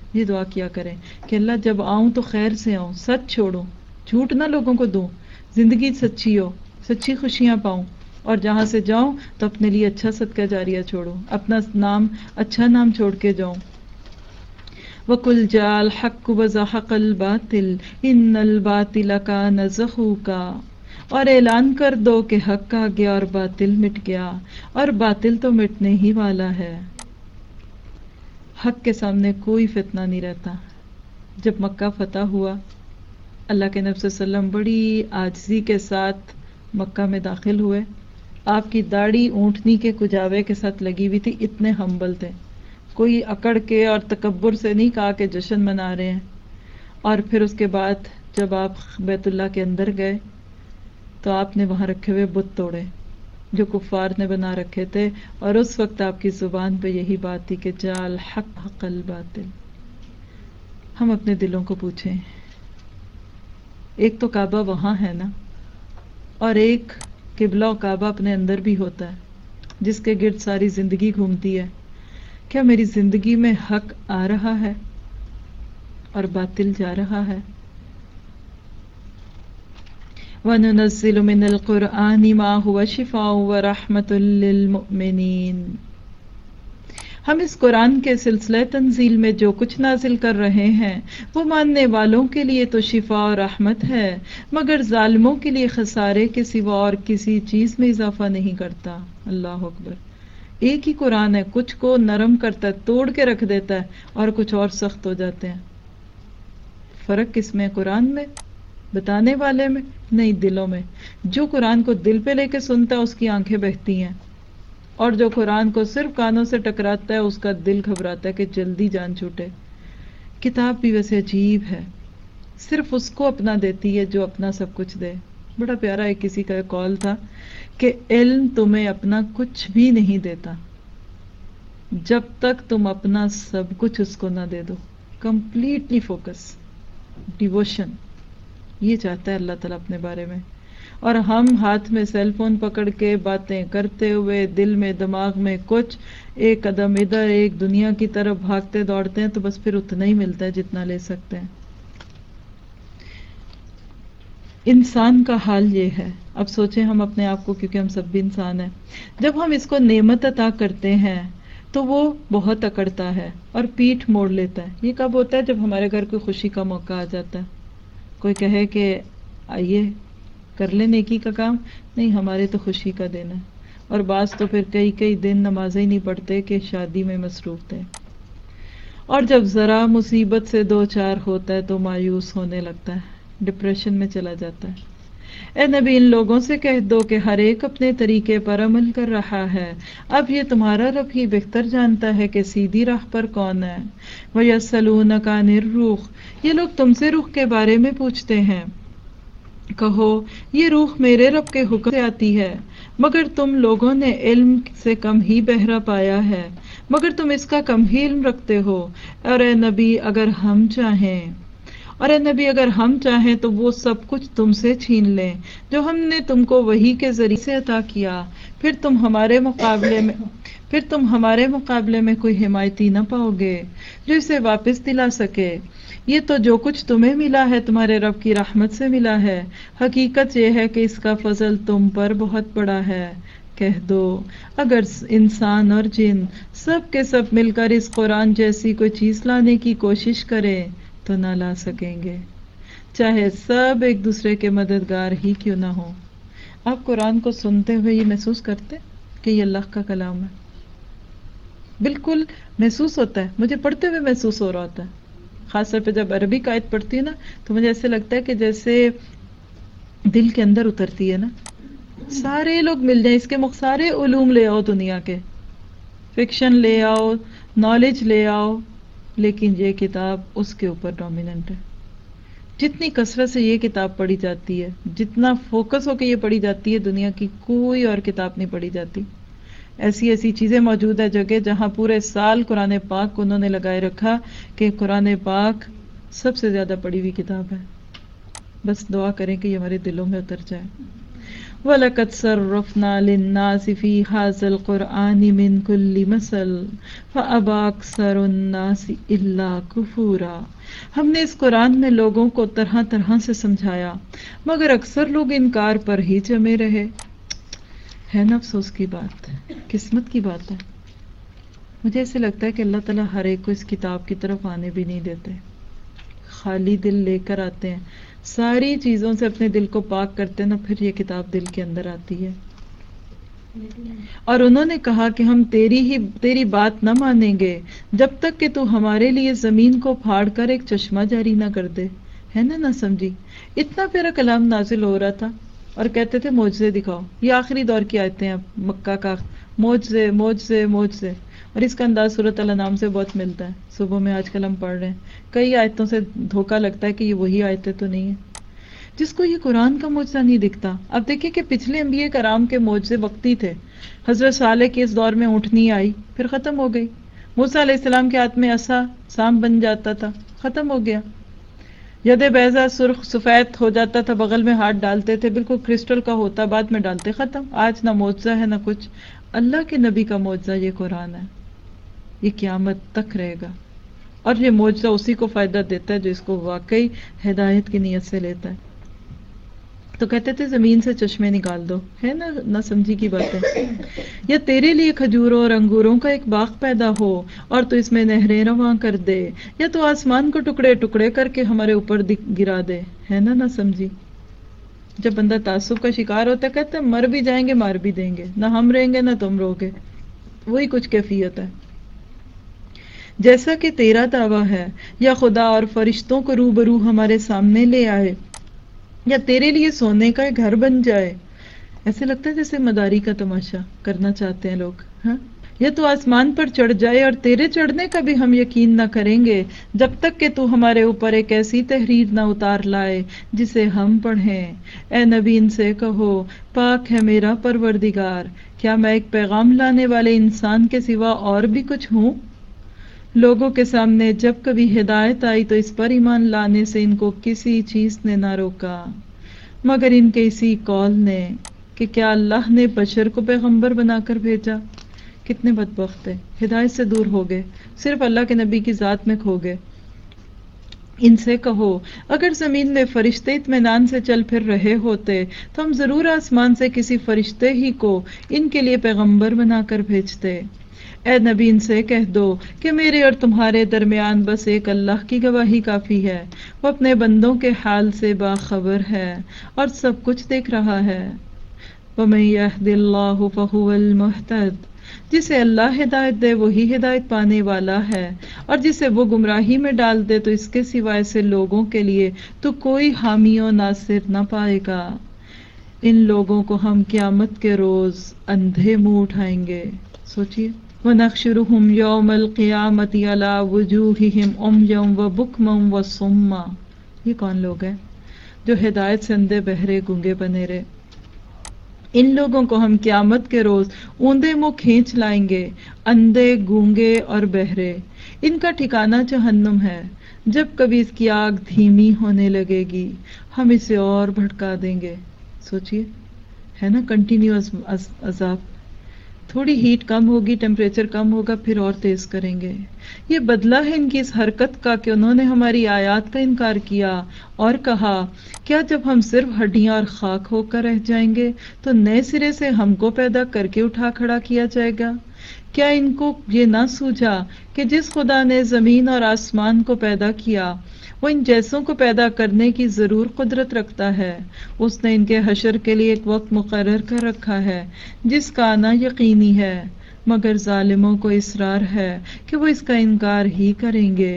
[SPEAKER 1] یہ دعا کیا کریں کہ اللہ جب آؤں تو خیر سے آؤں، سچ چھوڑوں، جھوٹ نہ لوگوں کو دوں، زندگی سچی ہو، سچی خوشیاں پاؤں، اور جہاں سے جاؤں تو اپنے لیے اچھا صدقہ جاریہ چھوڑوں، اپنا نام اچھا نام چھوڑ کے جاؤں۔ وَقُلْ جَاءَ الْحَقُّ وَزَهَقَ الْبَاطِلُ إِنَّ الْبَاطِلَ كَانَ زَهُوقًا، اور اعلان کر دو کہ حق آ گیا اور باطل مٹ گیا، اور باطل تو مٹنے ہی والا ہے۔ حق کے سامنے کوئی فتنہ نہیں رہتا۔ جب مکہ فتح ہوا، اللہ کے نبی صلی اللہ علیہ وسلم بڑی عاجزی کے ساتھ مکہ میں داخل ہوئے۔ آپ کی داڑھی اونٹنی کے کجاوے کے ساتھ لگی ہوئی تھی، اتنے ہمبل تھے، کوئی اکڑ کے اور تکبر سے نہیں کہا کہ جشن منا رہے ہیں۔ اور پھر اس کے بعد جب آپ بیت اللہ کے اندر گئے تو آپ نے وہاں رکھے ہوئے بت توڑے جو کفار نے بنا رکھے تھے، اور اس وقت آپ کی زبان پہ یہی بات تھی کہ جاء الحق حق الباطل۔ ہم اپنے دلوں کو پوچھیں، ایک تو کعبہ وہاں ہے نا، اور ایک قبلہ و کعبہ اپنے اندر بھی ہوتا ہے جس کے گرد ساری زندگی گھومتی ہے۔ کیا میری زندگی میں حق آ رہا ہے اور باطل جا رہا ہے؟ وَنُنَزِّلُ مِنَ الْقُرْآنِ مَا هُوَ شِفَاءٌ وَرَحْمَةٌ لِّلْمُؤْمِنِينَ، ہم اس قرآن کے سلسلہ تنزیل میں جو کچھ نازل کر رہے ہیں وہ ماننے والوں کے لیے تو شفا اور رحمت ہے، مگر ظالموں کے لیے خسارے کے سوا اور کسی چیز میں اضافہ نہیں کرتا۔ اللہ اکبر۔ ایک ہی قرآن ہے، کچھ کو نرم کرتا ہے، توڑ کے رکھ دیتا ہے، اور کچھ اور سخت ہو جاتے ہیں۔ فرق کس میں؟ قرآن میں؟ بتانے والے میں؟ نہیں، دلوں میں۔ جو قرآن کو دل پہ لے کے سنتا ہے اس کی آنکھیں بہتی ہیں، اور جو قرآن کو صرف کانوں سے ٹکراتا ہے اس کا دل گھبراتا ہے کہ جلدی جان چھوٹے۔ کتاب بھی ویسے عجیب ہے، صرف اس کو اپنا دیتی ہے جو اپنا سب کچھ دے۔ بڑا پیارا ایک کسی کا قول تھا کہ علم تمہیں اپنا کچھ بھی نہیں دیتا جب تک تم اپنا سب کچھ اس کو نہ دے دو۔ کمپلیٹلی فوکس، ڈیووشن، یہ چاہتا ہے اللہ تعالیٰ اپنے بارے میں۔ اور ہم ہاتھ میں سیل فون پکڑ کے باتیں کرتے ہوئے دل میں دماغ میں کچھ، ایک قدم ادھر ایک دنیا کی طرف بھاگتے دوڑتے ہیں تو بس پھر اتنا ہی ملتا ہے جتنا لے سکتے ہیں۔ انسان کا حال یہ ہے۔ اب سوچیں ہم اپنے آپ کو، کیونکہ ہم سب بھی انسان ہیں، جب ہم اس کو نعمت عطا کرتے ہیں تو وہ بہت اکڑتا ہے اور پیٹھ موڑ لیتا ہے۔ یہ کب ہوتا ہے؟ جب ہمارے گھر کوئی خوشی کا موقع آ جاتا ہے، کوئی کہے کہ آئیے کر لیں نیکی کا کام، نہیں ہمارے تو خوشی کا دن ہے، اور بعض تو پھر کئی کئی دن نمازیں ہی نہیں پڑھتے کہ شادی میں مصروف تھے، اور جب ذرا مصیبت سے دو چار ہوتا ہے تو مایوس ہونے لگتا ہے، ڈپریشن میں چلا جاتا ہے۔ اے نبی، ان لوگوں سے کہہ دو کہ ہر ایک اپنے طریقے پر عمل کر رہا ہے، اب یہ تمہارا رب ہی بہتر جانتا ہے کہ سیدھی راہ پر کون ہے۔ وَيَسْأَلُونَكَ عَنِ الرُّوحِ، یہ لوگ تم سے روح کے بارے میں پوچھتے ہیں، کہو یہ روح میرے رب کے حکم سے آتی ہے، مگر تم لوگوں نے علم سے کم ہی بہرا پایا ہے، مگر تم اس کا کم ہی علم رکھتے ہو۔ اور اے نبی اگر ہم چاہیں اور اے نبی اگر ہم چاہیں تو وہ سب کچھ تم سے چھین لیں جو ہم نے تم کو وحی کے ذریعے سے عطا کیا، پھر تم ہمارے مقابلے میں پھر تم ہمارے مقابلے میں کوئی حمایتی نہ پاؤ گے جو اسے واپس دلا سکے۔ یہ تو جو کچھ تمہیں ملا ہے تمہارے رب کی رحمت سے ملا ہے، حقیقت یہ ہے کہ اس کا فضل تم پر بہت بڑا ہے۔ کہہ دو اگر انسان اور جن سب کے سب مل کر اس قرآن جیسی کوئی چیز لانے کی کوشش کریں تو نہ لا سکیں گے، چاہے سب ایک دوسرے کے مددگار ہی کیوں نہ ہو۔ آپ قرآن کو سنتے ہوئے یہ محسوس کرتے کہ یہ اللہ کا کلام ہے؟ بالکل محسوس ہوتا ہے، مجھے پڑھتے ہوئے محسوس ہو رہا ہوتا ہے، خاص طور پہ جب عربی کا آیت پڑھتی ہے نا تو مجھے ایسے لگتا ہے کہ جیسے دل کے اندر اترتی ہے نا، سارے لوگ مل جائیں، اس کے مخ سارے علوم لے آؤ، دنیا کے فکشن لے آؤ، نالج لے آؤ، لیکن یہ کتاب اس کے اوپر ڈومیننٹ ہے۔ جتنی کثرت سے یہ کتاب پڑھی جاتی ہے، جتنا فوکس ہو کے یہ پڑھی جاتی ہے، دنیا کی کوئی اور کتاب نہیں پڑھی جاتی۔ ایسی ایسی چیزیں موجود ہے جگہ جہاں پورے سال قرآن پاک کو انہوں نے لگائے رکھا کہ قرآن پاک سب سے زیادہ پڑھی ہوئی کتاب ہے۔ بس دعا کریں کہ یہ ہمارے دلوں میں اتر جائے۔ وَلَقَدْ صَرَّفْنَا لِلنَّاسِ فِي هَذَا الْقُرْآنِ مِنْ كُلِّ مَثَلٍ فَأَبَى أَكْثَرُ النَّاسِ إِلَّا كُفُورًا۔ ہم نے اس قرآن میں لوگوں کو طرح طرح سے سمجھایا مگر اکثر لوگ انکار پر ہی جمے رہے۔ ہے نا افسوس کی بات، قسمت کی بات ہے۔ مجھے ایسے لگتا ہے کہ اللہ تعالیٰ ہر ایک کو اس کتاب کی طرف آنے بھی نہیں دیتے، خالی دل لے کر آتے ہیں، ساری چیزوں سے اپنے دل کو پاک کرتے ہیں نا، پھر یہ کتاب دل کے اندر آتی ہے۔ اور انہوں نے کہا کہ ہم تیری ہی تیری بات نہ مانیں گے جب تک کہ تو ہمارے لیے زمین کو پھاڑ کر ایک چشمہ جاری نہ کر دے۔ ہے نا نہ سمجھی، اتنا پیارا کلام نازل ہو رہا تھا اور کہتے تھے معجزے دکھاؤ۔ یہ آخری دور کی آیتیں ہیں مکہ کا، معجزے معجزے معجزے، اور اس کا انداز سورۃ الانعام سے بہت ملتا ہے۔ صبح میں آج کل ہم پڑھ رہے ہیں، کئی آیتوں سے دھوکہ لگتا ہے کہ یہ وہی آیتیں تو نہیں ہیں، جس کو یہ قرآن کا معجزہ نہیں دکھتا۔ اب دیکھیں کہ پچھلے انبیاء کرام کے معجزے وقتی تھے۔ حضرت صالح کے اس دور میں اونٹنی آئی، پھر ختم ہو گئی۔ موسیٰ علیہ السلام کے ہاتھ میں عصا سانپ بن جاتا تھا، ختم ہو گیا۔ ید بیضا سرخ سفید ہو جاتا تھا، بغل میں ہاتھ ڈالتے تھے بالکل کرسٹل کا ہوتا، بعد میں ڈالتے، ختم۔ آج نہ معجزہ ہے نہ کچھ۔ اللہ کے نبی کا معجزہ یہ قرآن ہے، یہ قیامت تک رہے گا، اور یہ معجزہ اسی کو فائدہ دیتا ہے جو اس کو واقعی ہدایت کی نیت سے لیتا ہے۔ تو کہتے تھے زمین سے چشمے نکال دو، ہے نا نہ سمجھی کی بات ہے۔ یا تیرے لیے کھجوروں اور انگوروں کا ایک باغ پیدا ہو اور تو اس میں نہریں رواں کر دے، یا تو آسمان کو ٹکڑے ٹکڑے کر کے ہمارے اوپر گرا دے، ہے نا نہ سمجھی۔ جب بندہ تعصب کا شکار ہوتا ہے کہتے ہیں مر بھی جائیں گے مار بھی دیں گے، نہ ہم رہیں گے نہ تم رہو گے، وہی کچھ کیفیت ہے۔ جیسا کہ تیرا دعویٰ ہے، یا خدا اور فرشتوں کو روبرو ہمارے سامنے لے آئے، یا تیرے لیے سونے کا گھر بن جائے۔ ایسے لگتا ہے جیسے مداری کا تماشا کرنا چاہتے ہیں لوگ، ہاں؟ یا تو آسمان پر چڑھ جائے، اور تیرے چڑھنے کا بھی ہم یقین نہ کریں گے جب تک کہ تو ہمارے اوپر ایک ایسی تحریر نہ اتار لائے جسے ہم پڑھیں۔ اے نبی ان سے کہو پاک ہے میرا پروردگار، کیا میں ایک پیغام لانے والے انسان کے سوا اور بھی کچھ ہوں؟ لوگوں کے سامنے جب کبھی ہدایت آئی تو اس پر ایمان لانے سے ان کو کسی چیز نے نہ روکا مگر ان کے اسی قول نے کہ کیا اللہ نے بشر کو پیغمبر بنا کر بھیجا۔ کتنے بدبخت ہیں، ہدایت سے دور ہو گئے، صرف اللہ کے نبی کی ذات میں کھو گئے۔ ان سے کہو اگر زمین میں فرشتے اطمینان سے چل پھر رہے ہوتے تو ہم ضرور آسمان سے کسی فرشتے ہی کو ان کے لیے پیغمبر بنا کر بھیجتے۔ اے نبی ان سے کہہ دو کہ میرے اور تمہارے درمیان بس ایک اللہ کی گواہی کافی ہے، وہ اپنے بندوں کے حال سے باخبر ہے اور سب کچھ دیکھ رہا ہے۔ وَمَن يَهْدِ اللَّهُ فَهُوَ الْمُهْتَدِ، جسے اللہ ہدایت دے وہی ہدایت پانے والا ہے، اور جسے وہ گمراہی میں ڈال دے تو اس کے سوائے سے لوگوں کے لیے تو کوئی حامی و ناصر نہ پائے گا۔ ان لوگوں کو ہم قیامت کے روز اندھے منہ اٹھائیں گے۔ سوچئے، وَنَحْشُرُهُمْ يَوْمَ الْقِيَامَةِ عَلَى وُجُوهِهِمْ عُمْيًا وَبُكْمًا وَصُمًّا۔ یہ کون لوگ ہیں جو ہدایت سے اندھے بہرے گونگے بنے رہے؟ ان لوگوں کو ہم قیامت کے روز اوندے منہ کھینچ لائیں گے، اندھے گونگے اور بہرے۔ ان کا ٹھکانہ جہنم ہے، جب کبھی اس کی آگ دھیمی ہونے لگے گی ہم اسے اور بھڑکا دیں گے۔ سوچئے، ہے نا کنٹینیوس عذاب، تھوڑی ہیٹ کم ہوگی، ٹیمپریچر کم ہوگا، پھر اور تیز کریں گے۔ یہ بدلہ ہے ان کی اس حرکت کا کہ انہوں نے ہماری آیات کا انکار کیا اور کہا کیا جب ہم صرف ہڈیاں اور خاک ہو کر رہ جائیں گے تو نئے سرے سے ہم کو پیدا کر کے اٹھا کھڑا کیا جائے گا؟ کیا ان کو یہ نہ سوجھا کہ جس خدا نے زمین اور آسمان کو پیدا کیا وہ ان جیسوں کو پیدا کرنے کی ضرور قدرت رکھتا ہے۔ اس نے ان کے حشر کے لیے ایک وقت مقرر کر رکھا ہے جس کا آنا یقینی ہے، مگر ظالموں کو اصرار ہے کہ وہ اس کا انکار ہی کریں گے۔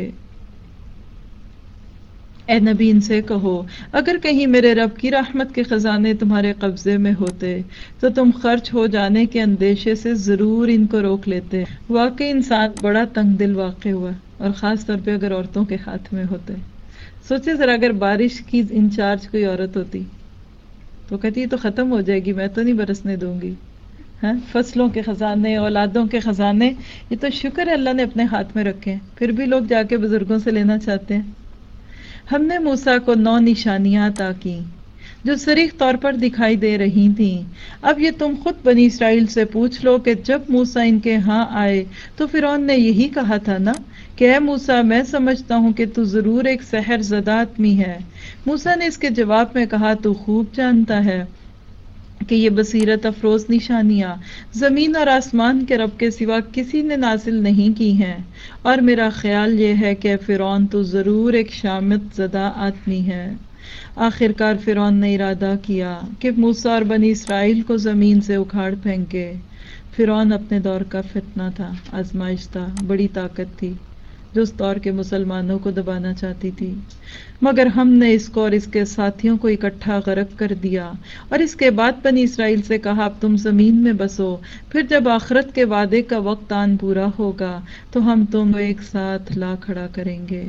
[SPEAKER 1] اے نبی ان سے کہو اگر کہیں میرے رب کی رحمت کے خزانے تمہارے قبضے میں ہوتے تو تم خرچ ہو جانے کے اندیشے سے ضرور ان کو روک لیتے۔ واقعی انسان بڑا تنگ دل واقع ہوا، اور خاص طور پہ اگر عورتوں کے ہاتھ میں ہوتے۔ سوچے ذرا اگر بارش کی انچارج کوئی عورت ہوتی تو کہتی یہ تو ختم ہو جائے گی، میں تو نہیں برسنے دوں گی۔ ہاں، فصلوں کے خزانے، اولادوں کے خزانے، یہ تو شکر ہے اللہ نے اپنے ہاتھ میں رکھے ہیں، پھر بھی لوگ جا کے بزرگوں سے لینا چاہتے ہیں۔ ہم نے موسیٰ کو نو نشانیاں عطا کی جو صریح طور پر دکھائی دے رہی تھیں۔ اب یہ تم خود بنی اسرائیل سے پوچھ لو کہ جب موسیٰ ان کے ہاں آئے تو فرعون نے یہی کہا تھا نا کہ اے موسیٰ میں سمجھتا ہوں کہ تو ضرور ایک سحر زدہ آدمی ہے۔ موسیٰ نے اس کے جواب میں کہا تو خوب جانتا ہے کہ یہ بصیرت افروز نشانیاں زمین اور آسمان کے رب کے سوا کسی نے نازل نہیں کی ہیں، اور میرا خیال یہ ہے کہ فرعون تو ضرور ایک شامت زدہ آدمی ہے۔ آخر کار فرعون نے ارادہ کیا کہ موسیٰ اور بنی اسرائیل کو زمین سے اکھاڑ پھینکے۔ فرعون اپنے دور کا فتنہ تھا، آزمائش تھا، بڑی طاقت تھی جو اس دور کے مسلمانوں کو دبانا چاہتی تھی، مگر ہم نے اس کو اور اس کے ساتھیوں کو اکٹھا غرق کر دیا، اور اس کے بعد بنی اسرائیل سے کہا اب تم زمین میں بسو، پھر جب آخرت کے وعدے کا وقت آن پورا ہوگا تو ہم تم کو ایک ساتھ لا کھڑا کریں گے۔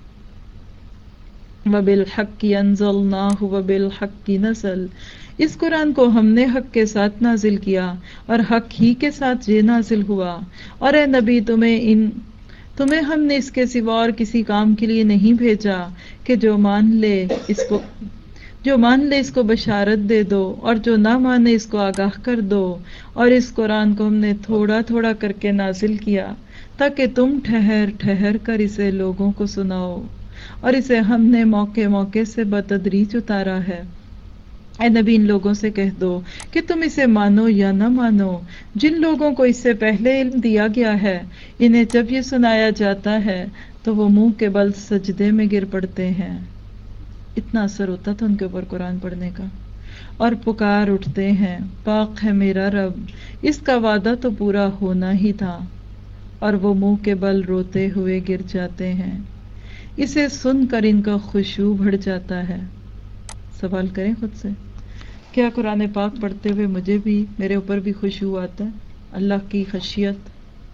[SPEAKER 1] وَبِالْحَقِّ أَنزَلْنَاهُ وَبِالْحَقِّ نَزَلَ، اس قرآن کو ہم نے حق کے ساتھ نازل کیا اور حق ہی کے ساتھ یہ نازل ہوا، اور اے نبی تمہیں ان تمہیں ہم نے اس کے سوا اور کسی کام کے لیے نہیں بھیجا کہ جو مان لے اس کو جو مان لے اس کو بشارت دے دو، اور جو نہ مانے اس کو آگاہ کر دو، اور اس قرآن کو ہم نے تھوڑا تھوڑا کر کے نازل کیا تاکہ تم ٹھہر ٹھہر کر اسے لوگوں کو سناؤ، اور اسے ہم نے موقع موقع سے بتدریج اتارا ہے۔ اے نبی ان لوگوں سے کہہ دو کہ تم اسے مانو یا نہ مانو، جن لوگوں کو اس سے پہلے علم دیا گیا ہے انہیں جب یہ سنایا جاتا ہے تو وہ منہ کے بل سجدے میں گر پڑتے ہیں۔ اتنا اثر ہوتا تھا ان کے اوپر قرآن پڑھنے کا، اور پکار اٹھتے ہیں پاک ہے میرا رب، اس کا وعدہ تو پورا ہونا ہی تھا، اور وہ منہ کے بل روتے ہوئے گر جاتے ہیں۔ اسے سن کر ان کا خشوع بڑھ جاتا ہے۔ سوال کریں خود سے، کیا قرآن پاک پڑھتے ہوئے مجھے بھی میرے اوپر بھی خشوع آتا ہے؟ اللہ کی خشیت،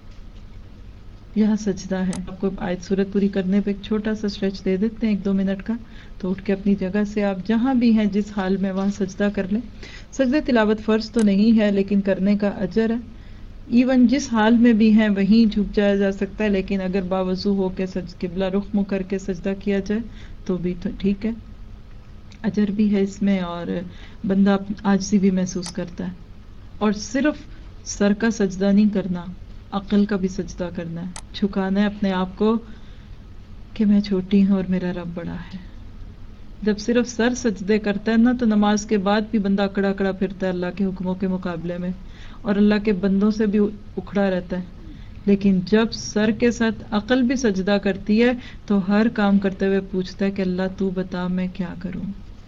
[SPEAKER 1] یہاں سجدہ ہے۔ آپ کو آیت سورت پوری کرنے پہ ایک چھوٹا سا اسٹریچ دے دیتے ہیں ایک دو منٹ کا، تو اٹھ کے اپنی جگہ سے آپ جہاں بھی ہیں جس حال میں وہاں سجدہ کر لیں۔ سجدہ تلاوت فرض تو نہیں ہے لیکن کرنے کا اجر ہے۔ ایون جس حال میں بھی ہیں وہیں جھک جایا جا سکتا ہے، لیکن اگر باوضو ہو کے سجد قبلہ رخ منہ کر کے سجدہ کیا جائے تو بھی تو ٹھیک ہے، اجر بھی ہے اس میں، اور بندہ عاجزی بھی محسوس کرتا ہے۔ اور صرف سر کا سجدہ نہیں کرنا، عقل کا بھی سجدہ کرنا ہے، جھکانا ہے اپنے آپ کو کہ میں چھوٹی ہوں اور میرا رب بڑا ہے۔ جب صرف سر سجدے کرتا ہے نا تو نماز کے بعد بھی بندہ اکڑا اکڑا پھرتا ہے اللہ کے حکموں کے مقابلے میں، اور اللہ کے بندوں سے بھی اکھڑا رہتا ہے۔ لیکن جب سر کے ساتھ عقل بھی سجدہ کرتی ہے تو ہر کام کرتے ہوئے پوچھتا ہے کہ اللہ تو بتا میں کیا کروں۔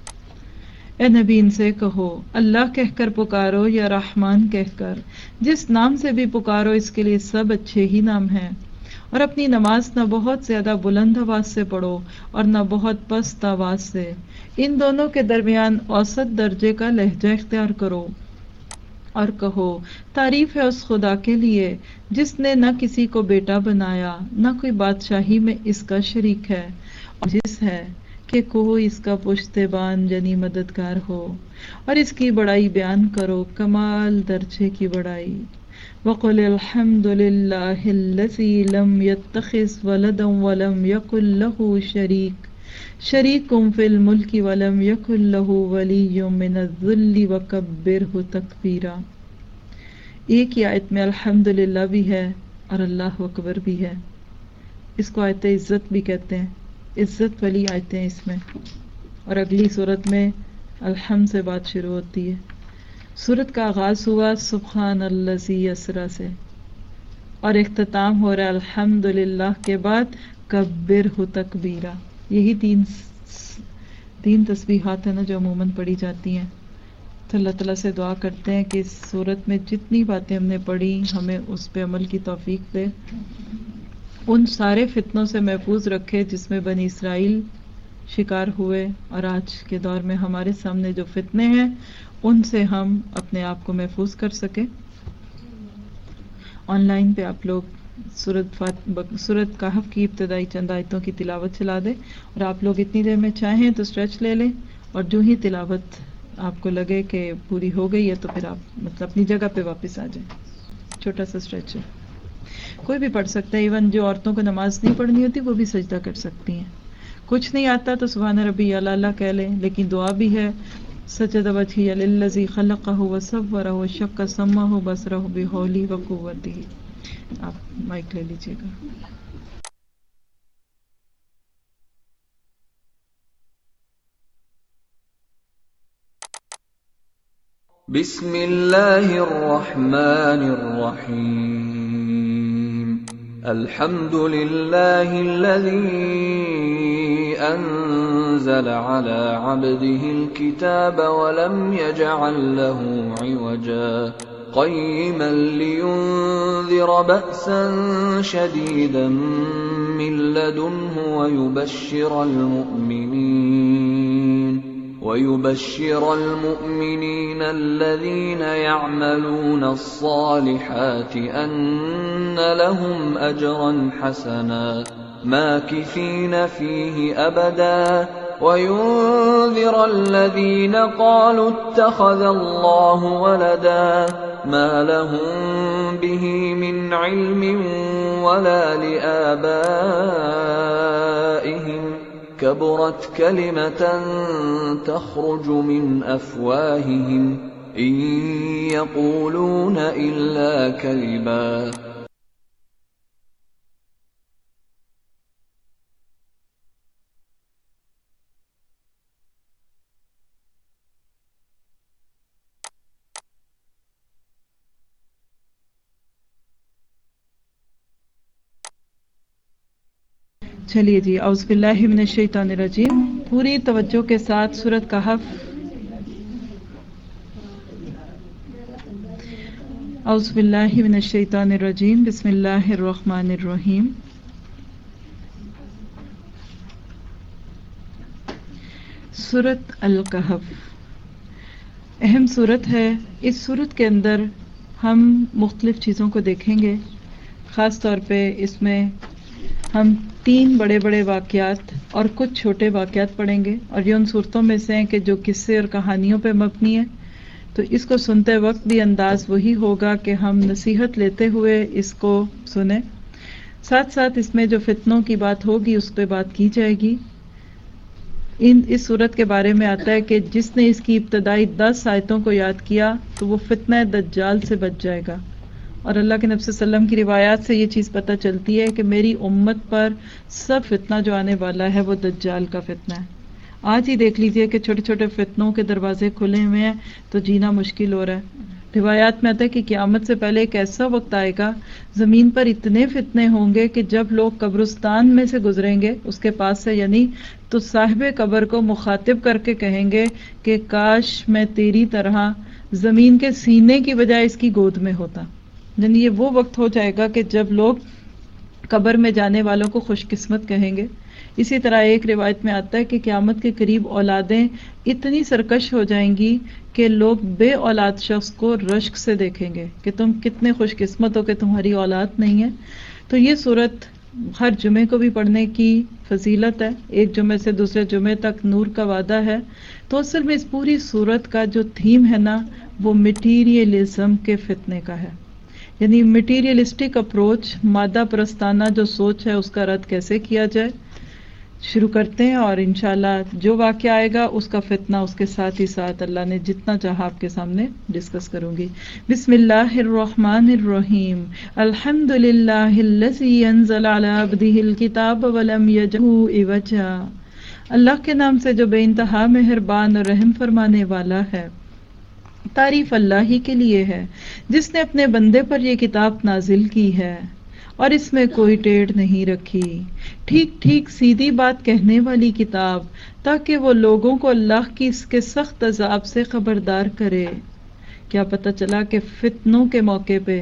[SPEAKER 1] اے نبی ان سے کہو اللہ کہہ کر پکارو یا رحمان کہہ کر، جس نام سے بھی پکارو اس کے لیے سب اچھے ہی نام ہیں، اور اپنی نماز نہ بہت زیادہ بلند آواز سے پڑھو اور نہ بہت پست آواز سے، ان دونوں کے درمیان اوسط درجے کا لہجہ اختیار کرو، اور کہو تعریف ہے اس خدا کے لیے جس نے نہ کسی کو بیٹا بنایا نہ کوئی بادشاہی میں اس کا شریک ہے، اور جس ہے کہ کوئی اس کا پشتبان یعنی مددگار ہو، اور اس کی بڑائی بیان کرو کمال درجے کی بڑائی۔ وَقُلِ الْحَمْدُ لِلَّهِ الَّذِي لَمْ يَتَّخِذْ وَلَدًا وَلَمْ يَكُنْ لَهُ شَرِيكٌ شَرِيكٌ فِي الْمُلْكِ وَلَمْ يَكُنْ لَهُ وَلِيٌّ مِّنَ الذُّلِّ وَكَبِّرْهُ تَكْبِيرًا۔ ایک ہی آیت میں الحمدللہ بھی ہے اور اللہ اکبر بھی ہے، اس کو آیت عزت بھی کہتے ہیں، عزت والی آیتیں اس میں۔ اور اگلی صورت میں الحمد سے بات شروع ہوتی ہے۔ صورت کا آغاز ہوا سبحان الذی اسریٰ سے، اور اختتام ہو رہا ہے الحمدللہ کے بعد کبرہ تکبیرا۔ یہی تین تین تسبیحات ہیں نا جو عموماً پڑھی جاتی ہیں۔ تو اللہ تعالیٰ سے دعا کرتے ہیں کہ اس صورت میں جتنی باتیں ہم نے پڑھی ہمیں اس پہ عمل کی توفیق دے، ان سارے فتنوں سے محفوظ رکھے جس میں بنی اسرائیل شکار ہوئے، اور آج کے دور میں ہمارے سامنے جو فتنے ہیں ان سے ہم اپنے آپ کو محفوظ کر سکیں۔ آن لائن پہ آپ لوگ سورت سورت کہف کی ابتدائی چند آیتوں کی تلاوت چلا دیں، اور آپ لوگ اتنی دیر میں چاہیں تو اسٹریچ لے لیں، اور جو ہی تلاوت آپ کو لگے کہ پوری ہو گئی ہے تو پھر آپ مطلب اپنی جگہ پہ واپس آ جائیں۔ چھوٹا سا اسٹریچ ہے، کوئی بھی پڑھ سکتا ہے، ایون جو عورتوں کو نماز نہیں پڑھنی ہوتی وہ بھی سجدہ کر سکتی ہیں۔ کچھ نہیں آتا تو سبحان ربی اعلیٰ کہہ لیں، لیکن دعا بھی ہے سجد وجهي للذي خلقه وصوره وشق سمعه وبصره بحوله وقوته. آپ مائک لے لیجیے گا.
[SPEAKER 2] بسم اللہ الرحمن الرحیم. الحمد للہ الذی انزل على عبده الكتاب ولم يجعل له عوجا قيما لينذر بأسا شديدا من لدنه ويبشر المؤمنين ويبشر المؤمنين الذين يعملون الصالحات أن لهم أجرا حسنا ماكثين فيه أبدا وينذر الذين قالوا اتخذ الله ولدا ما لهم به من علم ولا لآبائهم كبرت كلمة تخرج من أفواههم إن يقولون إلا كذبا.
[SPEAKER 1] چلیے جی، اعوذ باللہ من الشیطان الرجیم. پوری توجہ کے ساتھ سورۃ کہف. اعوذ باللہ من الشیطان الرجیم. بسم اللہ الرحمن الرحیم. سورۃ الکہف اہم سورت ہے. اس سورت کے اندر ہم مختلف چیزوں کو دیکھیں گے. خاص طور پہ اس میں ہم تین بڑے بڑے واقعات اور کچھ چھوٹے واقعات پڑھیں گے، اور یہ ان صورتوں میں سے ہیں کہ جو قصے اور کہانیوں پہ مبنی ہے. تو اس کو سنتے وقت بھی انداز وہی ہوگا کہ ہم نصیحت لیتے ہوئے اس کو سنیں. ساتھ ساتھ اس میں جو فتنوں کی بات ہوگی اس پہ بات کی جائے گی. ان اس صورت کے بارے میں آتا ہے کہ جس نے اس کی ابتدائی دس آیتوں کو یاد کیا تو وہ فتنہ دجال سے بچ جائے گا. اور اللہ کے نبی صلی اللہ علیہ وسلم کی روایات سے یہ چیز پتہ چلتی ہے کہ میری امت پر سب فتنہ جو آنے والا ہے وہ دجال کا فتنہ ہے. آج ہی دیکھ لیجئے کہ چھوٹے چھوٹے فتنوں کے دروازے کھلے ہوئے ہیں تو جینا مشکل ہو رہا ہے. روایات میں آتا ہے کہ قیامت سے پہلے ایک ایسا وقت آئے گا زمین پر اتنے فتنے ہوں گے کہ جب لوگ قبرستان میں سے گزریں گے اس کے پاس سے یعنی تو صاحب قبر کو مخاطب کر کے کہیں گے کہ کاش میں تیری طرح زمین کے سینے کی بجائے اس کی گود میں ہوتا. یعنی یہ وہ وقت ہو جائے گا کہ جب لوگ قبر میں جانے والوں کو خوش قسمت کہیں گے. اسی طرح ایک روایت میں آتا ہے کہ قیامت کے قریب اولادیں اتنی سرکش ہو جائیں گی کہ لوگ بے اولاد شخص کو رشک سے دیکھیں گے کہ تم کتنے خوش قسمت ہو کہ تمہاری اولاد نہیں ہے. تو یہ صورت ہر جمعے کو بھی پڑھنے کی فضیلت ہے. ایک جمعے سے دوسرے جمعے تک نور کا وعدہ ہے. تو اصل میں اس پوری صورت کا جو تھیم ہے نا وہ مٹیریلزم کے فتنے کا ہے. یعنی مٹیریلسٹک اپروچ، مادہ پرستانہ جو سوچ ہے اس کا رد کیسے کیا جائے. شروع کرتے ہیں اور انشاءاللہ جو واقعہ آئے گا اس کا فتنہ اس کے ساتھ ہی ساتھ اللہ نے جتنا چاہا آپ کے سامنے ڈسکس کروں گی. بسم اللہ الرحمن الرحیم. الحمد للہ الذی انزل علی عبدہ الکتاب ولم یجعلہ عوجا. اللہ کے نام سے جو بے انتہا مہربان اور رحم فرمانے والا ہے. تعریف اللہ ہی کے لیے ہے جس نے اپنے بندے پر یہ کتاب نازل کی ہے اور اس میں کوئی ٹیڑھ نہیں رکھی. ٹھیک ٹھیک سیدھی بات کہنے والی کتاب تاکہ وہ لوگوں کو اللہ کی اس کے سخت عذاب سے خبردار کرے. کیا پتہ چلا کہ فتنوں کے موقع پہ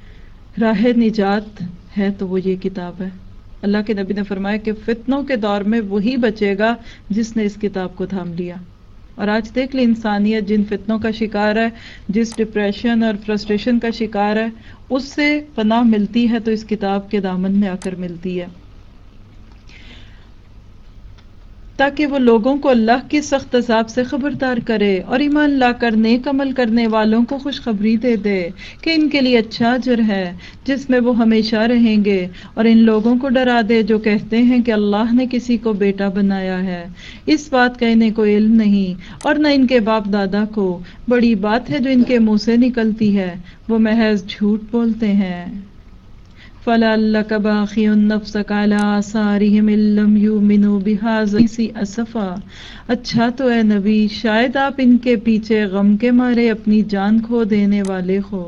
[SPEAKER 1] راہ نجات ہے تو وہ یہ کتاب ہے. اللہ کے نبی نے فرمایا کہ فتنوں کے دور میں وہی بچے گا جس نے اس کتاب کو تھام لیا. اور آج دیکھ لیں انسانیت جن فتنوں کا شکار ہے، جس ڈپریشن اور فرسٹریشن کا شکار ہے، اس سے پناہ ملتی ہے تو اس کتاب کے دامن میں آ کر ملتی ہے. تاکہ وہ لوگوں کو اللہ کی سخت عذاب سے خبردار کرے اور ایمان لا کر نیک عمل کرنے والوں کو خوشخبری دے دے کہ ان کے لیے اچھا اجر ہے جس میں وہ ہمیشہ رہیں گے، اور ان لوگوں کو ڈرا دے جو کہتے ہیں کہ اللہ نے کسی کو بیٹا بنایا ہے، اس بات کا انہیں کوئی علم نہیں اور نہ ان کے باپ دادا کو، بڑی بات ہے جو ان کے منہ سے نکلتی ہے، وہ محض جھوٹ بولتے ہیں۔ فَلَعَلَّكَ بَاخِعٌ نَفْسَكَ عَلَىٰ آثَارِهِمْ إِن لَّمْ يُؤْمِنُوا بِهَٰذَا الْحَدِيثِ أَسَفًا، اچھا تو اے نبی شاید آپ ان کے پیچھے غم کے مارے اپنی جان کھو دینے والے ہو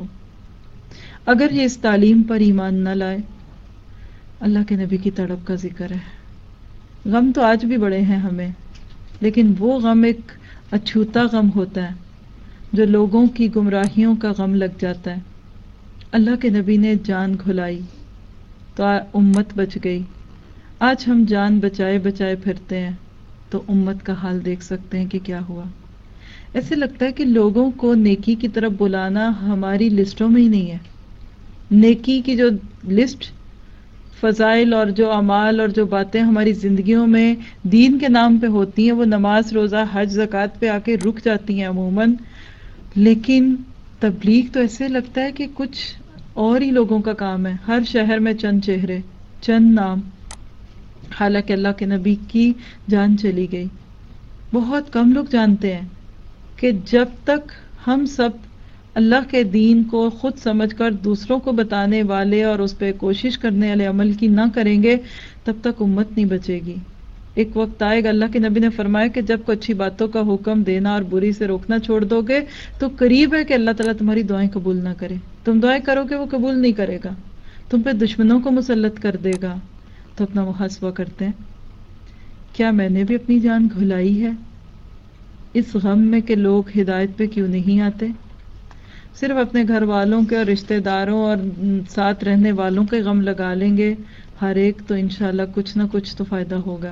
[SPEAKER 1] اگر یہ اس تعلیم پر ایمان نہ لائے۔ اللہ کے نبی کی تڑپ کا ذکر ہے۔ غم تو آج بھی بڑے ہیں ہمیں، لیکن وہ غم ایک اچھوتا غم ہوتا ہے جو لوگوں کی گمراہیوں کا غم لگ جاتا ہے۔ اللہ کے نبی نے جان کھلائی تو امت بچ گئی، آج ہم جان بچائے بچائے پھرتے ہیں تو امت کا حال دیکھ سکتے ہیں کہ کیا ہوا۔ ایسے لگتا ہے کہ لوگوں کو نیکی کی طرف بلانا ہماری لسٹوں میں ہی نہیں ہے۔ نیکی کی جو لسٹ، فضائل اور جو اعمال اور جو باتیں ہماری زندگیوں میں دین کے نام پہ ہوتی ہیں وہ نماز، روزہ، حج، زکوٰۃ پہ آ کے رک جاتی ہیں عموماً، لیکن تبلیغ تو ایسے لگتا ہے کہ کچھ اور ہی لوگوں کا کام ہے۔ ہر شہر میں چند چہرے، چند نام، حالانکہ اللہ کے نبی کی جان چلی گئی۔ بہت کم لوگ جانتے ہیں کہ جب تک ہم سب اللہ کے دین کو خود سمجھ کر دوسروں کو بتانے والے اور اس پہ کوشش کرنے والے عمل کی نہ کریں گے تب تک امت نہیں بچے گی۔ ایک وقت آئے گا، اللہ کے نبی نے فرمایا کہ جب کوئی اچھی باتوں کا حکم دینا اور بری سے روکنا چھوڑ دو گے تو قریب ہے کہ اللہ تعالیٰ تمہاری دعائیں قبول نہ کرے۔ تم دعائیں کرو کہ وہ قبول نہیں کرے گا، تم پہ دشمنوں کو مسلط کر دے گا۔ تو اپنا محاسبہ کرتے ہیں، کیا میں نے بھی اپنی جان گھلائی ہے اس غم میں کہ لوگ ہدایت پہ کیوں نہیں آتے؟ صرف اپنے گھر والوں کے اور رشتہ داروں اور ساتھ رہنے والوں کے غم لگا لیں گے ہر ایک تو انشاءاللہ کچھ نہ کچھ تو فائدہ ہوگا۔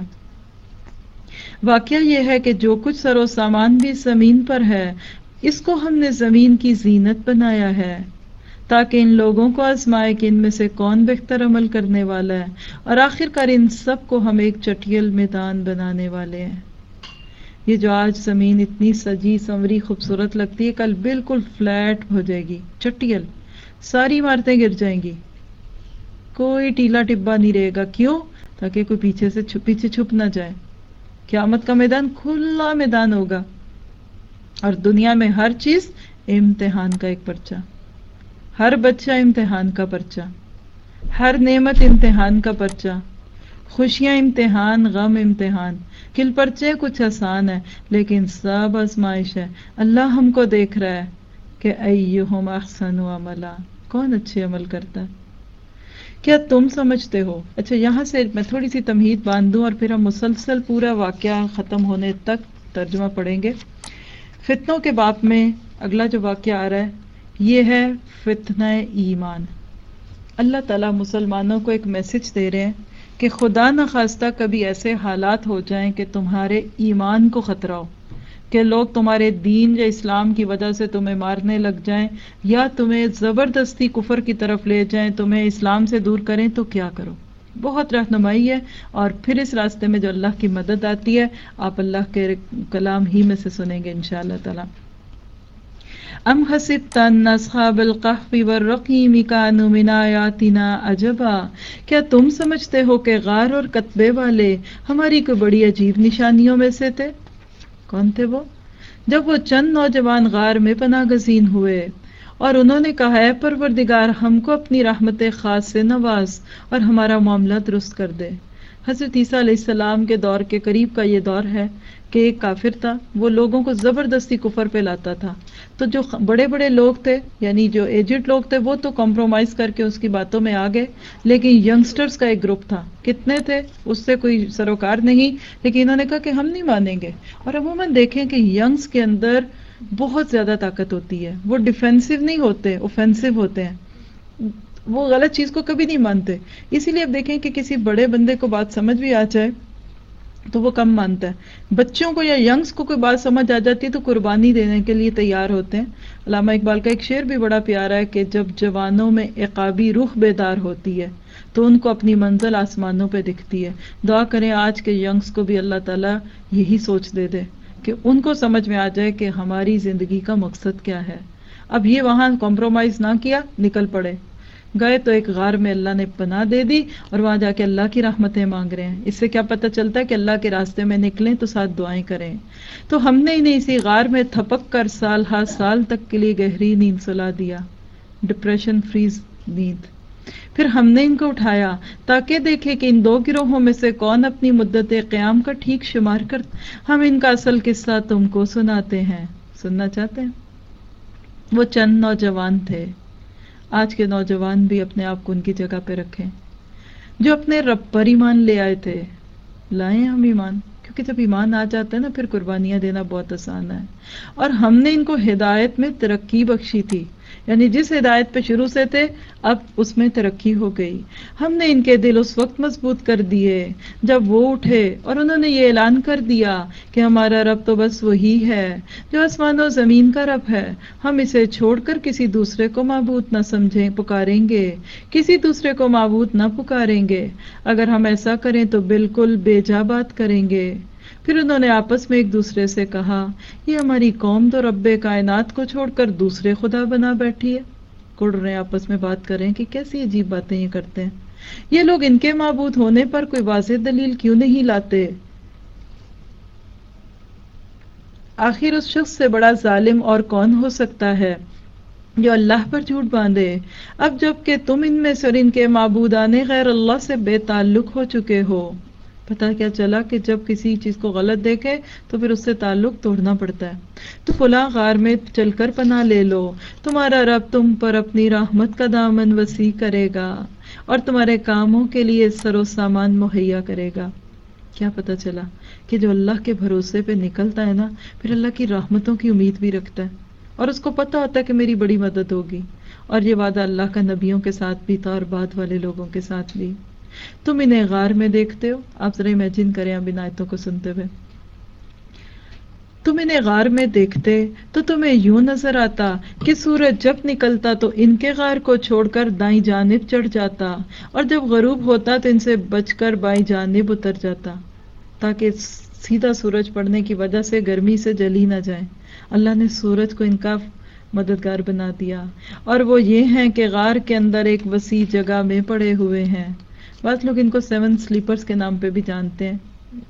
[SPEAKER 1] واقعہ یہ ہے کہ جو کچھ سر و سامان بھی زمین پر ہے اس کو ہم نے زمین کی زینت بنایا ہے تاکہ ان لوگوں کو آزمائے کہ ان میں سے کون بہتر عمل کرنے والا ہے، اور آخر کار ان سب کو ہم ایک چٹیل میدان بنانے والے ہیں۔ یہ جو آج زمین اتنی سجی سنوری خوبصورت لگتی ہے کل بالکل فلیٹ ہو جائے گی، چٹیل، ساری عمارتیں گر جائیں گی، کوئی ٹیلا ٹبا نہیں رہے گا۔ کیوں؟ تاکہ کوئی پیچھے سے چھپ پیچھے چھپ نہ جائے۔ قیامت کا میدان کھلا میدان ہوگا، اور دنیا میں ہر چیز امتحان کا ایک پرچہ، ہر بچہ امتحان کا پرچہ، ہر نعمت امتحان کا پرچہ، خوشیاں امتحان، غم امتحان، کل پرچے کچھ آسان ہے لیکن سب آزمائش ہے۔ اللہ ہم کو دیکھ رہا ہے کہ ایہم احسن عملا، کون اچھے عمل کرتا ہے۔ کیا تم سمجھتے ہو؟ اچھا یہاں سے میں تھوڑی سی تمہید باندھ دوں اور پھر ہم مسلسل پورا واقعہ ختم ہونے تک ترجمہ پڑھیں گے۔ فتنوں کے باب میں اگلا جو واقعہ آ رہا ہے یہ ہے فتنہ ایمان۔ اللہ تعالیٰ مسلمانوں کو ایک میسج دے رہے ہیں کہ خدا نخواستہ کبھی ایسے حالات ہو جائیں کہ تمہارے ایمان کو خطرہ ہو، کہ لوگ تمہارے دین یا اسلام کی وجہ سے تمہیں مارنے لگ جائیں یا تمہیں زبردستی کفر کی طرف لے جائیں، تمہیں اسلام سے دور کریں، تو کیا کرو؟ بہت رہنمائی ہے، اور پھر اس راستے میں جو اللہ کی مدد آتی ہے آپ اللہ کے کلام ہی میں سے سنیں گے انشاءاللہ تعالی۔ ام حسبت ان اصحاب الکہف والرقیم کانوا من آیاتنا عجبا، کیا تم سمجھتے ہو کہ غار اور کتبے والے ہماری کوئی بڑی عجیب نشانیوں میں سے تھے؟ کون تھے وہ؟ جب وہ چند نوجوان غار میں پناہ گزین ہوئے اور انہوں نے کہا اے پروردگار ہم کو اپنی رحمت خاص سے نواز اور ہمارا معاملہ درست کر دے۔ حضرت عیسیٰ علیہ السلام کے دور کے قریب کا یہ دور ہے کہ ایک کافر تھا، وہ لوگوں کو زبردستی کفر پہ لاتا تھا، تو جو بڑے بڑے لوگ تھے یعنی جو ایجڈ لوگ تھے وہ تو کمپرومائز کر کے اس کی باتوں میں آ گئے، لیکن ینگسٹرز کا ایک گروپ تھا، کتنے تھے اس سے کوئی سروکار نہیں، لیکن انہوں نے کہا کہ ہم نہیں مانیں گے۔ اور عموماً دیکھیں کہ ینگز کے اندر بہت زیادہ طاقت ہوتی ہے، وہ ڈیفینسو نہیں ہوتے، اوفینسو ہوتے ہیں، وہ غلط چیز کو کبھی نہیں مانتے۔ اسی لیے اب دیکھیں کہ کسی بڑے بندے کو بات سمجھ بھی آ جائے تو وہ کم مانتا ہے. بچوں کو یا ینگس کو کوئی بات سمجھ آ جاتی ہے تو قربانی دینے کے لیے تیار ہوتے ہیں. علامہ اقبال کا ایک شعر بھی بڑا پیارا ہے کہ جب جوانوں میں عقابی رخ بیدار ہوتی ہے تو ان کو اپنی منزل آسمانوں پہ دکھتی ہے. دعا کریں آج کے ینگس کو بھی اللہ تعالیٰ یہی سوچ دے دے کہ ان کو سمجھ میں آ جائے کہ ہماری زندگی کا مقصد کیا ہے. اب یہ وہاں کمپرومائز نہ کیا, نکل پڑے. گئے تو ایک غار میں اللہ نے پناہ دے دی اور وہاں جا کے اللہ کی رحمتیں مانگ رہے ہیں. اس سے کیا پتہ چلتا ہے کہ اللہ کے راستے میں نکلیں تو ساتھ دعائیں کریں. تو ہم نے انہیں اسی غار میں تھپک کر سال ہا سال تک کے لیے گہری نیند سلا دیا, ڈپریشن فریز نیند. پھر ہم نے ان کو اٹھایا تاکہ دیکھے کہ ان دو گروہوں میں سے کون اپنی مدت قیام کا ٹھیک شمار کر. ہم ان کا اصل قصہ تم کو سناتے ہیں. سننا چاہتے ہیں؟ وہ چند نوجوان تھے. آج کے نوجوان بھی اپنے آپ کو ان کی جگہ پہ رکھیں جو اپنے رب پر ایمان لے آئے تھے. لائیں ہم ایمان, کیونکہ جب ایمان آ جاتا ہے نا پھر قربانیاں دینا بہت آسان ہے. اور ہم نے ان کو ہدایت میں ترقی بخشی تھی, یعنی جس ہدایت پہ شروع سے تھے اب اس میں ترقی ہو گئی. ہم نے ان کے دل اس وقت مضبوط کر دیے جب وہ اٹھے اور انہوں نے یہ اعلان کر دیا کہ ہمارا رب تو بس وہی ہے جو آسمان و زمین کا رب ہے. ہم اسے چھوڑ کر کسی دوسرے کو معبود نہ سمجھیں پکاریں گے, کسی دوسرے کو معبود نہ پکاریں گے. اگر ہم ایسا کریں تو بالکل بے جا بات کریں گے. پھر انہوں نے آپس میں ایک دوسرے سے کہا, یہ ہماری قوم تو رب کائنات کو چھوڑ کر دوسرے خدا بنا بیٹھی ہے. کڑ رہے آپس میں بات کر رہے ہیں کہ کیسی عجیب باتیں یہ کرتے ہیں. یہ لوگ ان کے معبود ہونے پر کوئی واضح دلیل کیوں نہیں لاتے؟ آخر اس شخص سے بڑا ظالم اور کون ہو سکتا ہے جو اللہ پر جھوٹ باندھے. اب جب کہ تم ان میں سے اور ان کے معبودان غیر اللہ سے بے تعلق ہو چکے ہو. پتہ کیا چلا کہ جب کسی چیز کو غلط دیکھے تو پھر اس سے تعلق توڑنا پڑتا ہے. تو فلاں غار میں چل کر پناہ لے لو, تمہارا رب تم پر اپنی رحمت کا دامن وسیع کرے گا اور تمہارے کاموں کے لیے سر و سامان مہیا کرے گا. کیا پتہ چلا کہ جو اللہ کے بھروسے پہ نکلتا ہے نا پھر اللہ کی رحمتوں کی امید بھی رکھتا ہے اور اس کو پتہ ہوتا ہے کہ میری بڑی مدد ہوگی. اور یہ وعدہ اللہ کا نبیوں کے ساتھ بھی تھا اور بعد والے لوگوں کے ساتھ بھی. تم انہیں غار میں دیکھتے ہو, آپ ذرا امیجن کریں اب ان آیتوں کو سنتے ہوئے. تم انہیں غار میں دیکھتے تو تمہیں یوں نظر آتا کہ سورج جب نکلتا تو ان کے غار کو چھوڑ کر دائیں جانب چڑھ جاتا اور جب غروب ہوتا تو ان سے بچ کر بائیں جانب اتر جاتا, تاکہ سیدھا سورج پڑنے کی وجہ سے گرمی سے جلی نہ جائیں. اللہ نے سورج کو ان کا مددگار بنا دیا اور وہ یہ ہیں کہ غار کے اندر ایک وسیع جگہ میں پڑے ہوئے ہیں. بعض لوگ ان کو سیون سلیپرز کے نام پہ بھی جانتے ہیں.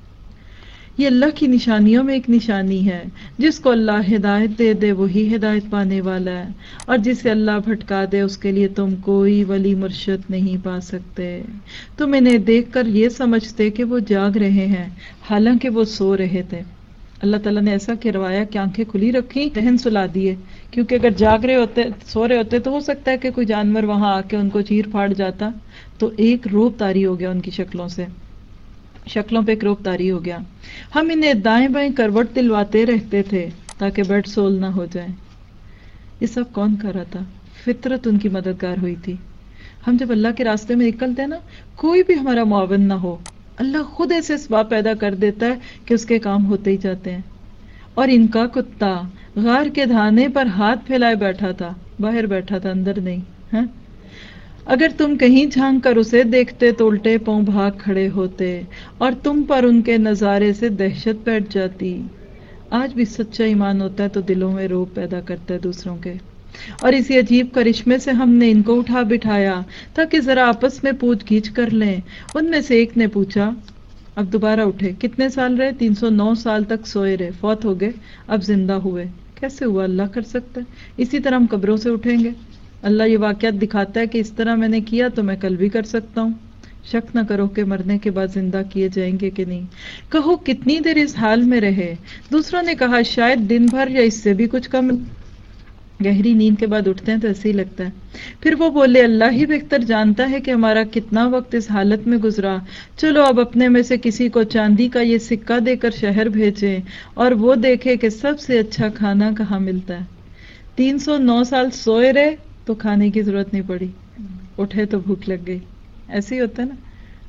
[SPEAKER 1] یہ اللہ کی نشانیوں میں ایک نشانی ہے. جس کو اللہ ہدایت دے دے وہی ہدایت پانے والا ہے, اور جسے اللہ بھٹکا دے اس کے لیے تم کوئی ولی مرشد نہیں پا سکتے. تم انہیں دیکھ کر یہ سمجھتے کہ وہ جاگ رہے ہیں حالانکہ وہ سو رہے تھے. اللہ تعالیٰ نے ایسا کروایا کہ آنکھیں کھلی رکھی, ذہن سلا دیے, کیونکہ اگر جاگ رہے ہوتے سو رہے ہوتے تو ہو سکتا ہے کہ کوئی جانور وہاں آ کے ان کو چیر پھاڑ جاتا. تو ایک روپ طاری ہو گیا ان کی شکلوں سے, شکلوں پہ ایک روپ طاری ہو گیا. ہم انہیں دائیں بائیں کروٹ دلواتے رہتے تھے تاکہ بیڈ سول نہ ہو جائیں. یہ سب کون کر رہا تھا؟ فطرت ان کی مددگار ہوئی تھی. ہم جب اللہ کے راستے میں نکلتے ہیں نا, کوئی بھی ہمارا معاون نہ ہو, اللہ خود ایسے اسباب پیدا کر دیتا ہے کہ اس کے کام ہوتے ہی جاتے ہیں. اور ان کا کتا غار کے دھانے پر ہاتھ پھیلائے بیٹھا تھا, باہر بیٹھا تھا, اندر نہیں. ہاں, اگر تم کہیں جھانک کر اسے دیکھتے تو الٹے پاؤں بھاگ کھڑے ہوتے اور تم پر ان کے نظارے سے دہشت بیٹھ جاتی. آج بھی سچا ایمان ہوتا ہے تو دلوں میں روب پیدا کرتا ہے دوسروں کے. اور اسی عجیب کرشمے سے ہم نے ان کو اٹھا بٹھایا تاکہ ذرا آپس میں پوچھ گچھ کر لیں. ان میں سے ایک نے پوچھا, اب دوبارہ اٹھے, کتنے سال رہے؟ تین سو نو سال تک سوئے رہے, فوت ہو گئے, اب زندہ ہوئے. کیسے ہوا؟ اللہ کر سکتا ہے. اسی طرح ہم قبروں سے اٹھیں گے. اللہ یہ واقعات دکھاتا ہے کہ اس طرح میں نے کیا تو میں کل بھی کر سکتا ہوں. شک نہ کرو کہ مرنے کے بعد زندہ کیے جائیں گے کہ نہیں. کہو کتنی دیر اس حال میں رہے؟ دوسروں نے کہا شاید دن بھر یا اس سے بھی کچھ کم. گہری نیند کے بعد اٹھتے ہیں تو ایسے ہی لگتا ہے. پھر وہ بولے اللہ ہی بہتر جانتا ہے کہ ہمارا کتنا وقت اس حالت میں گزرا. چلو اب اپنے میں سے کسی کو چاندی کا یہ سکہ دے کر شہر بھیجیں اور وہ دیکھے کہ سب سے اچھا کھانا کہاں ملتا ہے. تین سو نو سال سوئے رہے تو کھانے کی ضرورت نہیں پڑی, اٹھے تو بھوک لگ گئی. ایسے ہی ہوتا ہے نا,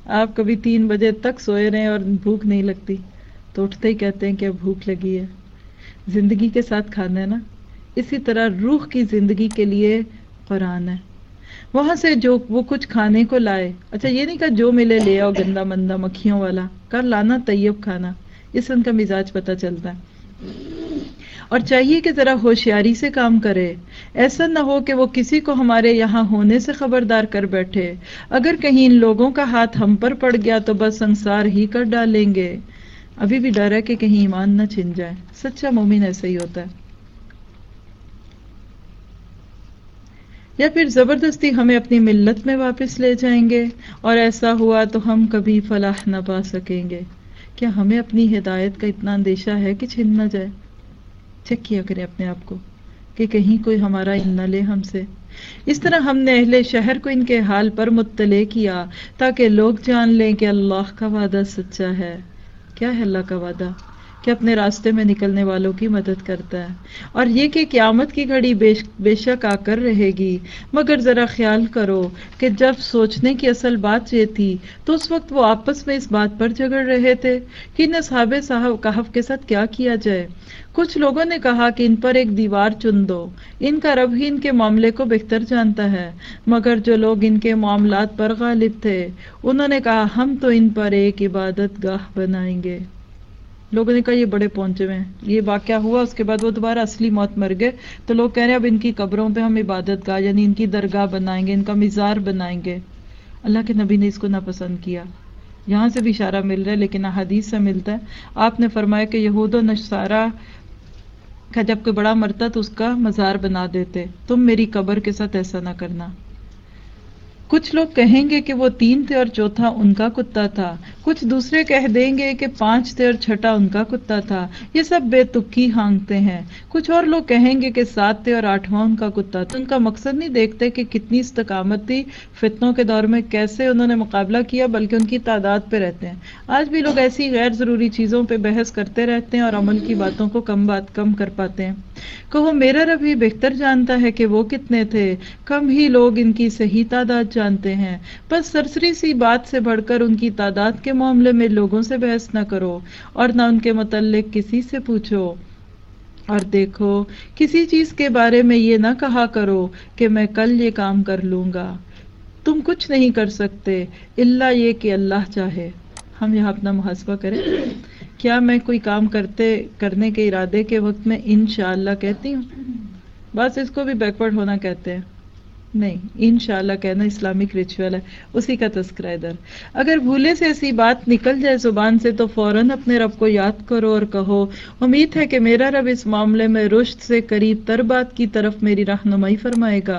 [SPEAKER 1] آپ کبھی تین بجے تک سوئے رہے اور بھوک نہیں لگتی تو اٹھتے ہی کہتے ہیں کہ اب بھوک لگی ہے. زندگی کے ساتھ کھانا ہے نا. اسی طرح روح کی زندگی کے لیے قرآن ہے. وہاں سے جو وہ کچھ کھانے کو لائے، اچھا یہ نہیں کہا جو ملے لے آؤ گندا مندہ مکھیوں والا، کر لانا طیب کھانا. اس ان کا مزاج پتہ چلتا ہے. اور چاہیے کہ ذرا ہوشیاری سے کام کرے، ایسا نہ ہو کہ وہ کسی کو ہمارے یہاں ہونے سے خبردار کر بیٹھے. اگر کہیں ان لوگوں کا ہاتھ ہم پر پڑ گیا تو بس انصار ہی کر ڈالیں گے. ابھی بھی ڈر ہے کہ کہیں ایمان نہ چھن جائے. سچا مومن ایسا ہی ہوتا ہے. یا پھر زبردستی ہمیں اپنی ملت میں واپس لے جائیں گے، اور ایسا ہوا تو ہم کبھی فلاح نہ پا سکیں گے. کیا ہمیں اپنی ہدایت کا اتنا اندیشہ ہے کہ چھن نہ جائے؟ چیک کیا کریں اپنے آپ کو کہ کہیں کوئی ہمارا علم نہ لے ہم سے. اس طرح ہم نے اہل شہر کو ان کے حال پر مطلع کیا تاکہ لوگ جان لیں کہ اللہ کا وعدہ سچا ہے. کیا ہے اللہ کا وعدہ؟ کہ اپنے راستے میں نکلنے والوں کی مدد کرتا ہے، اور یہ کہ قیامت کی گھڑی بے شک آ کر رہے گی. مگر ذرا خیال کرو کہ جب سوچنے کی اصل بات یہ تھی تو اس وقت وہ آپس میں اس بات پر جھگڑ رہے تھے کہ ان اصحاب کہف کے ساتھ کیا کیا جائے. کچھ لوگوں نے کہا کہ ان پر ایک دیوار چن دو، ان کا رب ہی ان کے معاملے کو بہتر جانتا ہے. مگر جو لوگ ان کے معاملات پر غالب تھے انہوں نے کہا ہم تو ان پر ایک عبادت گاہ بنائیں گے. لوگوں نے کہا یہ بڑے پہنچے ہوئے ہیں. یہ واقعہ ہوا، اس کے بعد وہ دوبارہ اصلی موت مر گئے تو لوگ کہہ رہے ہیں اب ان کی قبروں پہ ہم عبادت گاہ یعنی ان کی درگاہ بنائیں گے، ان کا مزار بنائیں گے. اللہ کے نبی نے اس کو ناپسند کیا. یہاں سے بھی اشارہ مل رہا ہے لیکن احادیث سے ملتا ہے. آپ نے فرمایا کہ یہود و نصارہ کا جب کوئی بڑا مرتا تو اس کا مزار بنا دیتے. تم میری قبر کے ساتھ ایسا نہ کرنا. کچھ لوگ کہیں گے کہ وہ تین تھے اور چوتھا ان کا کتا تھا. کچھ دوسرے کہہ دیں گے کہ پانچ تھے اور چھٹا ان کا کتا تھا. یہ سب بے تکی ہانکتے ہیں. کچھ اور لوگ کہیں گے کہ سات تھے اور آٹھواں ان کا کتا تھا. ان کا مقصد نہیں دیکھتے کہ کتنی استقامت تھی فتنوں کے دور میں، کیسے انہوں نے مقابلہ کیا، بلکہ ان کی تعداد پہ رہتے ہیں. آج بھی لوگ ایسی غیر ضروری چیزوں پہ بحث کرتے رہتے ہیں اور عمل کی باتوں کو کم بات کم کر پاتے ہیں. کہو میرا رب ہی بہتر جانتا ہے کہ وہ کتنے تھے. کم ہی لوگ ان کی صحیح تعداد جانتے ہیں. بس سرسری سی بات سے بڑھ کر ان کی تعداد کے معاملے میں لوگوں سے بحث نہ کرو اور نہ ان کے متعلق کسی سے پوچھو. اور دیکھو کسی چیز کے بارے میں یہ نہ کہا کرو کہ میں کل یہ کام کر لوں گا. تم کچھ نہیں کر سکتے الا یہ کہ اللہ چاہے. ہم یہاں اپنا محاسبہ کریں. کیا میں کوئی کام کرتے کرنے کے ارادے کے وقت میں انشاءاللہ کہتی ہوں؟ بس اس کو بھی بیکورڈ ہونا کہتے ہیں. نہیں، انشاءاللہ کہنا اسلامک ریچول ہے، اسی کا تذکرہ ادھر. اگر بھولے سے ایسی بات نکل جائے زبان سے تو فوراً اپنے رب کو یاد کرو اور کہو امید ہے کہ میرا رب اس معاملے میں رشد سے قریب تر بات کی طرف میری رہنمائی فرمائے گا.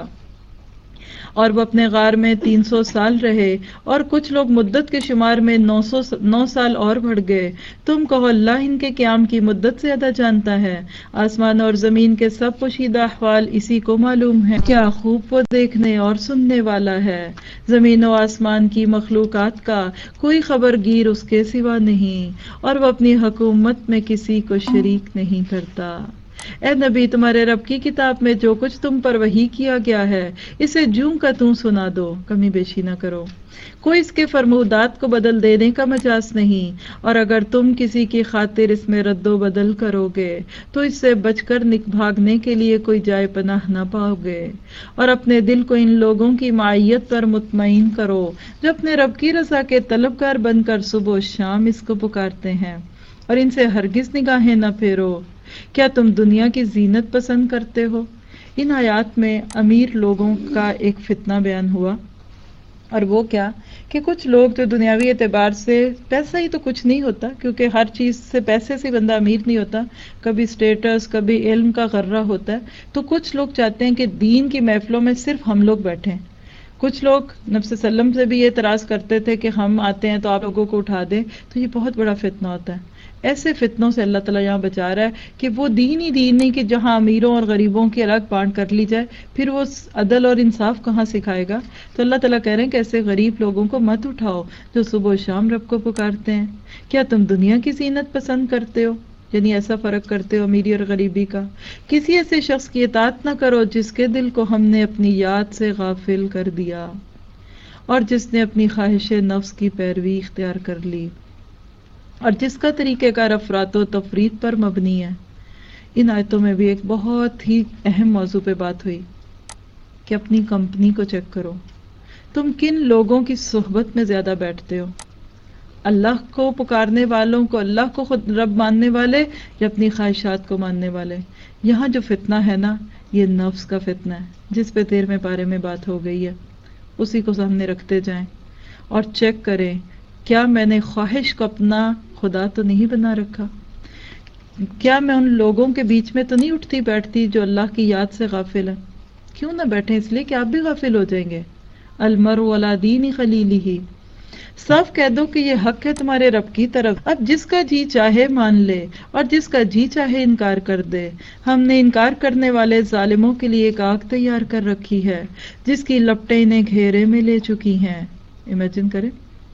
[SPEAKER 1] اور وہ اپنے غار میں تین سو سال رہے اور کچھ لوگ مدت کے شمار میں نو سو نو سال اور بڑھ گئے. تم کہو اللہ ان کے قیام کی مدت سے زیادہ جانتا ہے. آسمان اور زمین کے سب پوشیدہ احوال اسی کو معلوم ہے. کیا خوب وہ دیکھنے اور سننے والا ہے. زمین و آسمان کی مخلوقات کا کوئی خبر گیر اس کے سوا نہیں، اور وہ اپنی حکومت میں کسی کو شریک نہیں کرتا. اے نبی تمہارے رب کی کتاب میں جو کچھ تم پر وحی کیا گیا ہے اسے جوں کا توں سنا دو، کمی بیشی نہ کرو. کوئی اس کے فرمودات کو بدل دینے کا مجاز نہیں، اور اگر تم کسی کی خاطر اس میں رد و بدل کرو گے تو اس سے بچ کر نک بھاگنے کے لیے کوئی جائے پناہ نہ پاؤ گے. اور اپنے دل کو ان لوگوں کی معیت پر مطمئن کرو جو اپنے رب کی رضا کے طلبگار بن کر صبح و شام اس کو پکارتے ہیں، اور ان سے ہرگز نگاہیں نہ پھیرو. کیا تم دنیا کی زینت پسند کرتے ہو؟ ان آیات میں امیر لوگوں کا ایک فتنہ بیان ہوا، اور وہ کیا کہ کچھ لوگ جو دنیاوی اعتبار سے، پیسہ ہی تو کچھ نہیں ہوتا کیونکہ ہر چیز سے پیسے سے بندہ امیر نہیں ہوتا، کبھی سٹیٹس کبھی علم کا غرہ ہوتا ہے. تو کچھ لوگ چاہتے ہیں کہ دین کی محفلوں میں صرف ہم لوگ بیٹھیں. کچھ لوگ نبی صلی اللہ علیہ وسلم سے بھی یہ اعتراض کرتے تھے کہ ہم آتے ہیں تو آپ لوگوں کو اٹھا دیں. تو یہ بہت بڑا فتنہ ہوتا ہے. ایسے فتنوں سے اللہ تعالیٰ یہاں بچا رہا ہے کہ وہ دین ہی دین نہیں کہ جہاں امیروں اور غریبوں کی الگ بانٹ کر لی جائے، پھر وہ عدل اور انصاف کہاں سکھائے گا. تو اللہ تعالیٰ کہہ رہے ہیں کہ ایسے غریب لوگوں کو مت اٹھاؤ جو صبح و شام رب کو پکارتے ہیں. کیا تم دنیا کی زینت پسند کرتے ہو؟ یعنی ایسا فرق کرتے ہو امیری اور غریبی کا. کسی ایسے شخص کی اطاعت نہ کرو جس کے دل کو ہم نے اپنی یاد سے غافل کر دیا. اور جس نے اپنی خواہش نفس کی پیروی اختیار کر لی اور جس کا طریقہ کار افراط و تفریط پر مبنی ہے۔ ان آیتوں میں بھی ایک بہت ہی اہم موضوع پہ بات ہوئی کہ اپنی کمپنی کو چیک کرو، تم کن لوگوں کی صحبت میں زیادہ بیٹھتے ہو، اللہ کو پکارنے والوں کو، اللہ کو خود رب ماننے والے یا اپنی خواہشات کو ماننے والے۔ یہاں جو فتنہ ہے نا، یہ نفس کا فتنہ ہے جس پہ تیرہویں پارے میں بات ہو گئی ہے، اسی کو سامنے رکھتے جائیں اور چیک کریں کیا میں نے خواہش کو اپنا خدا تو نہیں بنا رکھا، کیا میں ان لوگوں کے بیچ میں تو نہیں اٹھتی بیٹھتی جو اللہ کی یاد سے غافل ہیں۔ کیوں نہ بیٹھیں؟ اس لیے کہ آپ بھی غافل ہو جائیں گے۔ المرء علی دین خلیلہ، صاف کہہ دو کہ یہ حق ہے تمہارے رب کی طرف، اب جس کا جی چاہے مان لے اور جس کا جی چاہے انکار کر دے۔ ہم نے انکار کرنے والے ظالموں کے لیے ایک آگ تیار کر رکھی ہے جس کی لپٹیں انہیں گھیرے میں لے چکی ہیں۔ امیجن کریں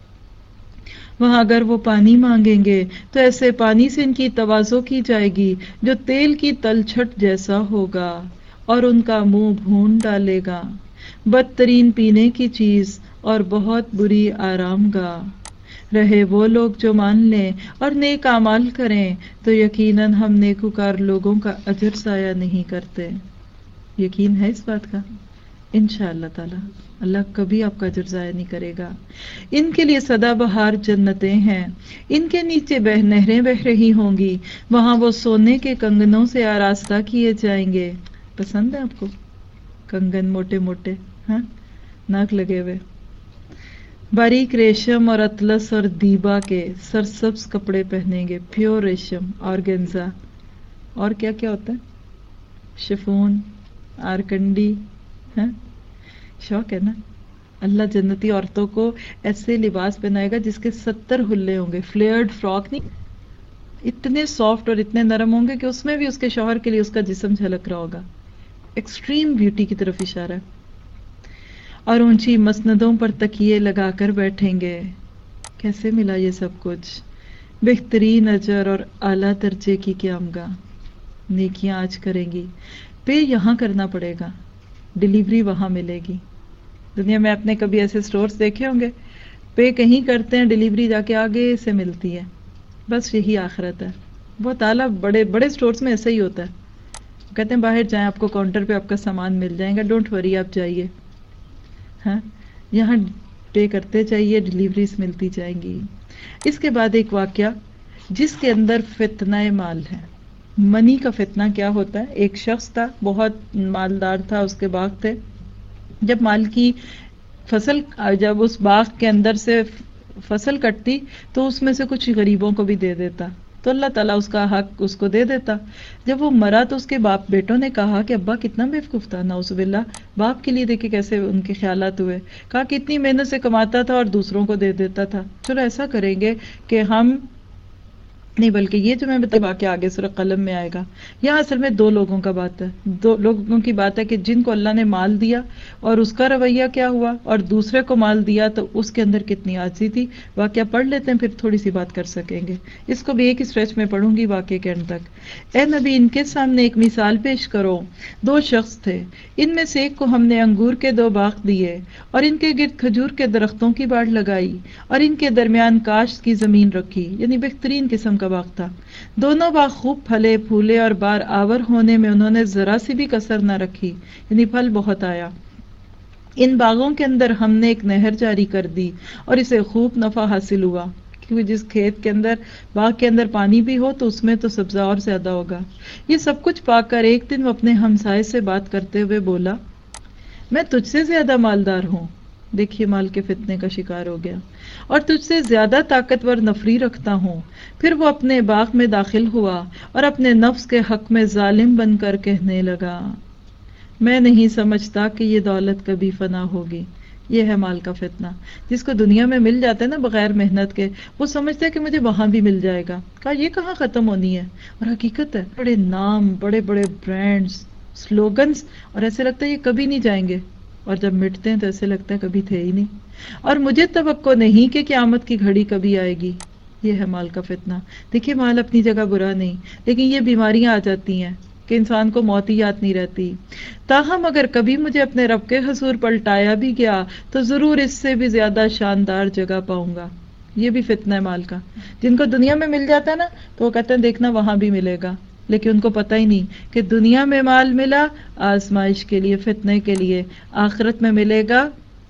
[SPEAKER 1] وہاں اگر وہ پانی مانگیں گے تو ایسے پانی سے ان کی تواضع کی جائے گی جو تیل کی تلچھٹ جیسا ہوگا اور ان کا منہ بھون ڈالے گا، بدترین پینے کی چیز اور بہت بری آرام گاہ۔ رہے وہ لوگ جو مان لیں اور نیک اعمال کریں تو یقیناً ہم نیکوکار لوگوں کا اجر ضائع نہیں کرتے۔ یقین ہے اس بات کا؟ انشاءاللہ تعالی اللہ کبھی آپ کا اجر ضائع نہیں کرے گا۔ ان کے لیے سدا بہار جنتیں ہیں، ان کے نیچے بہ نہریں بہ رہی ہوں گی، وہاں وہ سونے کے کنگنوں سے آراستہ کیے جائیں گے۔ پسند ہے آپ کو کنگن موٹے موٹے، ہاں ناک لگے ہوئے، باریک ریشم اور اطلس اور دیبا کے سرسبز کپڑے پہنیں گے، پیور ریشم، آرگنزا، اور کیا کیا ہوتا ہے، شفون، آرکنڈی، ہاں شوق ہے نا۔ اللہ جنتی عورتوں کو ایسے لباس پہنائے گا جس کے ستر ہلے ہوں گے، فلیئرڈ فراک نہیں، اتنے سافٹ اور اتنے نرم ہوں گے کہ اس میں بھی اس کے شوہر کے لیے اس کا جسم جھلک رہا ہوگا۔ ایکسٹریم بیوٹی کی طرف اشارہ ہے۔ اور اونچی مسندوں پر تکیے لگا کر بیٹھیں گے۔ کیسے ملا یہ سب کچھ؟ بہترین اجر اور اعلیٰ درجے کی قیامگاہ، نیکیاں آج کریں گی، پے یہاں کرنا پڑے گا، ڈیلیوری وہاں ملے گی۔ دنیا میں آپ نے کبھی ایسے سٹورز دیکھے ہوں گے، پے کہیں کرتے ہیں، ڈیلیوری جا کے آگے سے ملتی ہے۔ بس یہی آخرت ہے۔ بہت اعلیٰ بڑے بڑے سٹورز میں ایسا ہی ہوتا ہے، کہتے ہیں باہر جائیں آپ کو کاؤنٹر پہ آپ کا سامان مل جائے گا، ڈونٹ وری آپ جائیے، ہاں یہاں پے کرتے جائیے، ڈیلیوریز ملتی جائیں گی۔ اس کے بعد ایک واقعہ جس کے اندر فتنہ مال ہے۔ منی کا فتنہ کیا ہوتا ہے؟ ایک شخص تھا، بہت مالدار تھا، اس کے باغ تھے، جب مال کی فصل، جب اس باغ کے اندر سے فصل کٹتی تو اس میں سے کچھ غریبوں کو بھی دے دیتا، تو اللہ تعالیٰ اس کا حق اس کو دے دیتا۔ جب وہ مرا تو اس کے باپ بیٹوں نے کہا کہ ابا کتنا بیوقوف تھا، نعوذ باللہ، باپ کے لیے دیکھے کیسے ان کے خیالات ہوئے، کہا کہ اتنی محنت سے کماتا تھا اور دوسروں کو دے دیتا تھا، چلو ایسا کریں گے کہ ہم نہیں، بلکہ یہ جو میں بتا واقعہ آگے سورہ قلم میں آئے گا، یہاں اصل میں دو لوگوں کا بات ہے، دو لوگوں کی بات ہے کہ جن کو اللہ نے مال دیا اور اس کا رویہ کیا ہوا، اور دوسرے کو مال دیا تو اس کے اندر کتنی عاجزی تھی۔ واقعہ پڑھ لیتے ہیں پھر تھوڑی سی بات کر سکیں گے، اس کو بھی ایک اسٹریچ میں پڑھوں گی واقعے کے اینڈ تک۔ اے نبی، ان کے سامنے ایک مثال پیش کرو، دو شخص تھے، ان میں سے ایک کو ہم نے انگور کے دو باغ دیے اور ان کے گرد کھجور کے درختوں کی باڑ لگائی اور ان کے درمیان کاشت کی زمین رکھی، یعنی بہترین قسم کا باغ تھا۔ دونوں باغ خوب پھلے پھولے اور بار آور ہونے میں انہوں نے ذرا سی بھی کسر نہ رکھی، یعنی پھل بہت آیا۔ ان باغوں کے اندر ہم نے ایک نہر جاری کر دی اور اسے خوب نفع حاصل ہوا، کیونکہ جس کھیت کے اندر، باغ کے اندر پانی بھی ہو تو اس میں تو سبزہ اور زیادہ ہوگا۔ یہ سب کچھ پا کر ایک دن وہ اپنے ہمسائے سے بات کرتے ہوئے بولا، میں تجھ سے زیادہ مالدار ہوں، دیکھیے مال کے فتنے کا شکار ہو گیا، اور تجھ سے زیادہ طاقتور نفری رکھتا ہوں۔ پھر وہ اپنے باغ میں داخل ہوا اور اپنے نفس کے حق میں ظالم بن کر کہنے لگا، میں نہیں سمجھتا کہ یہ دولت کبھی فنا ہوگی۔ یہ ہے مال کا فتنہ، جس کو دنیا میں مل جاتا ہے نا بغیر محنت کے، وہ سمجھتا ہے کہ مجھے وہاں بھی مل جائے گا، کہا یہ کہاں ختم ہونی ہے، اور حقیقت ہے بڑے نام، بڑے بڑے برانڈز، سلوگنز، اور ایسے لگتا ہے یہ کبھی نہیں جائیں گے، اور جب مٹتے ہیں تو ایسے لگتا ہے کبھی تھے ہی نہیں۔ اور مجھے توقع نہیں کہ قیامت کی گھڑی کبھی آئے گی۔ یہ ہے مال کا فتنہ۔ دیکھیے مال اپنی جگہ برا نہیں، لیکن یہ بیماریاں آ جاتی ہیں کہ انسان کو موت ہی یاد نہیں رہتی۔ تاہم اگر کبھی مجھے اپنے رب کے حضور پلٹایا بھی گیا تو ضرور اس سے بھی زیادہ شاندار جگہ پاؤں گا. یہ بھی فتنہ ہے مال کا. جن کو دنیا میں مل جاتا ہے نا تو وہ کہتے ہیں دیکھنا وہاں بھی ملے گا، لیکن ان کو پتہ ہی نہیں کہ دنیا میں مال ملا آزمائش کے لیے، فتنے کے لیے، آخرت میں ملے گا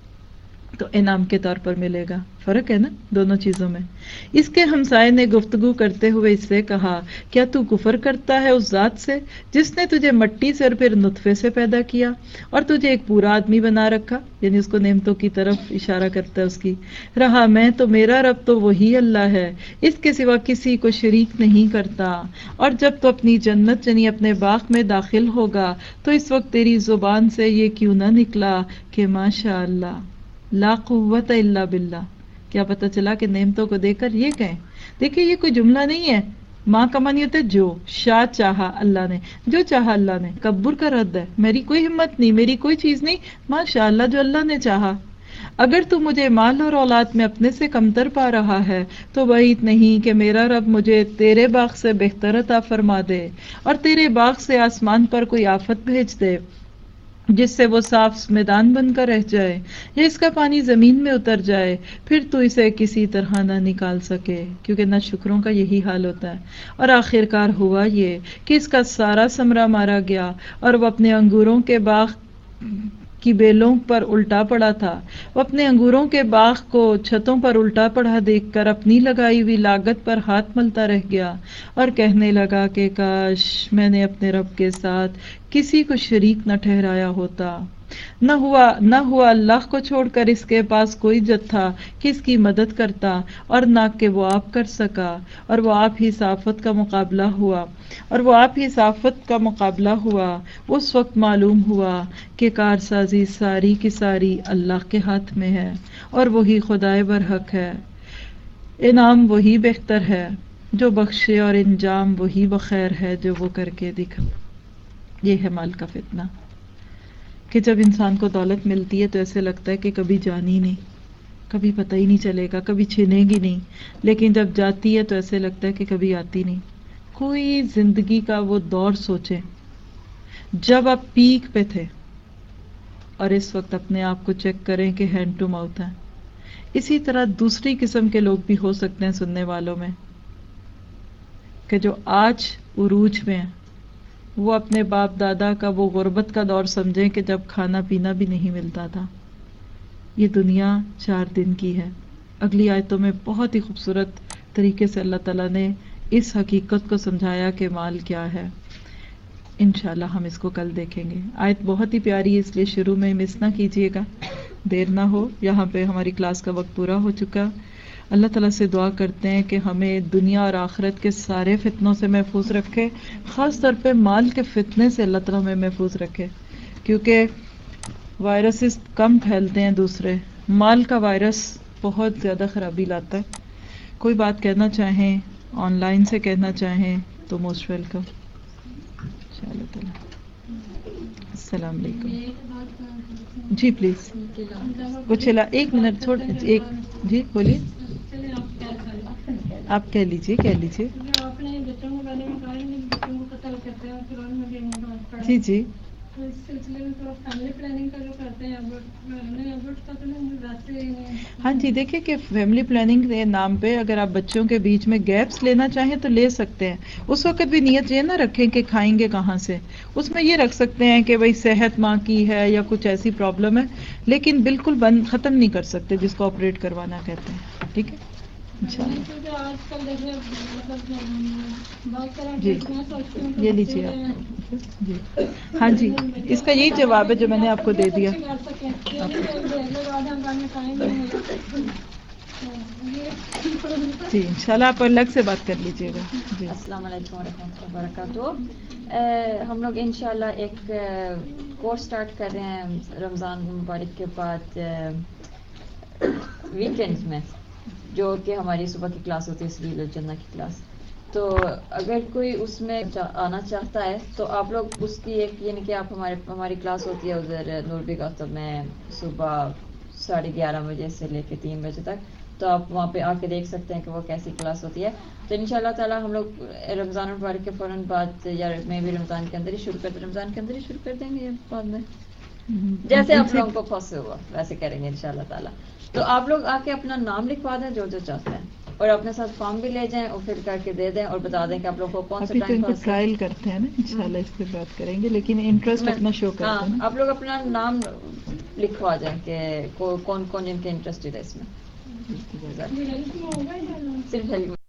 [SPEAKER 1] تو انعام کے طور پر ملے گا. فرق ہے نا دونوں چیزوں میں. اس کے ہمسائے نے گفتگو کرتے ہوئے اس سے کہا کیا تو کفر کرتا ہے اس ذات سے جس نے تجھے مٹی سے اور پھر نطفے سے پیدا کیا اور تجھے ایک پورا آدمی بنا رکھا؟ یعنی اس کو نعمتوں کی طرف اشارہ کرتا ہے اس کی. رہا میں تو میرا رب تو وہی اللہ ہے، اس کے سوا کسی کو شریک نہیں کرتا. اور جب تو اپنی جنت یعنی اپنے باغ میں داخل ہوگا تو اس وقت تیری زبان سے یہ کیوں نہ نکلا کہ ماشاء اللہ لا قوت الا باللہ. کیا پتہ چلا کہ نعمتوں کو دیکھ کر یہ کہیں. دیکھیں یہ کوئی جملہ نہیں ہے، ماں کا معنی ہوتا ہے جو، شاہ چاہا اللہ نے، جو چاہا اللہ نے. کبر کا رد ہے، میری کوئی ہمت نہیں، میری کوئی چیز نہیں، ماشاء اللہ جو اللہ نے چاہا. اگر تو مجھے مال اور اولاد میں اپنے سے کمتر پا رہا ہے تو بعید نہیں کہ میرا رب مجھے تیرے باغ سے بہتر عطا فرما دے اور تیرے باغ سے آسمان پر کوئی آفت بھیج دے جس سے وہ صاف میدان بن کر رہ جائے یا اس کا پانی زمین میں اتر جائے، پھر تو اسے کسی طرح نہ نکال سکے. کیونکہ نہ شکروں کا یہی حال ہوتا ہے. اور آخر کار ہوا یہ کہ اس کا سارا ثمرہ مارا گیا اور وہ اپنے انگوروں کے باغ کی بیلوں پر الٹا پڑا تھا. وہ اپنے انگوروں کے باغ کو چھتوں پر الٹا پڑا دیکھ کر اپنی لگائی ہوئی لاگت پر ہاتھ ملتا رہ گیا اور کہنے لگا کہ کاش میں نے اپنے رب کے ساتھ کسی کو شریک نہ ٹھہرایا ہوتا. نہ ہوا نہ ہوا اللہ کو چھوڑ کر اس کے پاس کوئی جت تھا کہ اس کی مدد کرتا اور نہ کہ وہ آپ کر سکا اور وہ آپ ہی صافت کا مقابلہ ہوا اور وہ آپ ہی صافت کا مقابلہ ہوا. اس وقت معلوم ہوا کہ کارسازی ساری کی ساری اللہ کے ہاتھ میں ہے اور وہی خدائے برحق ہے. انعام وہی بہتر ہے جو بخشے اور انجام وہی بخیر ہے جو وہ کر کے دکھا. یہ ہے مال کا فتنہ کہ جب انسان کو دولت ملتی ہے تو ایسے لگتا ہے کہ کبھی جانی نہیں، کبھی پتہ ہی نہیں چلے گا، کبھی چھنے گی نہیں. لیکن جب جاتی ہے تو ایسے لگتا ہے کہ کبھی آتی نہیں. کوئی زندگی کا وہ دور سوچیں جب آپ پیک پہ تھے اور اس وقت اپنے آپ کو چیک کریں کہ ہینڈ ٹو ماؤتھ ہے. اسی طرح دوسری قسم کے لوگ بھی ہو سکتے ہیں سننے والوں میں کہ جو آج عروج میں ہیں، وہ اپنے باپ دادا کا وہ غربت کا دور سمجھیں کہ جب کھانا پینا بھی نہیں ملتا تھا. یہ دنیا چار دن کی ہے. اگلی آیتوں میں بہت ہی خوبصورت طریقے سے اللہ تعالیٰ نے اس حقیقت کو سمجھایا کہ مال کیا ہے. انشاءاللہ ہم اس کو کل دیکھیں گے. آیت بہت ہی پیاری ہے، اس لیے شروع میں مس نہ کیجیے گا، دیر نہ ہو. یہاں پہ ہماری کلاس کا وقت پورا ہو چکا. اللہ تعالیٰ سے دعا کرتے ہیں کہ ہمیں دنیا اور آخرت کے سارے فتنوں سے محفوظ رکھے، خاص طور پہ مال کے فتنے سے اللہ تعالیٰ ہمیں محفوظ رکھے، کیونکہ وائرسز کم پھیلتے ہیں دوسرے، مال کا وائرس بہت زیادہ خرابی لاتا ہے. کوئی بات کہنا چاہیں، آن لائن سے کہنا چاہیں تو موسٹ ویلکم. چلو تعالیٰ السلام علیکم. جی پلیز کچھ ایک منٹ چھوڑ ایک جی بولیے. آپ کہہ لیجیے کہہ لیجیے. جی جی
[SPEAKER 3] اس سلسلے میں تھوڑا فیملی پلاننگ کا جو کرتے ہیں
[SPEAKER 1] ہاں جی دیکھیں کہ فیملی پلاننگ کے نام پہ اگر آپ بچوں کے بیچ میں گیپس لینا چاہیں تو لے سکتے ہیں. اس وقت بھی نیت یہ نہ رکھیں کہ کھائیں گے کہاں سے، اس میں یہ رکھ سکتے ہیں کہ بھئی صحت ماں کی ہے یا کچھ ایسی پرابلم ہے، لیکن بالکل بند ختم نہیں کر سکتے جس کو آپریٹ کروانا کہتے ہیں. ٹھیک ہے
[SPEAKER 3] آج کل دیکھیں مطلب
[SPEAKER 1] جی یہ لیجیے آپ. جی ہاں جی اس کا یہی جواب ہے جو میں نے آپ کو دے دیا. جی انشاءاللہ آپ الگ سے بات کر لیجیے گا. جی
[SPEAKER 4] السلام علیکم ورحمۃ اللہ وبرکاتہ. ہم لوگ انشاءاللہ ایک کورس سٹارٹ کر رہے ہیں رمضان مبارک کے بعد ویکینڈز میں، جو کہ ہماری صبح کی کلاس ہوتی ہے سبیل الجنہ کی کلاس. تو اگر کوئی اس میں آنا چاہتا ہے تو آپ لوگ اس کی ایک یعنی کہ آپ ہمارے ہماری کلاس ہوتی ہے ادھر نور بی گوتم میں صبح ساڑھے گیارہ بجے سے لے کے تین بجے تک. تو آپ وہاں پہ آ کے دیکھ سکتے ہیں کہ وہ کیسی کلاس ہوتی ہے. تو ان شاء اللہ تعالیٰ ہم لوگ رمضان المبارک کے فوراً بعد یا میں بھی رمضان کے اندر ہی شروع کر رمضان کے اندر ہی شروع کر دیں گے بعد میں جیسے آپ لوگوں کو پاسبل ہوا ویسے کریں گے ان شاء اللہ تعالیٰ. تو آپ لوگ آ کے اپنا نام لکھوا دیں جو جو چاہتے ہیں, اور اپنے ساتھ فارم بھی لے جائیں اور فل کر کے دے دیں اور بتا دیں کہ آپ لوگوں کو کون سا ٹائم پاس
[SPEAKER 1] ٹرائل کرتے ہیں نا انشاءاللہ اس پہ بات کریں گے, لیکن انٹرسٹ اپنا شو کرتے ہیں.
[SPEAKER 4] آپ لوگ اپنا نام لکھوا جائیں کہ کون کون جن کے انٹرسٹڈ ہے اس میں. صرف